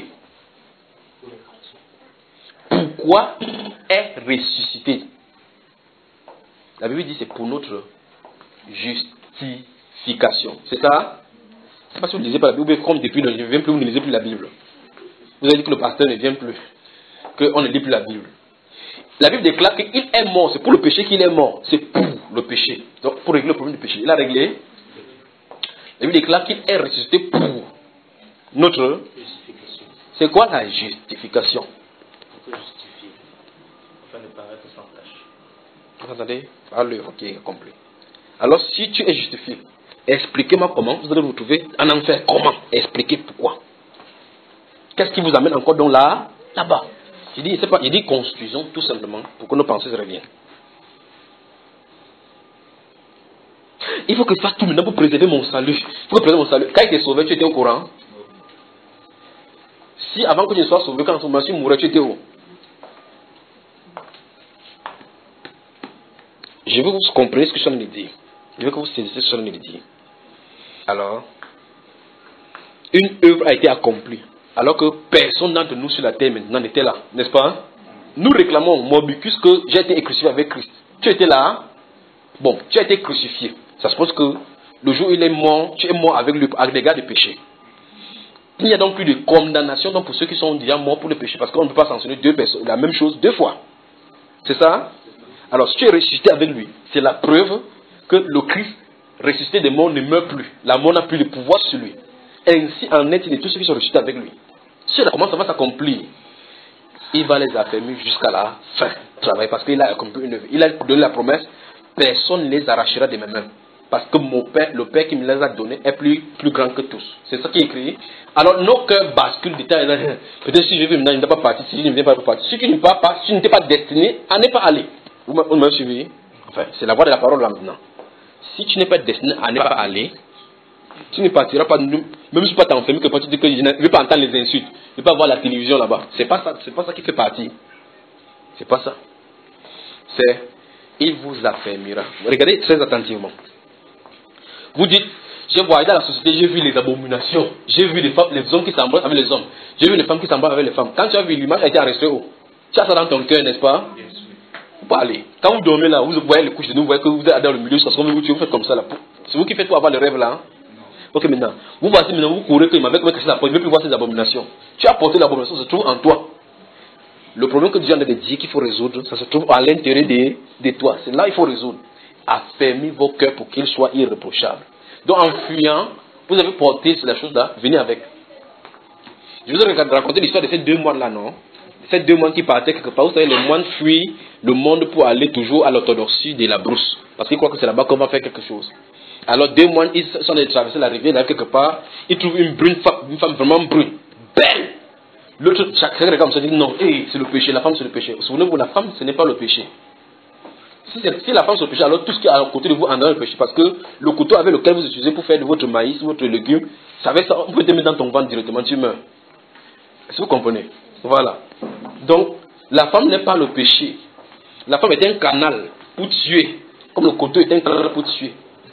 Pourquoi il est ressuscité? La Bible dit c'est pour notre justification. C'est ça? Je ne sais pas si vous ne lisez pas la Bible, comme depuis, je ne viens plus, vous ne lisez plus la Bible. Vous avez dit que le pasteur ne vient plus, qu'on ne lit plus la Bible. La Bible déclare qu'il est mort, c'est pour le péché qu'il est mort, c'est pour le péché. Donc pour régler le problème du péché, il a réglé. La Bible déclare qu'il est ressuscité pour notre justification. C'est quoi la justification? Justifié, afin de paraître sans tâche. Vous entendez? Parle, ok, compris. Alors si tu es justifié, expliquez-moi comment vous allez vous retrouver en enfer. Comment? Expliquez pourquoi. Qu'est-ce qui vous amène encore donc là, là-bas? Il dit, c'est pas, il dit construisons tout simplement pour que nos pensées se reviennent. Il faut que je fasse tout maintenant pour préserver mon salut. Il faut préserver mon salut. Quand il était sauvé, tu étais au courant? Si avant que je sois sauvé, quand je suis mouru, tu étais où? Je veux que vous compreniez ce que je suis en train de dire. Je veux que vous saisissez ce que je suis en train de dire. Alors, une œuvre a été accomplie. Alors que personne d'entre nous sur la terre maintenant n'était là, n'est-ce pas? Nous réclamons, Morbicus, que j'ai été crucifié avec Christ. Tu étais là? Bon, tu as été crucifié. Ça suppose que le jour où il est mort, tu es mort avec, le, avec les gars de péché. Il n'y a donc plus de condamnation donc pour ceux qui sont déjà morts pour le péché. Parce qu'on ne peut pas sanctionner deux personnes, la même chose deux fois. C'est ça? Alors, si tu es ressuscité avec lui, c'est la preuve que le Christ ressuscité des morts ne meurt plus. La mort n'a plus de pouvoir sur lui. Ainsi en est-il de tous ceux qui sont ressuscités avec lui. Si comment ça va s'accomplir, il va les affermir jusqu'à la fin du travail parce qu'il a accompli une œuvre. Il a donné la promesse, personne ne les arrachera de mes mains. parce que mon Père, le Père qui me les a donnés est plus, plus grand que tous. C'est ça qui est écrit. Alors nos cœurs basculent d'état. Peut-être si je veux maintenant, il n'est pas parti, si je ne viens pas partir. Si tu ne pars pas, si tu n'étais pas destiné à ne pas aller. Vous m'avez suivi? Enfin, c'est la voix de la parole là maintenant. Si tu n'es pas destiné à ne pas aller, tu ne partiras pas, même si tu ne peux pas t'enfermer, que tu dis que je ne veux pas entendre les insultes, je ne veux pas voir la télévision là-bas. C'est pas ça, c'est pas ça qui fait partie. C'est pas ça. C'est, il vous affermira. Regardez très attentivement. Vous dites, j'ai voyagé dans la société, j'ai vu les abominations, j'ai vu les femmes, les hommes qui s'embrassent avec les hommes, j'ai vu les femmes qui s'embrassent avec les femmes. Quand tu as vu l'image, elle a été enregistrée où? Tu as ça dans ton cœur, n'est-ce pas? Vous parlez. Quand vous dormez là, vous voyez les couches de nous, vous voyez que vous êtes dans le milieu, ça se trouve, vous faites comme ça là. C'est vous qui faites pour avoir le rêve là. Hein? Ok, maintenant, vous voici maintenant, vous courez qu'il m'avait cassé la porte, il ne veut plus voir ces abominations. Tu as porté l'abomination, ça se trouve en toi. Le problème que Dieu a de dire qu'il faut résoudre, ça se trouve à l'intérieur de, de toi. C'est là qu'il faut résoudre. Affermez vos cœurs pour qu'ils soient irréprochables. Donc en fuyant, vous avez porté la chose là, venez avec. Je vous ai raconté l'histoire de ces deux moines là, non? Ces deux moines qui partaient quelque part. Vous savez, les moines fuient le monde pour aller toujours à l'orthodoxie de la brousse. Parce qu'ils croient que c'est là-bas qu'on va faire quelque chose. Alors deux moines, ils sont allés traverser la rivière, là quelque part, ils trouvent une brune femme, une femme vraiment brune, belle. L'autre, chacun regarde comme ça, dit non, hey, c'est le péché, la femme c'est le péché. Souvenez-vous, la femme ce n'est pas le péché. Si, si la femme c'est le péché, alors tout ce qui est à côté de vous en dans le péché. Parce que le couteau avec lequel vous utilisez pour faire de votre maïs, votre légume, ça va ça, on peut te mettre dans ton ventre directement, tu meurs. Est-ce que vous comprenez? Voilà. Donc, la femme n'est pas le péché. La femme est un canal pour tuer. Comme le couteau est un canal pour tuer.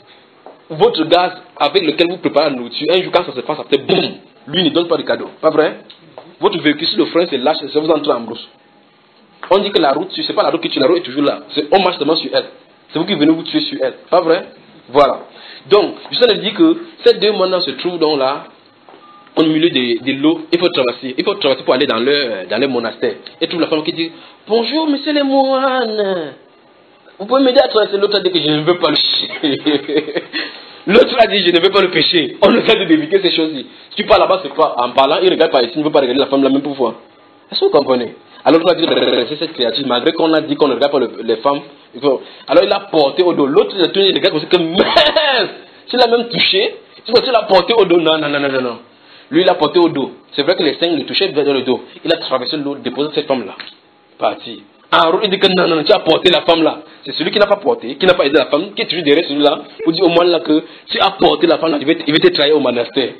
Votre gaz avec lequel vous préparez la nourriture, un jour quand ça se passe, ça fait boum. Lui ne donne pas de cadeau. Pas vrai? Votre véhicule, si le frein se lâche, ça vous entre en brousse. On dit que la route, c'est pas la route qui tue, la route est toujours là. On marche seulement sur elle. C'est vous qui venez vous tuer sur elle. Pas vrai? Voilà. Donc, je suis en train de dire que ces deux moines se trouvent donc là, au milieu de, de l'eau. Il faut traverser. Il faut traverser pour aller dans leur, dans leur monastère. Et trouve la femme qui dit, bonjour, monsieur les moines. Vous pouvez m'aider à traverser? L'autre a dit que je ne veux pas le péché. L'autre a dit je ne veux pas le péché. On essaie d'éviter ces choses-ci. Si tu parles là-bas, c'est pas en parlant, il regarde par ici, il ne veut pas regarder la femme la même pour voir. Est-ce que vous comprenez? Alors l'autre a dit c'est cette créature, malgré qu'on a dit qu'on ne regarde pas le, les femmes. Alors il l'a porté au dos. L'autre il a tenu, il regarde comme ça que mince, tu l'as même touché. Tu l'as porté au dos. Non, non, non, non, non. Lui il l'a porté au dos. C'est vrai que les seins le touchaient vers le dos. Il a traversé l'eau, déposé cette femme-là. Parti. En route, il dit que non, non, tu as porté la femme là. C'est celui qui n'a pas porté, qui n'a pas aidé la femme, qui est toujours derrière celui-là, pour dire au moins là que tu as porté la femme là, il va te, il va te trahir au monastère.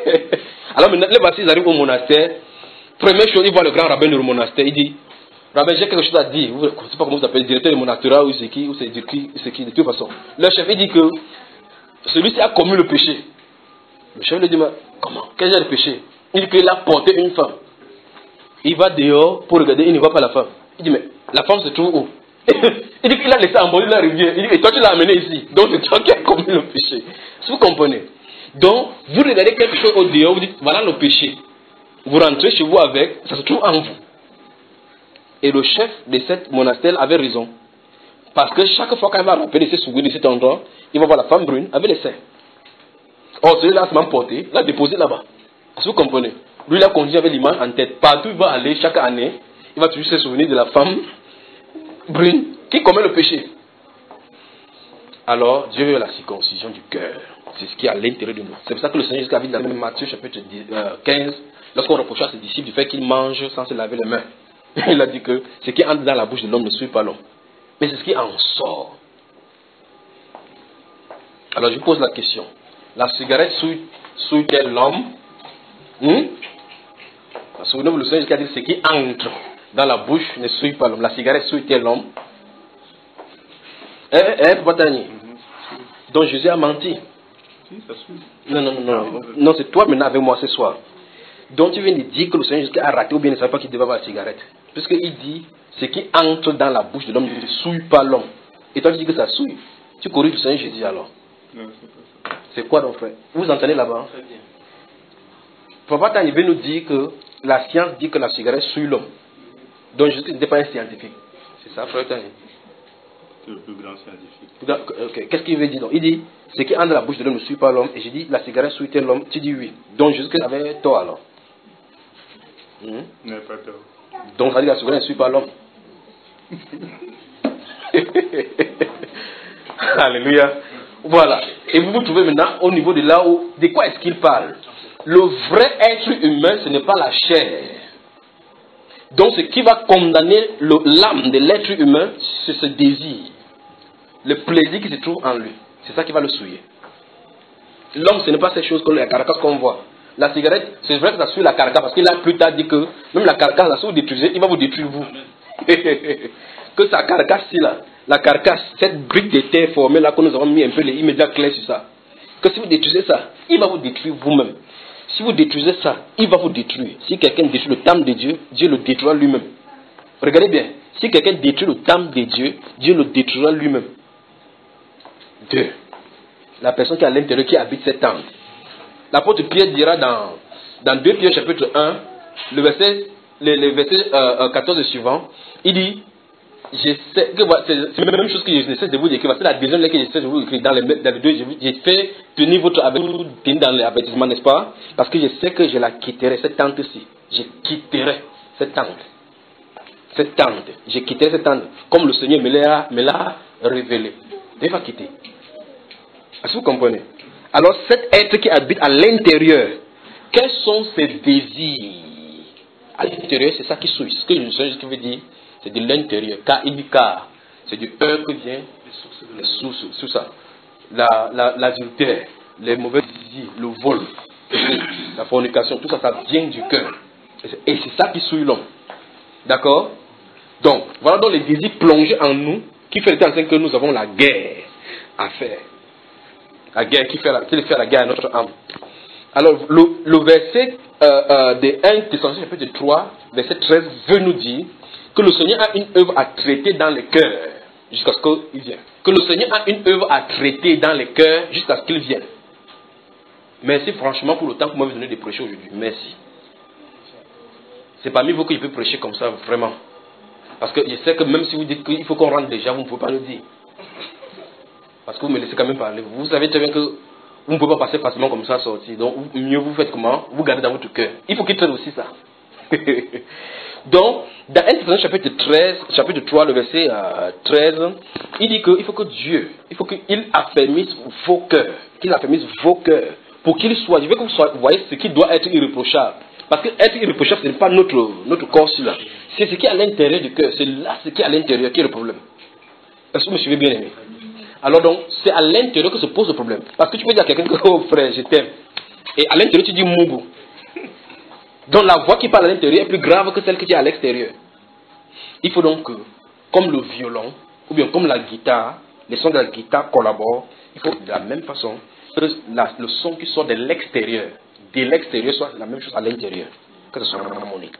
Alors maintenant, les voici, ils arrivent au monastère. Première chose, ils voient le grand rabbin du monastère. Il dit, rabbin, j'ai quelque chose à dire. Vous ne sais pas comment vous appelez, directeur du monastère, ou c'est qui, ou c'est qui, c'est qui, de toute façon. Le chef, il dit que celui-ci a commis le péché. Le chef lui dit, mais comment? Quel genre de péché? Il dit qu'il a porté une femme. Il va dehors pour regarder, il ne voit pas la femme. Il dit, mais la femme se trouve où? Il dit qu'il a laissé en bord de la rivière. Il dit, et toi tu l'as amené ici. Donc c'est toi qui as commis le péché. Si vous comprenez. Donc, vous regardez quelque chose au dehors, vous dites, voilà le péché. Vous rentrez chez vous avec, ça se trouve en vous. Et le chef de cette monastère avait raison. Parce que chaque fois qu'il va rappeler ses souvenirs de cet endroit, il va voir la femme brune avec les seins. Or, celui-là s'est même porté, l'a déposé là-bas. Si vous comprenez. Lui, il a conduit avec l'image en tête. Partout il va aller, chaque année, il va toujours se souvenir de la femme brune qui commet le péché. Alors, Dieu veut la circoncision du cœur. C'est ce qui est à l'intérieur de nous. C'est pour ça que le Seigneur Jésus a dit dans Matthieu chapitre quinze, lorsqu'on reprochait à ses disciples du fait qu'ils mangent sans se laver les mains, il a dit que ce qui entre dans la bouche de l'homme ne suit pas l'homme. Mais c'est ce qui en sort. Alors, je vous pose la question. La cigarette souille-t-elle l'homme? Hmm? Souvenez-vous, le Seigneur Jésus a dit ce qui entre dans la bouche ne souille pas l'homme. La cigarette souille-t-elle l'homme? Eh, eh, Patani. Donc Jésus a menti. Non, non, non, non. Non, c'est toi maintenant avec moi ce soir. Donc tu viens de dire que le Seigneur Jésus a raté ou bien ne savait pas qu'il devait avoir la cigarette. Puisqu'il dit ce qui entre dans la bouche de l'homme ne souille pas l'homme. Et toi tu dis que ça souille. Tu corriges le Seigneur Jésus alors. Non, c'est pas ça. C'est quoi donc frère? Vous entendez là-bas? Très bien. Papa Tani veut nous dire que la science dit que la cigarette souille l'homme. Donc Jésus n'était pas un scientifique. C'est ça frère Tani? C'est le plus grand scientifique. Okay. Qu'est-ce qu'il veut dire donc? Il dit, ce qui entre dans la bouche de l'homme ne suit pas l'homme. Et j'ai dit, la cigarette suit l'homme. Tu dis oui. Donc Jésus avait tort alors. Hmm? Il n'a pas tort. Donc ça dit que la cigarette ne suit pas l'homme. Alléluia. Voilà. Et vous vous trouvez maintenant au niveau de là où... De quoi est-ce qu'il parle? Le vrai être humain, ce n'est pas la chair. Donc ce qui va condamner l'âme de l'être humain, c'est ce désir. Le plaisir qui se trouve en lui. C'est ça qui va le souiller. L'homme, ce n'est pas ces choses comme la carcasse qu'on voit. La cigarette, c'est vrai que ça suit la carcasse, parce qu'il a plus tard dit que même la carcasse, là, si vous détruisez, il va vous détruire vous. Que sa carcasse-ci là, la carcasse, cette brique de terre formée là, que nous avons mis un peu les immédiats clairs sur ça, que si vous détruisez ça, il va vous détruire vous-même. Si vous détruisez ça, il va vous détruire. Si quelqu'un détruit le temple de Dieu, Dieu le détruira lui-même. Regardez bien, si quelqu'un détruit le temple de Dieu, Dieu le détruira lui-même. Deux. La personne qui est à l'intérieur, qui habite cette temple. L'apôtre Pierre dira dans, dans deux Pierre chapitre un, le verset, le, le verset euh, quatorze et suivant, il dit, je sais que c'est la même chose que je cesse de vous écrire, c'est la deuxième lettre que je cesse de vous écrire dans les, dans les deux, j'ai fait tenir votre tenir dans l'avertissement, n'est-ce pas? Parce que je sais que je la quitterai, cette tente-ci, je quitterai cette tente, cette tente, je quitterai cette tente, comme le Seigneur me l'a, me l'a révélé. Il va quitter. Est-ce que vous comprenez? Alors cet être qui habite à l'intérieur, quels sont ses désirs? À l'intérieur, c'est ça qui souille. Ce que je sais, veux dire, c'est de l'intérieur. Car il dit car, c'est du cœur que vient les sources, tout ça. L'adultère, la, les mauvais désirs, le vol, la fornication, tout ça, ça vient du cœur. Et c'est ça qui souille l'homme. D'accord? Donc, voilà donc les désirs plongés en nous, qui fait le temps que nous avons la guerre à faire. La guerre qui fait la, qui fait la guerre à notre âme. Alors, le, le verset euh, euh, de un Thessaloniciens chapitre trois, verset treize, veut nous dire que le Seigneur a une œuvre à traiter dans les cœurs jusqu'à ce qu'il vienne. Que le Seigneur a une œuvre à traiter dans les cœurs jusqu'à ce qu'il vienne. Merci franchement pour le temps que vous m'avez donné de prêcher aujourd'hui. Merci. C'est parmi vous que je peux prêcher comme ça, vraiment. Parce que je sais que même si vous dites qu'il faut qu'on rentre déjà, vous ne pouvez pas le dire. Parce que vous me laissez quand même parler. Vous savez très bien que vous ne pouvez pas passer facilement comme ça sortir. Donc mieux vous faites comment? Vous gardez dans votre cœur. Il faut qu'il traite aussi ça. Donc, dans un Thessaloniciens chapitre treize, chapitre trois, le verset euh, treize, il dit qu'il faut que Dieu, il faut qu'il affermisse vos cœurs, qu'il affermisse vos cœurs, pour qu'il soit, je veux que vous, soyez, vous voyez ce qui doit être irréprochable. Parce que être irréprochable, ce n'est pas notre, notre corps là. C'est ce qui est à l'intérieur du cœur. C'est là ce qui est à l'intérieur qui est le problème. Est-ce que vous me suivez bien aimé? Alors donc, c'est à l'intérieur que se pose le problème. Parce que tu peux dire à quelqu'un que, oh frère, je t'aime. Et à l'intérieur, tu dis mougou. Donc la voix qui parle à l'intérieur est plus grave que celle qui est à l'extérieur. Il faut donc que, comme le violon, ou bien comme la guitare, les sons de la guitare collaborent, il faut de la même façon que la, le son qui sort de l'extérieur, de l'extérieur soit la même chose à l'intérieur. Que ce soit en harmonie.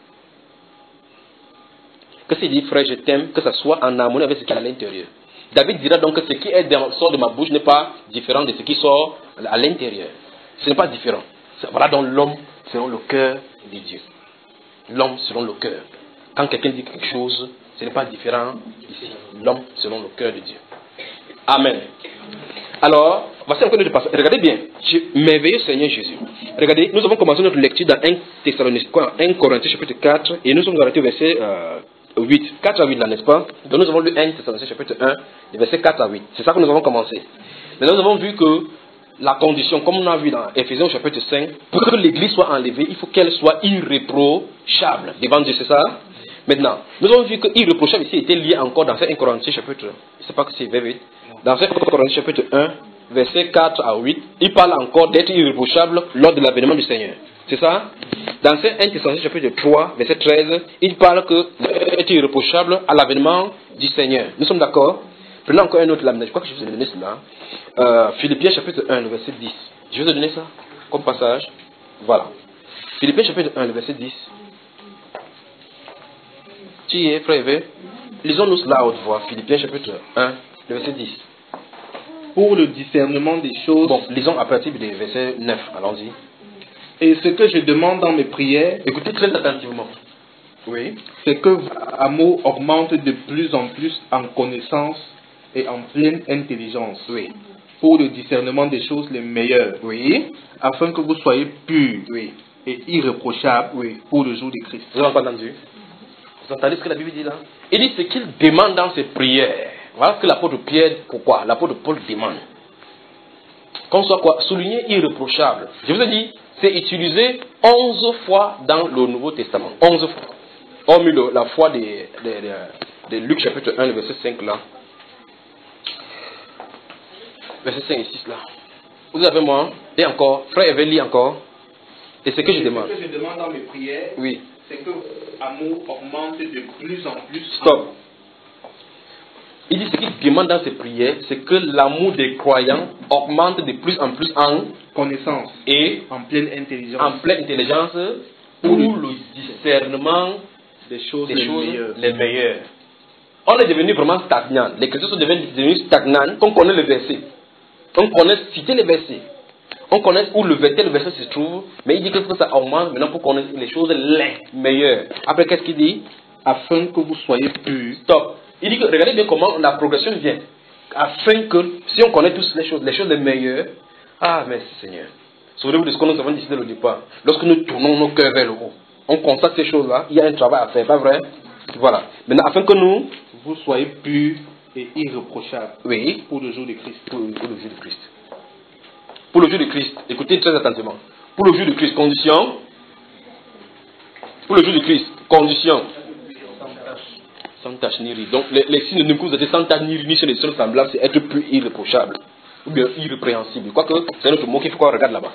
Que s'il dit frère, je t'aime, que ce soit en harmonie avec ce qui est à l'intérieur. David dira donc que ce qui est dans, sort de ma bouche n'est pas différent de ce qui sort à l'intérieur. Ce n'est pas différent. Voilà donc l'homme selon le cœur de Dieu. L'homme selon le cœur. Quand quelqu'un dit quelque chose, ce n'est pas différent ici. L'homme selon le cœur de Dieu. Amen. Alors, voici encore notre passage. Regardez bien. Merveilleux Seigneur Jésus. Regardez, nous avons commencé notre lecture dans un Thessaloniciens, un Corinthiens chapitre quatre, et nous sommes arrêtés au verset euh, huit. quatre à huit là, n'est-ce pas? Donc nous avons lu un Thessaloniciens chapitre un, verset quatre à huit. C'est ça que nous avons commencé. Mais nous avons vu que la condition, comme on a vu dans Ephésiens chapitre cinq, pour que l'église soit enlevée, il faut qu'elle soit irréprochable devant Dieu, c'est ça? Maintenant, nous avons vu que irréprochable ici était lié encore dans un Corinthiens chapitre, je ne sais pas que c'est vers huit, dans un Corinthiens chapitre un, verset quatre à huit, il parle encore d'être irréprochable lors de l'avènement du Seigneur. C'est ça? Dans un Thessaloniciens chapitre trois, verset treize, il parle que d'être irréprochable à l'avènement du Seigneur. Nous sommes d'accord? Prenons encore un autre là, je crois que je vous ai donné cela. Euh, Philippiens chapitre un, le verset dix. Je vous ai donné ça comme passage. Voilà. Philippiens chapitre un, le verset dix. Tu y es, frère Eve? Lisons-nous cela à haute voix. Philippiens chapitre un, le verset dix. Pour le discernement des choses. Bon, lisons à partir du verset neuf. Allons-y. Et ce que je demande dans mes prières. Écoutez très attentivement. Oui. C'est que votre amour augmente de plus en plus en connaissance et en pleine intelligence. Oui. Pour le discernement des choses les meilleures. Oui. Afin que vous soyez purs. Oui. Et irréprochables. Oui. Pour le jour de Christ. Vous avez entendu? Vous entendez ce que la Bible dit là? Il dit ce qu'il demande dans ses prières. Voilà ce que l'apôtre Pierre, pourquoi? L'apôtre Paul demande. Qu'on soit quoi? Souligné irréprochable. Je vous ai dit, c'est utilisé onze fois dans le Nouveau Testament. onze fois. Hormis le, la foi de, de, de, de Luc chapitre un, le verset cinq là. Verset cinq et six là. Vous avez moi? Et encore, frère Evely encore. Et ce que je demande. Ce que je demande dans mes prières, oui. C'est que l'amour augmente de plus en plus. Stop. Il dit ce qu'il demande dans ses prières, c'est que l'amour des croyants augmente de plus en plus en connaissance et en pleine intelligence, en pleine intelligence pour le discernement des choses, des les, choses meilleures. les meilleures. On est devenu vraiment stagnant. Les chrétiens sont devenus, devenus stagnants. On connaît le verset. On connaît citer les versets. On connaît où le verset, le verset se trouve. Mais il dit que ça augmente maintenant pour connaître les choses les meilleures. Après, qu'est-ce qu'il dit? Afin que vous soyez purs. Stop. Il dit que regardez bien comment la progression vient. Afin que, si on connaît tous les choses, les choses les meilleures. Ah, merci Seigneur. Souvenez-vous de ce que nous avons décidé au départ. Lorsque nous tournons nos cœurs vers le haut, on constate ces choses-là. Il y a un travail à faire, pas vrai? Voilà. Maintenant, afin que nous, vous soyez purs et irréprochables. Oui. Pour le jour de Christ. Pour, pour le jour de Christ. Pour le jour de Christ. Écoutez très attentivement. Pour le jour de Christ, condition. Pour le jour de Christ, condition. Sans tache ni ride. Donc, les, les synonymes que vous avez sans tache ni ride, ni sur les seuls semblables, c'est être plus irréprochable. Ou bien irrépréhensible. Quoique, c'est un autre mot qu'il faut qu'on regarde là-bas.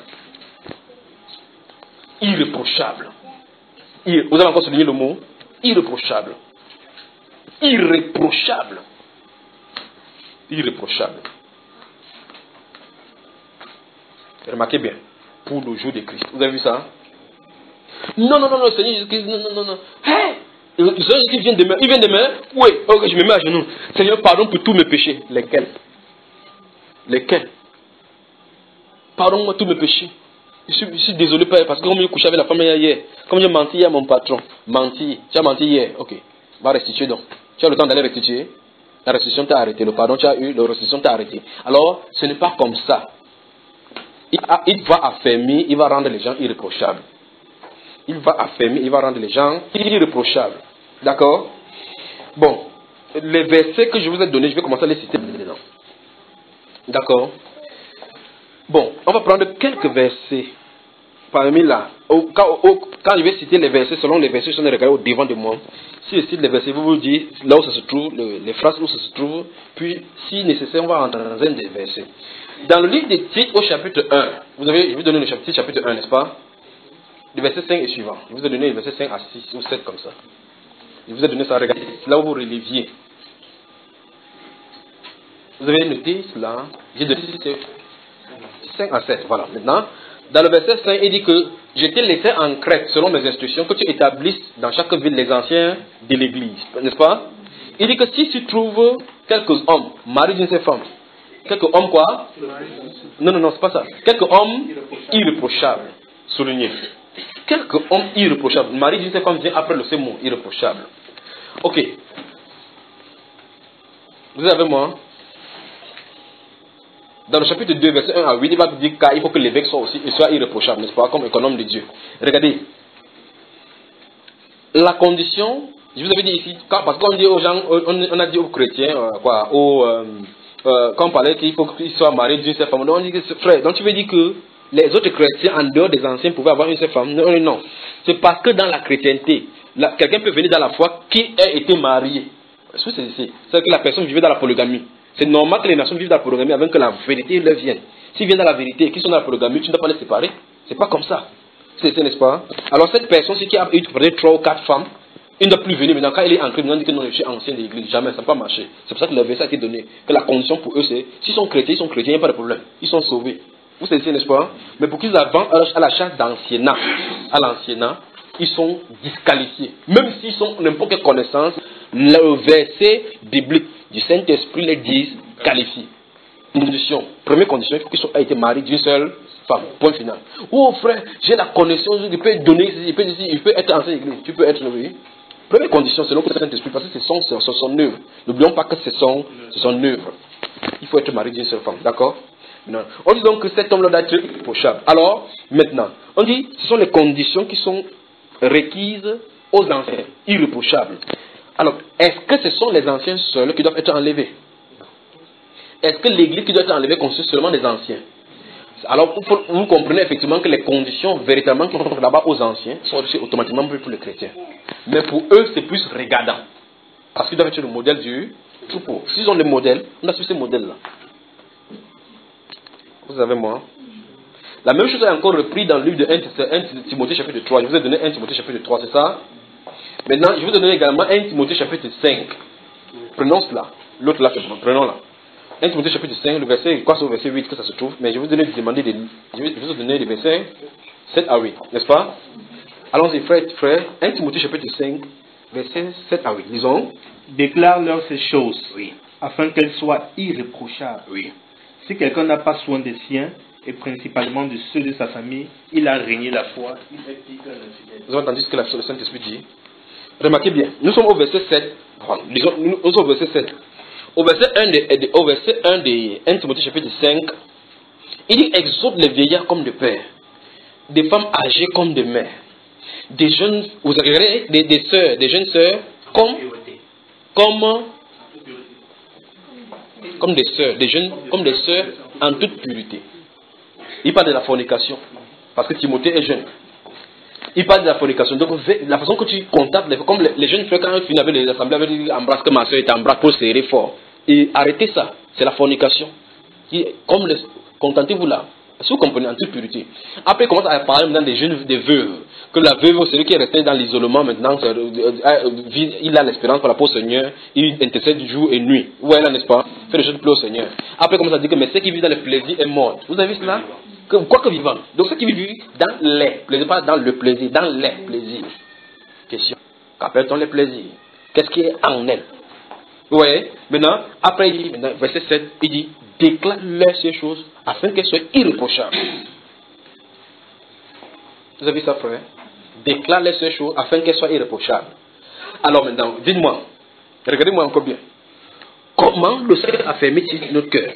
Irréprochable. Ir, vous avez encore souligné le mot irréprochable. Irréprochable. Irréprochable. Remarquez bien. Pour le jour de Christ. Vous avez vu ça? Non, non, non, non, Seigneur Jésus-Christ, non, non, non, non. Hé! Le Seigneur Jésus vient demain. Il vient demain? Oui. Ok, je me mets à genoux. Seigneur, pardon pour tous mes péchés. Lesquels? Lesquels? Pardonne-moi tous mes péchés. Je suis, je suis désolé, Père, parce que comme je couchais avec la femme hier, comme j'ai menti hier à mon patron, menti, tu as menti hier, ok, va restituer donc. Tu as le temps d'aller restituer, la restitution t'a arrêté, le pardon tu as eu, la restitution t'a arrêté. Alors, ce n'est pas comme ça. Il, il va affermir, il va rendre les gens irréprochables. Il va affermir, il va rendre les gens irréprochables. D'accord? Bon, les versets que je vous ai donnés, je vais commencer à les citer maintenant. D'accord? Bon, on va prendre quelques versets parmi là. Au, quand, au, quand je vais citer les versets, selon les versets qui sont regardés au devant de moi, si je cite les versets, vous vous dites là où ça se trouve, le, les phrases où ça se trouve, puis si nécessaire, on va rentrer dans un des versets. Dans le livre des Tites, au chapitre un, vous avez, je vais vous donner le chapitre, chapitre un, n'est-ce pas? Le verset cinq et suivant. Je vous ai donné le verset cinq à six ou sept comme ça. Je vous ai donné ça, regardez, c'est là où vous releviez. Vous avez noté cela, j'ai donné cinq à sept, voilà. Maintenant, dans le verset cinq, il dit que je t'ai laissé en Crète, selon mes instructions, que tu établisses dans chaque ville les anciens de l'église, n'est-ce pas? Il dit que si tu trouves quelques hommes, maris d'une seule femme, quelques hommes quoi? Non, non, non, c'est pas ça. Quelques hommes irréprochables, souligné. Quelques hommes irréprochables, mari d'une seule femme vient après le seul mot, irréprochable. Ok. Vous avez moi? Dans le chapitre deux, verset un à huit, il va dire qu'il faut que l'évêque soit aussi soit irréprochable, n'est-ce pas, comme économe de Dieu. Regardez. La condition, je vous avais dit ici, quand, parce qu'on dit aux gens, on, on a dit aux chrétiens, euh, quoi, aux, euh, euh, quand on parlait qu'il faut qu'ils soient mariés d'une seule femme, donc on dit que c'est frère, donc tu veux dire que les autres chrétiens, en dehors des anciens, pouvaient avoir une seule femme? Non, non, non. C'est parce que dans la chrétienté, quelqu'un peut venir dans la foi qui a été marié. C'est que la personne vivait dans la polygamie. C'est normal que les nations vivent dans la polygamie avant que la vérité leur vienne. S'ils viennent dans la vérité et qu'ils sont dans la polygamie, tu ne dois pas les séparer. C'est pas comme ça. C'est, n'est-ce pas? Alors cette personne, c'est qui a eu peut-être trois ou quatre femmes, il ne doit plus venir. Maintenant, quand il est entré, maintenant, il dit que non, je suis ancien de l'église. Jamais, ça n'a pas marché. C'est pour ça que le verset a été donné. Que la condition pour eux, c'est, s'ils sont chrétiens, ils sont chrétiens, il n'y a pas de problème. Ils sont sauvés. Vous savez, n'est-ce pas? Mais pour qu'ils avancent à la chasse d'anciennat, à l'anciennat, ils sont disqualifiés. Même s'ils sont n'importe quelle connaissance, le verset biblique du Saint-Esprit les disqualifie. Condition. Première condition, il faut qu'ils aient été mariés d'une seule femme. Point final. Oh frère, j'ai la connaissance, il peut donner, il peut, il peut être ancien église, tu peux être oui. Première condition, selon le Saint-Esprit, parce que c'est son, son, son œuvre. N'oublions pas que c'est son, c'est son œuvre. Il faut être marié d'une seule femme, d'accord? On dit donc que cet homme-là doit être irréprochable. Alors, maintenant, on dit ce sont les conditions qui sont requises aux anciens, irréprochables. Alors, est-ce que ce sont les anciens seuls qui doivent être enlevés? Est-ce que l'église qui doit être enlevée consiste seulement des anciens? Alors, vous, vous comprenez effectivement que les conditions véritablement qui sont là-bas aux anciens sont aussi automatiquement plus pour les chrétiens. Mais pour eux, c'est plus regardant. Parce qu'ils doivent être le modèle du troupeau. S'ils ont le modèle, on a suivi ce modèle-là. Vous savez, moi. La même chose est encore repris dans le livre de un Timothée chapitre trois. Je vous ai donné un Timothée chapitre trois, c'est ça? Maintenant, je vous ai donné également un Timothée chapitre cinq. Prenons cela. L'autre là, prenons-la. un Timothée chapitre cinq, le verset, quoi, c'est au verset huit que ça se trouve, mais je vais vous donner, demander des, je vais vous donner les versets sept à huit, n'est-ce pas? Allons-y, frère, frère, un Timothée chapitre cinq, verset sept à huit, disons. Déclare-leur ces choses, Oui. afin qu'elles soient irréprochables. Oui. Si quelqu'un n'a pas soin des siens, et principalement de ceux de sa famille, il a régné la foi, il est pire qu'un infidèle. Vous avez entendu ce que le Saint-Esprit dit? Remarquez bien, nous sommes au verset sept, enfin, disons, nous sommes au verset sept. Au verset un de, au verset un de un Timothée chapitre cinq, il dit exhorte les vieillards comme des pères, des femmes âgées comme des mères, des jeunes, vous regardez, des, des sœurs, des jeunes sœurs comme, comme, comme des sœurs, des jeunes, comme des sœurs en toute pureté. Il parle de la fornication, parce que Timothée est jeune. Il parle de la fornication. Donc, la façon que tu contactes, comme les, les jeunes frères, quand ils finissent avec les assemblées, avec dit embrasse que ma soeur est embrasse pour serrer fort. Et arrêtez ça. C'est la fornication. Et comme les, contentez-vous là. Si vous comprenez, en toute pureté. Après, il commence à parler maintenant des jeunes, des veuves. Que la veuve, celui qui est resté dans l'isolement maintenant, il a l'espérance par rapport au Seigneur. Il intercède jour et nuit. Vous voyez là, n'est-ce pas? Fait des choses plus au Seigneur. Après, il commence à dire que mais ceux qui vivent dans le plaisir est mort. Vous avez vu cela? Que, quoi que vivant. Donc ceux qui vivent dans les plaisirs, pas dans le plaisir, dans les plaisirs. Question. Qu'appelle-t-on les plaisirs? Qu'est-ce qui est en elle? Vous voyez? Maintenant, après, il dit, maintenant, verset sept, il dit, déclare-leur ces choses afin qu'elles soient irréprochables. Vous avez vu ça, frère? Déclare-leur ces choses afin qu'elles soient irréprochables. Alors maintenant, dites-moi, regardez-moi encore bien. Comment le Seigneur a fermé notre cœur?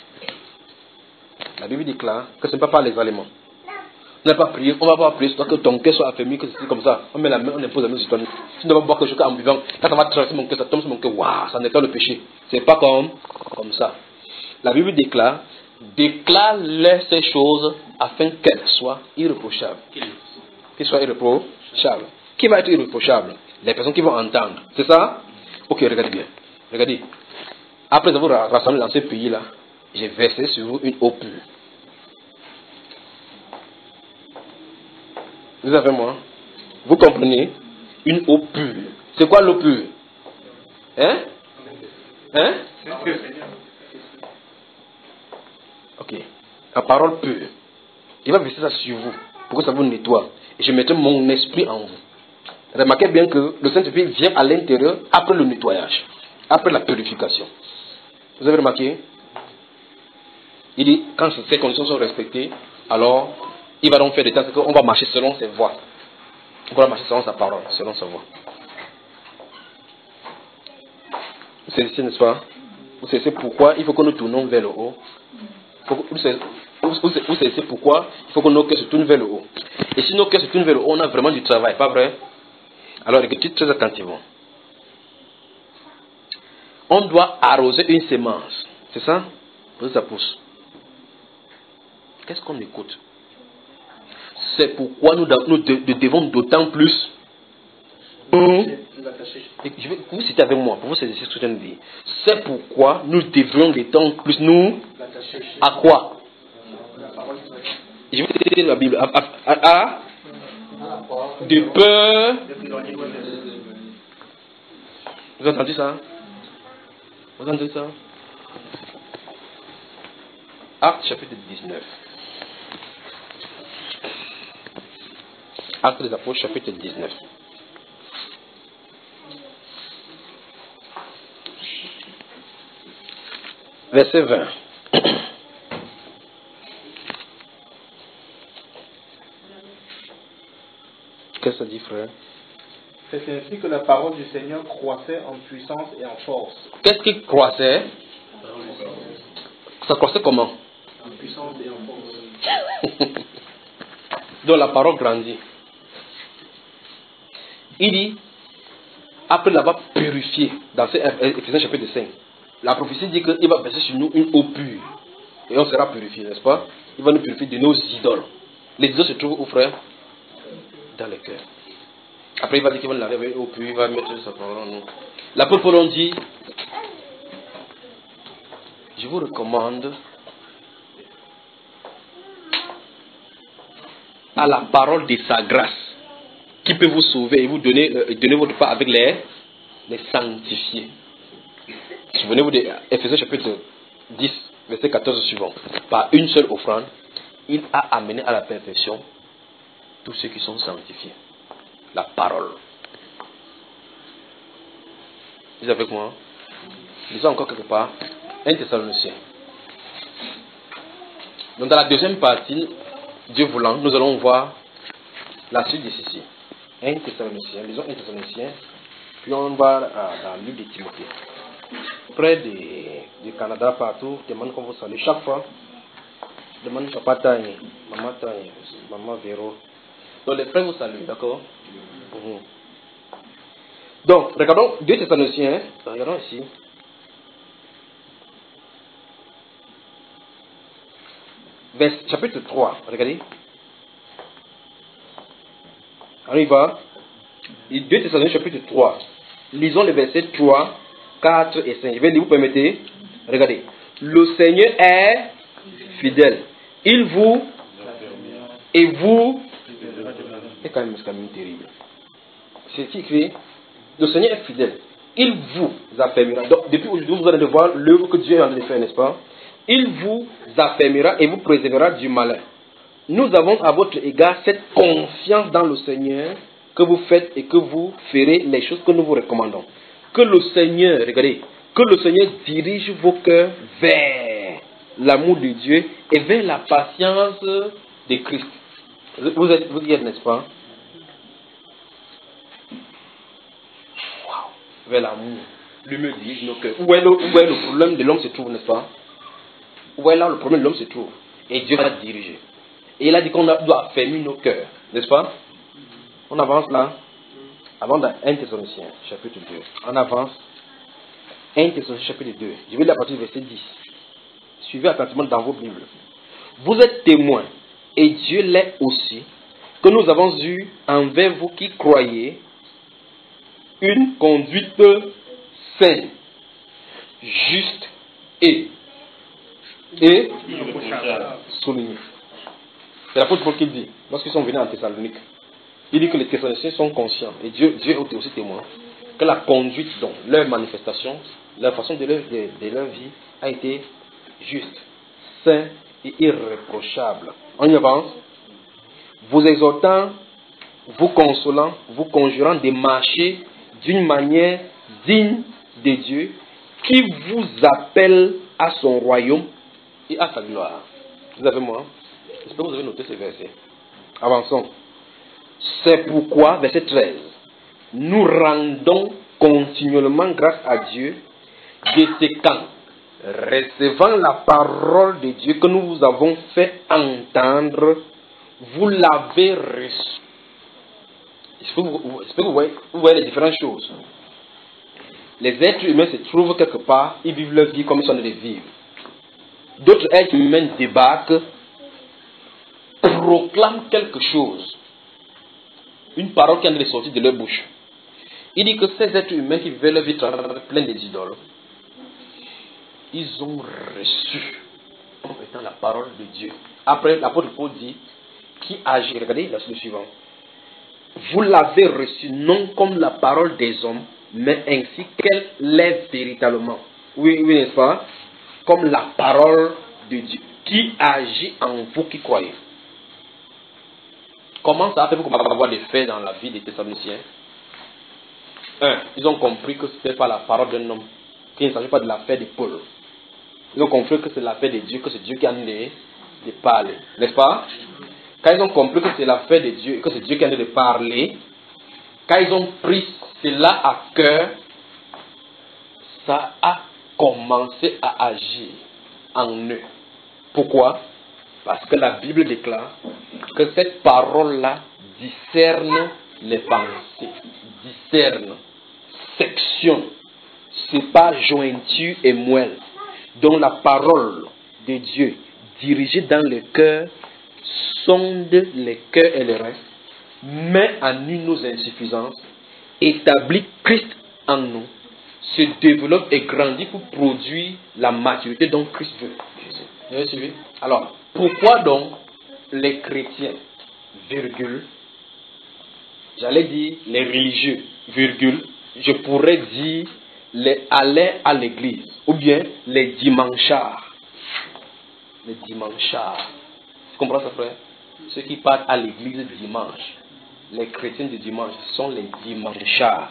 La Bible déclare que ce n'est pas par les aliments. On n'a pas prié, on va pas prier, c'est que ton cœur soit affermi, que c'est comme ça. On met la main, on impose la main sur toi. Tu ne dois pas boire quelque chose en buvant. Quand ça va traverser mon cœur, ça tombe sur mon cœur, waouh, ça nettoie le péché. C'est pas comme, comme ça. La Bible déclare, déclare-leur ces choses afin qu'elles soient irréprochables. Qu'elles soient irréprochables. Qui va être irréprochable? Les personnes qui vont entendre. C'est ça? Ok, regardez bien. Regardez. Après avoir rassemblé dans ce pays-là, j'ai versé sur vous une eau pure. Vous avez moi? Vous comprenez? Une eau pure. C'est quoi l'eau pure? Hein? Hein? Ok. La parole pure. Il va verser ça sur vous pour que ça vous nettoie. Et je mettrai mon esprit en vous. Remarquez bien que le Saint-Esprit vient à l'intérieur après le nettoyage, après la purification. Vous avez remarqué? Il dit, quand ces conditions sont respectées, alors il va donc faire des temps, c'est qu'on va marcher selon ses voies. On va marcher selon sa parole, selon sa voie. Vous savez, n'est-ce pas? Vous savez pourquoi il faut que nous tournons vers le haut. Vous savez, vous savez pourquoi il faut que nos cœurs se tournent vers le haut. Et si nos cœurs se tournent vers le haut, on a vraiment du travail, pas vrai? Alors écoutez très attentivement. On doit arroser une sémence. C'est ça? Pour que ça pousse. Qu'est-ce qu'on écoute? C'est pourquoi nous, nous, nous devons d'autant plus. Hum, je vais vous citer avec moi, pour vous saisir ce que je viens de dire. C'est pourquoi nous devons d'autant plus nous. À quoi? Je vais citer la Bible. À, à, à, à de peur. Vous avez entendu ça? Vous avez entendu ça? Acte chapitre dix-neuf. Acte des Apôtres chapitre dix-neuf. Verset vingt. Qu'est-ce que ça dit, frère? C'est ainsi que la parole du Seigneur croissait en puissance et en force. Qu'est-ce qui croissait? Ça croissait comment? En puissance et en force. Donc la parole grandit. Il dit, après l'avoir purifié, dans Éphésiens chapitre cinq, la prophétie dit qu'il va verser sur nous une eau pure. Et on sera purifié, n'est-ce pas? Il va nous purifier de nos idoles. Les idoles se trouvent où, frère? Dans le cœur. Après, il va dire qu'il va l'arriver au puits, il va mettre sa parole en nous. L'apôtre Paul dit, je vous recommande à la parole de sa grâce, qui peut vous sauver et vous donner, euh, donner votre part avec les, les sanctifiés. Souvenez-vous de Ephésiens chapitre dix, verset quatorze suivant. Par une seule offrande, il a amené à la perfection tous ceux qui sont sanctifiés. La parole. Vous êtes avec moi? Lisons encore quelque part. un Thessaloniciens. Donc dans la deuxième partie, Dieu voulant, nous allons voir la suite de ceci. un Thessaloniciens. Lisons un Thessaloniciens. Puis on va dans le livre de Timothée. Près du Canada, partout, demande qu'on vous salue. Chaque fois, demande papa Tani, maman Tani, maman Véro. Donc les frères vous saluent, d'accord? Mmh. Donc, regardons deux Thessaloniciens. Regardons ici. Vers, chapitre trois, regardez. On y va. deux Thessaloniciens, chapitre trois. Lisons les versets trois, quatre et cinq. Je vais lire, vous permettez. Regardez. Le Seigneur est fidèle. Il vous et vous. C'est quand même, c'est quand même terrible. C'est écrit. Le Seigneur est fidèle. Il vous affermira. Donc, depuis aujourd'hui, vous allez voir l'œuvre que Dieu est en train de faire, n'est-ce pas? Il vous affermira et vous préservera du malin. Nous avons à votre égard cette confiance dans le Seigneur que vous faites et que vous ferez les choses que nous vous recommandons. Que le Seigneur, regardez, que le Seigneur dirige vos cœurs vers l'amour de Dieu et vers la patience de Christ. Vous êtes, vous y êtes, n'est-ce pas? Wow. Vers l'amour. Lui me dirige nos cœurs. Où est le, où est le problème de l'homme se trouve, n'est-ce pas? Où est là le problème de l'homme se trouve? Et Dieu va diriger. Et il a dit qu'on doit affermir nos cœurs, n'est-ce pas? On avance là. Avant dans un Thessaloniciens, chapitre deux. On avance. un Thessaloniciens, chapitre deux. Je vais lire à partir du verset dix. Suivez attentivement dans vos Bibles. Vous êtes témoins, et Dieu l'est aussi, que nous avons eu envers vous qui croyez une conduite saine, juste et, et soulignée. C'est l'apôtre Paul qui dit, lorsqu'ils sont venus en Thessalonique, il dit que les Thessaloniciens sont conscients, et Dieu, Dieu est aussi témoin, que la conduite, donc leur manifestation, leur façon de leur, de, de leur vie a été juste, sain et irréprochable. On y avance. Vous exhortant, vous consolant, vous conjurant de marcher d'une manière digne de Dieu, qui vous appelle à son royaume et à sa gloire. Vous avez moi? J'espère que vous avez noté ces versets. Avançons. C'est pourquoi, verset treize, nous rendons continuellement grâce à Dieu de ce qu'en recevant la parole de Dieu que nous vous avons fait entendre, vous l'avez reçue. J'espère que vous, que vous, voyez, vous voyez les différentes choses. Les êtres humains se trouvent quelque part, ils vivent leur vie comme ils sont en train de vivre. D'autres êtres humains débarquent, proclament quelque chose. Une parole qui est en train de sortir de leur bouche. Il dit que ces êtres humains qui veulent leur vie plein des idoles, ils ont reçu comme étant la parole de Dieu. Après, l'apôtre Paul dit, qui agit, regardez la suite suivante. Vous l'avez reçu non comme la parole des hommes, mais ainsi qu'elle l'est véritablement. Oui, oui, n'est-ce pas? Comme la parole de Dieu, qui agit en vous qui croyez. Comment ça a fait pour avoir des faits dans la vie des Thessaloniciens? Un, ils ont compris que ce n'était pas la parole d'un homme, qu'il ne s'agit pas de l'affaire de Paul. Ils ont compris que c'est l'affaire de Dieu, que c'est Dieu qui a en train de, de parler. N'est-ce pas? Quand ils ont compris que c'est l'affaire de Dieu, que c'est Dieu qui a en train de parler, quand ils ont pris cela à cœur, ça a commencé à agir en eux. Pourquoi? Parce que la Bible déclare que cette parole-là discerne les pensées, discerne, sectionne, sépare jointure et moelle. Donc la parole de Dieu, dirigé dans le cœur, sonde les cœurs et les reins, met à nu nos insuffisances, établit Christ en nous, se développe et grandit pour produire la maturité dont Christ veut. Vous avez suivi? Alors, pourquoi donc les chrétiens, virgule, j'allais dire les religieux, virgule, je pourrais dire les allaient à l'église, ou bien les dimanchards. Les dimanchards. Tu comprends ça, frère? Ceux qui partent à l'église dimanche. Les chrétiens du dimanche sont les dimanchards.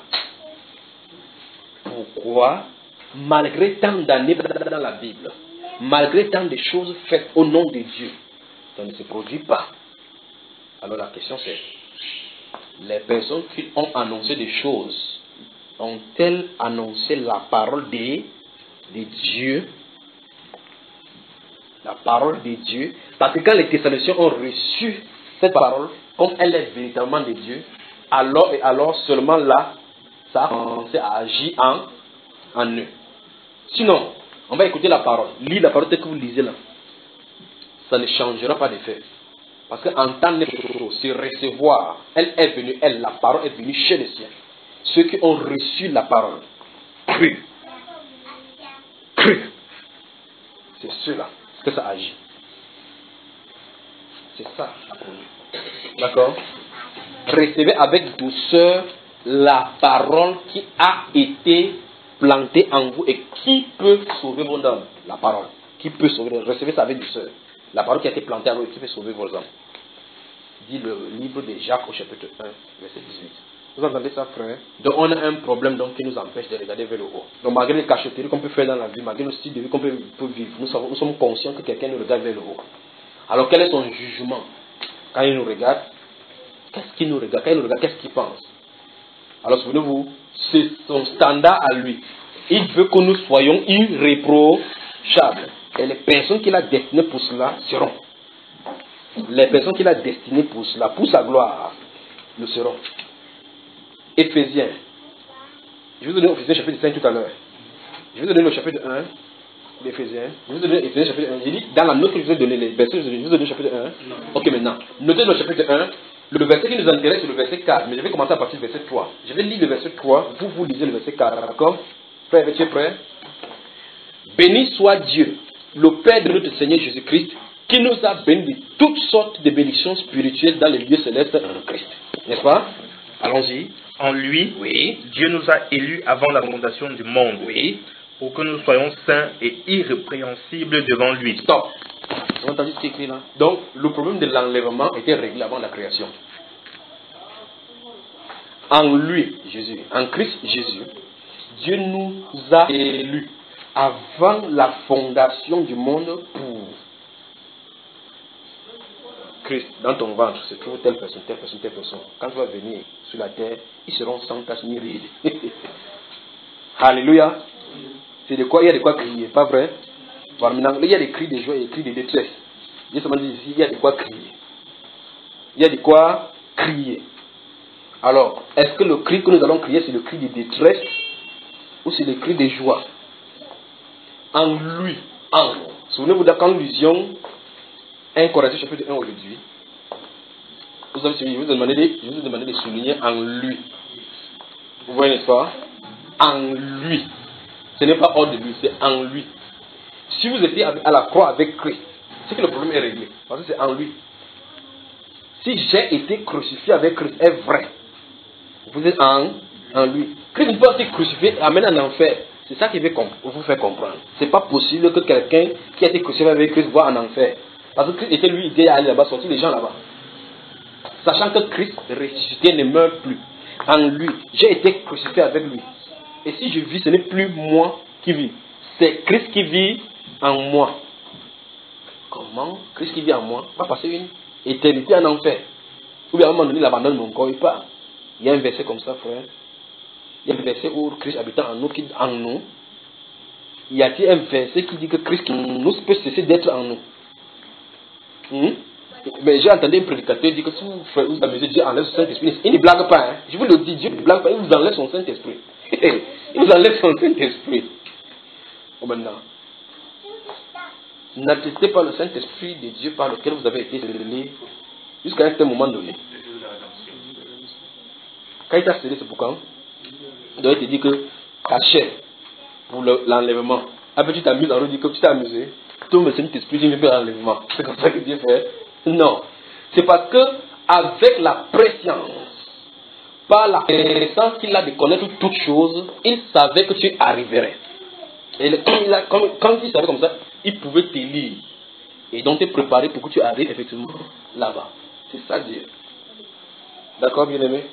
Pourquoi? Malgré tant d'années dans la Bible, malgré tant de choses faites au nom de Dieu, ça ne se produit pas. Alors la question c'est, les personnes qui ont annoncé des choses, ont-elles annoncé la parole de, de Dieu? La parole de Dieu. Parce que quand les Thessaloniciens ont reçu cette parole, comme elle est véritablement de Dieu, alors et alors seulement là, ça a commencé à agir en, en eux. Sinon, on va écouter la parole. Lire la parole telle que vous lisez là. Ça ne changera pas d'effet. Parce qu'entendre se recevoir, elle est venue, elle, la parole est venue chez les siens. Ceux qui ont reçu la parole, cru, cru, c'est ceux-là que ça agit. C'est ça. D'accord? Recevez avec douceur la parole qui a été plantée en vous et qui peut sauver vos âmes. La parole. Qui peut sauver. Recevez ça avec douceur. La parole qui a été plantée en vous et qui peut sauver vos âmes. Dit le livre de Jacques au chapitre un, verset dix-huit. Vous entendez ça, frère? Donc on a un problème donc, qui nous empêche de regarder vers le haut. Donc malgré les cachotteries qu'on peut faire dans la vie, malgré le style de vie qu'on peut, peut vivre, nous, savons, nous sommes conscients que quelqu'un nous regarde vers le haut. Alors quel est son jugement? Quand il nous regarde, qu'est-ce qu'il nous regarde? Quand il nous regarde, qu'est-ce qu'il pense? Alors souvenez-vous, c'est son standard à lui. Il veut que nous soyons irréprochables. Et les personnes qu'il a destinées pour cela seront. Les personnes qu'il a destinées pour cela, pour sa gloire, le seront. Éphésiens. Je vais vous donner Éphésiens chapitre cinq tout à l'heure. Je vais vous donner le chapitre un d'Éphésiens. Je vais vous donner Éphésiens chapitre un. J'ai dit dans la note que je vous ai donné, les versets, je vais vous donner le chapitre un. Non. Ok, maintenant. Notez le chapitre un. Le verset qui nous intéresse, c'est le verset quatre. Mais je vais commencer à partir du verset trois. Je vais lire le verset trois. Vous, vous lisez le verset quatre. D'accord? Frère, êtes-vous prêts? Béni soit Dieu, le Père de notre Seigneur Jésus-Christ, qui nous a bénis de toutes sortes de bénédictions spirituelles dans les lieux célestes en Christ. N'est-ce pas? Allons-y. En lui, Oui. Dieu nous a élus avant la fondation du monde, Oui. pour que nous soyons saints et irrépréhensibles devant lui. Stop. Vous avez entendu ce qui est écrit là? Donc, le problème de l'enlèvement était réglé avant la création. En lui, Jésus, en Christ Jésus, Dieu nous a élus avant la fondation du monde pour Christ. Dans ton ventre se trouve telle personne, telle personne, telle personne. Quand tu vas venir sur la terre, ils seront sans tache ni ride. Alléluia. C'est de quoi, il y a de quoi crier, pas vrai? Voilà, maintenant, il y a des cris de joie et des cris de détresse. Dieu se dit ici, il y a de quoi crier. Il y a de quoi crier. Alors, est-ce que le cri que nous allons crier, c'est le cri de détresse ou c'est le cri de joie? En lui, en. Souvenez-vous quand nous lisions un Corinthiens chapitre un aujourd'hui. Vous avez suivi, je vous ai demandé de, je vous ai demandé de souligner en lui. Vous voyez, n'est-ce pas? En lui. Ce n'est pas hors de lui, c'est en lui. Si vous étiez à la croix avec Christ, c'est que le problème est réglé. Parce que c'est en lui. Si j'ai été crucifié avec Christ est vrai, vous êtes en, en lui. Christ ne peut pas être crucifié et amener en enfer. C'est ça qui veut vous faire comprendre. C'est pas possible que quelqu'un qui a été crucifié avec Christ va en enfer. Parce que Christ était lui, il était allé là-bas, sortir les gens là-bas. Sachant que Christ ressuscité ne meurt plus. En lui, j'ai été crucifié avec lui. Et si je vis, ce n'est plus moi qui vis. C'est Christ qui vit en moi. Comment Christ qui vit en moi va passer une éternité en enfer? Ou bien à un moment donné, il abandonne mon corps, il part. Il y a un verset comme ça, frère. Il y a un verset où Christ habitant en nous, qui dit en nous. Y a-t-il un verset qui dit que Christ qui nous peut cesser d'être en nous? Hmm? Mais j'ai entendu un prédicateur dire que si vous, frère, vous amusez, Dieu enlève son Saint-Esprit. Il ne blague pas. Hein? Je vous le dis, Dieu ne blague pas. Il vous enlève son Saint-Esprit. Il vous enlève son Saint-Esprit. Oh, maintenant. n'attestez pas le Saint-Esprit de Dieu par lequel vous avez été scellés jusqu'à un certain moment donné. Quand il t'a scellé, c'est pour quand? Donc il te dit que ta chair, pour le- l'enlèvement, après tu t'amuses en route, que tu t'es amusé, tout le Saint-Esprit, tu ne fais pas l'enlèvement. C'est comme ça que Dieu fait. Non. C'est parce que, avec la préscience, par la connaissance qu'il a de connaître toutes choses, il savait que tu arriverais. Et le- quand, il a, quand, quand il savait comme ça, il pouvait t'élire. Et donc te préparer pour que tu arrives effectivement là-bas. C'est ça Dieu. D'accord, bien aimé?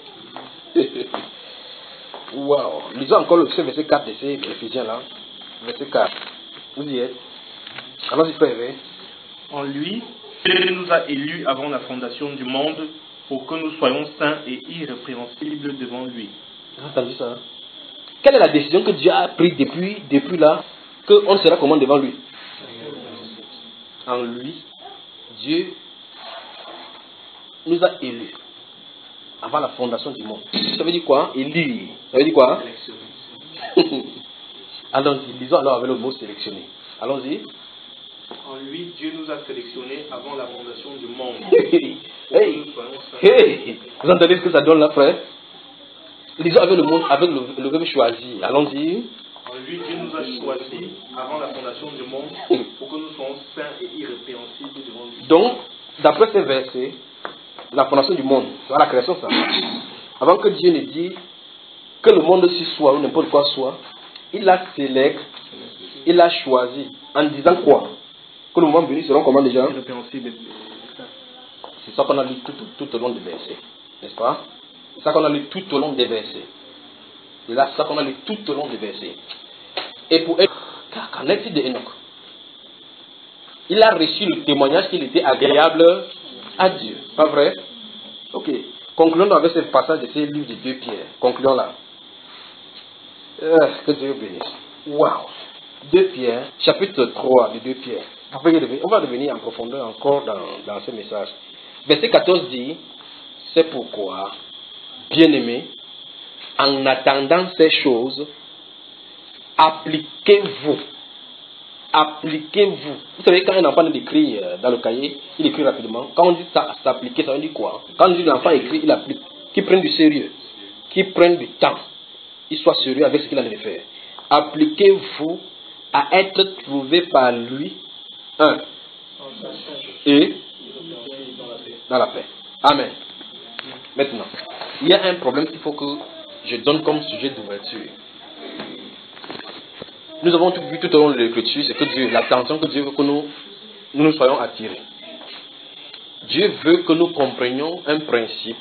Waouh. Lisons encore le verset quatre de ces Éphésiens là. Verset quatre. Vous y êtes? Allons-y, frère. Hein? En lui, Dieu nous a élus avant la fondation du monde pour que nous soyons saints et irrépréhensibles devant lui. Vous avez entendu ça? Hein? Quelle est la décision que Dieu a prise depuis, depuis là, qu'on sera comment devant lui? En lui, Dieu nous a élus avant la fondation du monde. Ça veut dire quoi? Élus. Ça veut dire quoi? Allons-y, lisons alors avec le mot sélectionné. Allons-y. En lui, Dieu nous a sélectionnés avant la fondation du monde. Hey, hey, hey. Vous entendez ce que ça donne là, frère? Lisons avec le mot, avec le, le verbe choisi. Allons-y. En lui, Dieu nous a choisis avant la fondation du monde pour que nous soyons saints et irrépréhensibles devant lui. Donc, d'après ces versets, la fondation du monde, c'est la création, ça. Avant que Dieu ne dise que le monde ci soit ou n'importe quoi soit, il a sélectionné, il a choisi, en disant quoi? Que le moment venu seront comment déjà? Irrépréhensibles. C'est ça qu'on a lu tout, tout, tout au long des versets, n'est-ce pas? C'est ça qu'on a lu tout au long des versets. C'est là ça qu'on a lu tout au long des versets. Et pour être, qu'en est-il de Enoch? Il a reçu le témoignage qu'il était agréable à Dieu. Pas vrai? Ok. Concluons avec ce passage de ce livre de deux Pierre. Concluons là. Euh, que Dieu bénisse. Waouh! deux Pierre, chapitre trois de deux Pierre. On va revenir en profondeur encore dans, dans ce message. Verset quatorze dit, c'est pourquoi, bien-aimés, en attendant ces choses, appliquez-vous. Appliquez-vous. Vous savez, quand un enfant écrit dans le cahier, il écrit rapidement. Quand on dit ça, s'appliquer, ça veut dire quoi? Quand on dit l'enfant écrit, il applique. Qu'il prenne du sérieux. Qu'il prenne du temps. Il soit sérieux avec ce qu'il a de faire. Appliquez-vous à être trouvé par lui. Un. Et dans la paix. Amen. Maintenant, il y a un problème qu'il faut que je donne comme sujet d'ouverture. Nous avons tout vu tout au long de l'écriture, c'est que Dieu, l'attention que Dieu veut que nous, nous nous soyons attirés. Dieu veut que nous comprenions un principe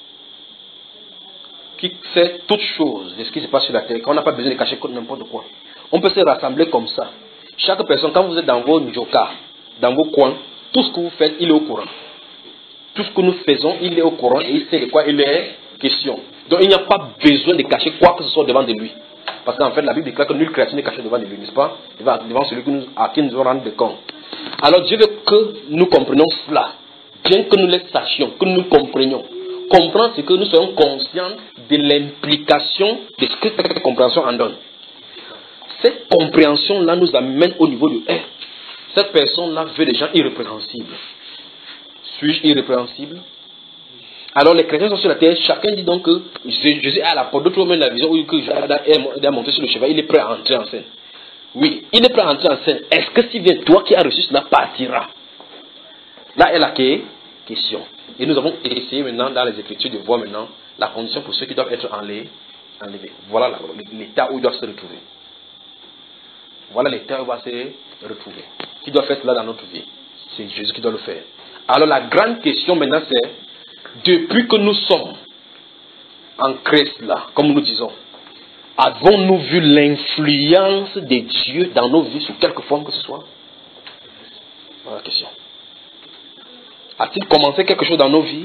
qui sait toutes choses de ce qui se passe sur la terre, qu'on n'a pas besoin de cacher n'importe quoi. On peut se rassembler comme ça. Chaque personne, quand vous êtes dans vos njokas, dans vos coins, tout ce que vous faites, il est au courant. Tout ce que nous faisons, il est au courant et il sait de quoi il est question. Donc il n'y a pas besoin de cacher quoi que ce soit devant de lui. Parce qu'en fait, la Bible déclare que nulle créature n'est cachée devant de lui, n'est-ce pas? Devant celui que nous, à qui nous allons rendre compte. Alors Dieu veut que nous comprenions cela. Bien que nous le sachions, que nous comprenions. Comprendre, c'est que nous soyons conscients de l'implication de ce que cette compréhension en donne. Cette compréhension-là nous amène au niveau du un. Cette personne-là veut des gens irrépréhensibles. Suis-je irrépréhensible? Alors les chrétiens sont sur la terre, chacun dit donc que Jésus est à la porte, d'autres même la vision où que Jésus est monté sur le cheval, il est prêt à entrer en scène. Oui, il est prêt à entrer en scène. Est-ce que si vient toi qui as reçu cela partira? Là est la question. Et nous avons essayé maintenant dans les Écritures de voir maintenant la condition pour ceux qui doivent être enlevés. Voilà l'état où ils doivent se retrouver. Voilà l'état où ils doivent se retrouver. Qui doit faire cela dans notre vie? C'est Jésus qui doit le faire. Alors la grande question maintenant c'est, depuis que nous sommes en Christ là, comme nous disons, avons-nous vu l'influence de Dieu dans nos vies sous quelque forme que ce soit? Voilà la question. A-t-il commencé quelque chose dans nos vies?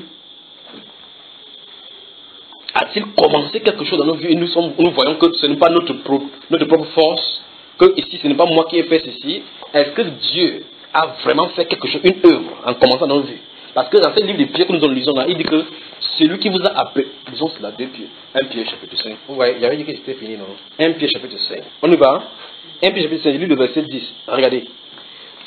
A-t-il commencé quelque chose dans nos vies et nous, sommes, nous voyons que ce n'est pas notre propre, notre propre force, que ici ce n'est pas moi qui ai fait ceci? Est-ce que Dieu a vraiment fait quelque chose, une œuvre, en commençant dans nos vies? Parce que dans ce livre de Pierre que nous lisons là, il dit que celui qui vous a appelé, disons cela, deux Pierre, un Pierre chapitre cinq. Vous voyez, j'avais dit que c'était fini, non? un Pierre chapitre cinq. On y va? un Pierre chapitre cinq, il lit le verset dix. Regardez.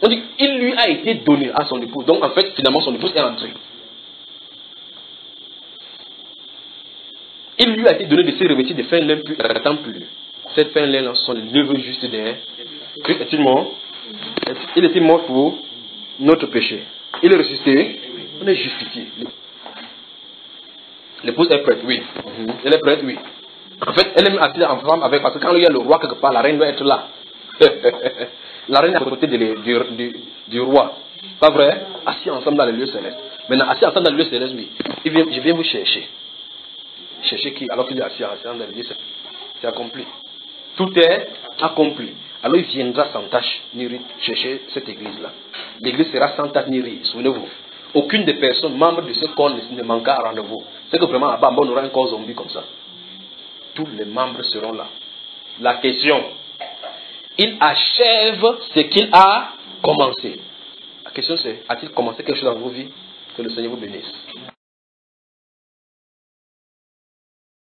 On dit il lui a été donné à son épouse. Donc en fait, finalement, son épouse est entrée. Il lui a été donné de se revêtir de fin lin plus attends plus. Cette fin lin sont les neveux justes des Christ est-il mort? Il était mort pour notre péché. Il est ressuscité. On est justifié. L'épouse est prête, oui. Mm-hmm. Elle est prête, oui. En fait, elle est assise ensemble avec, parce que quand il y a le roi quelque part, la reine doit être là. La reine est à côté de les, du, du, du roi. Pas vrai? Assis ensemble dans le lieu céleste. Maintenant, assis ensemble dans le lieu céleste, oui. Il vient, je viens vous chercher. Chercher qui? Alors qu'il est assis ensemble dans le lieu céleste. C'est accompli. Tout est accompli. Alors il viendra sans tâche ni rire chercher cette église-là. L'église sera sans tâche ni rire, souvenez-vous. Aucune des personnes membres de ce corps ne, ne manquera à rendez-vous. C'est que vraiment, à bas, on aura un corps zombie comme ça. Tous les membres seront là. La question, il achève ce qu'il a commencé. La question c'est, a-t-il commencé quelque chose dans vos vies? Que le Seigneur vous bénisse.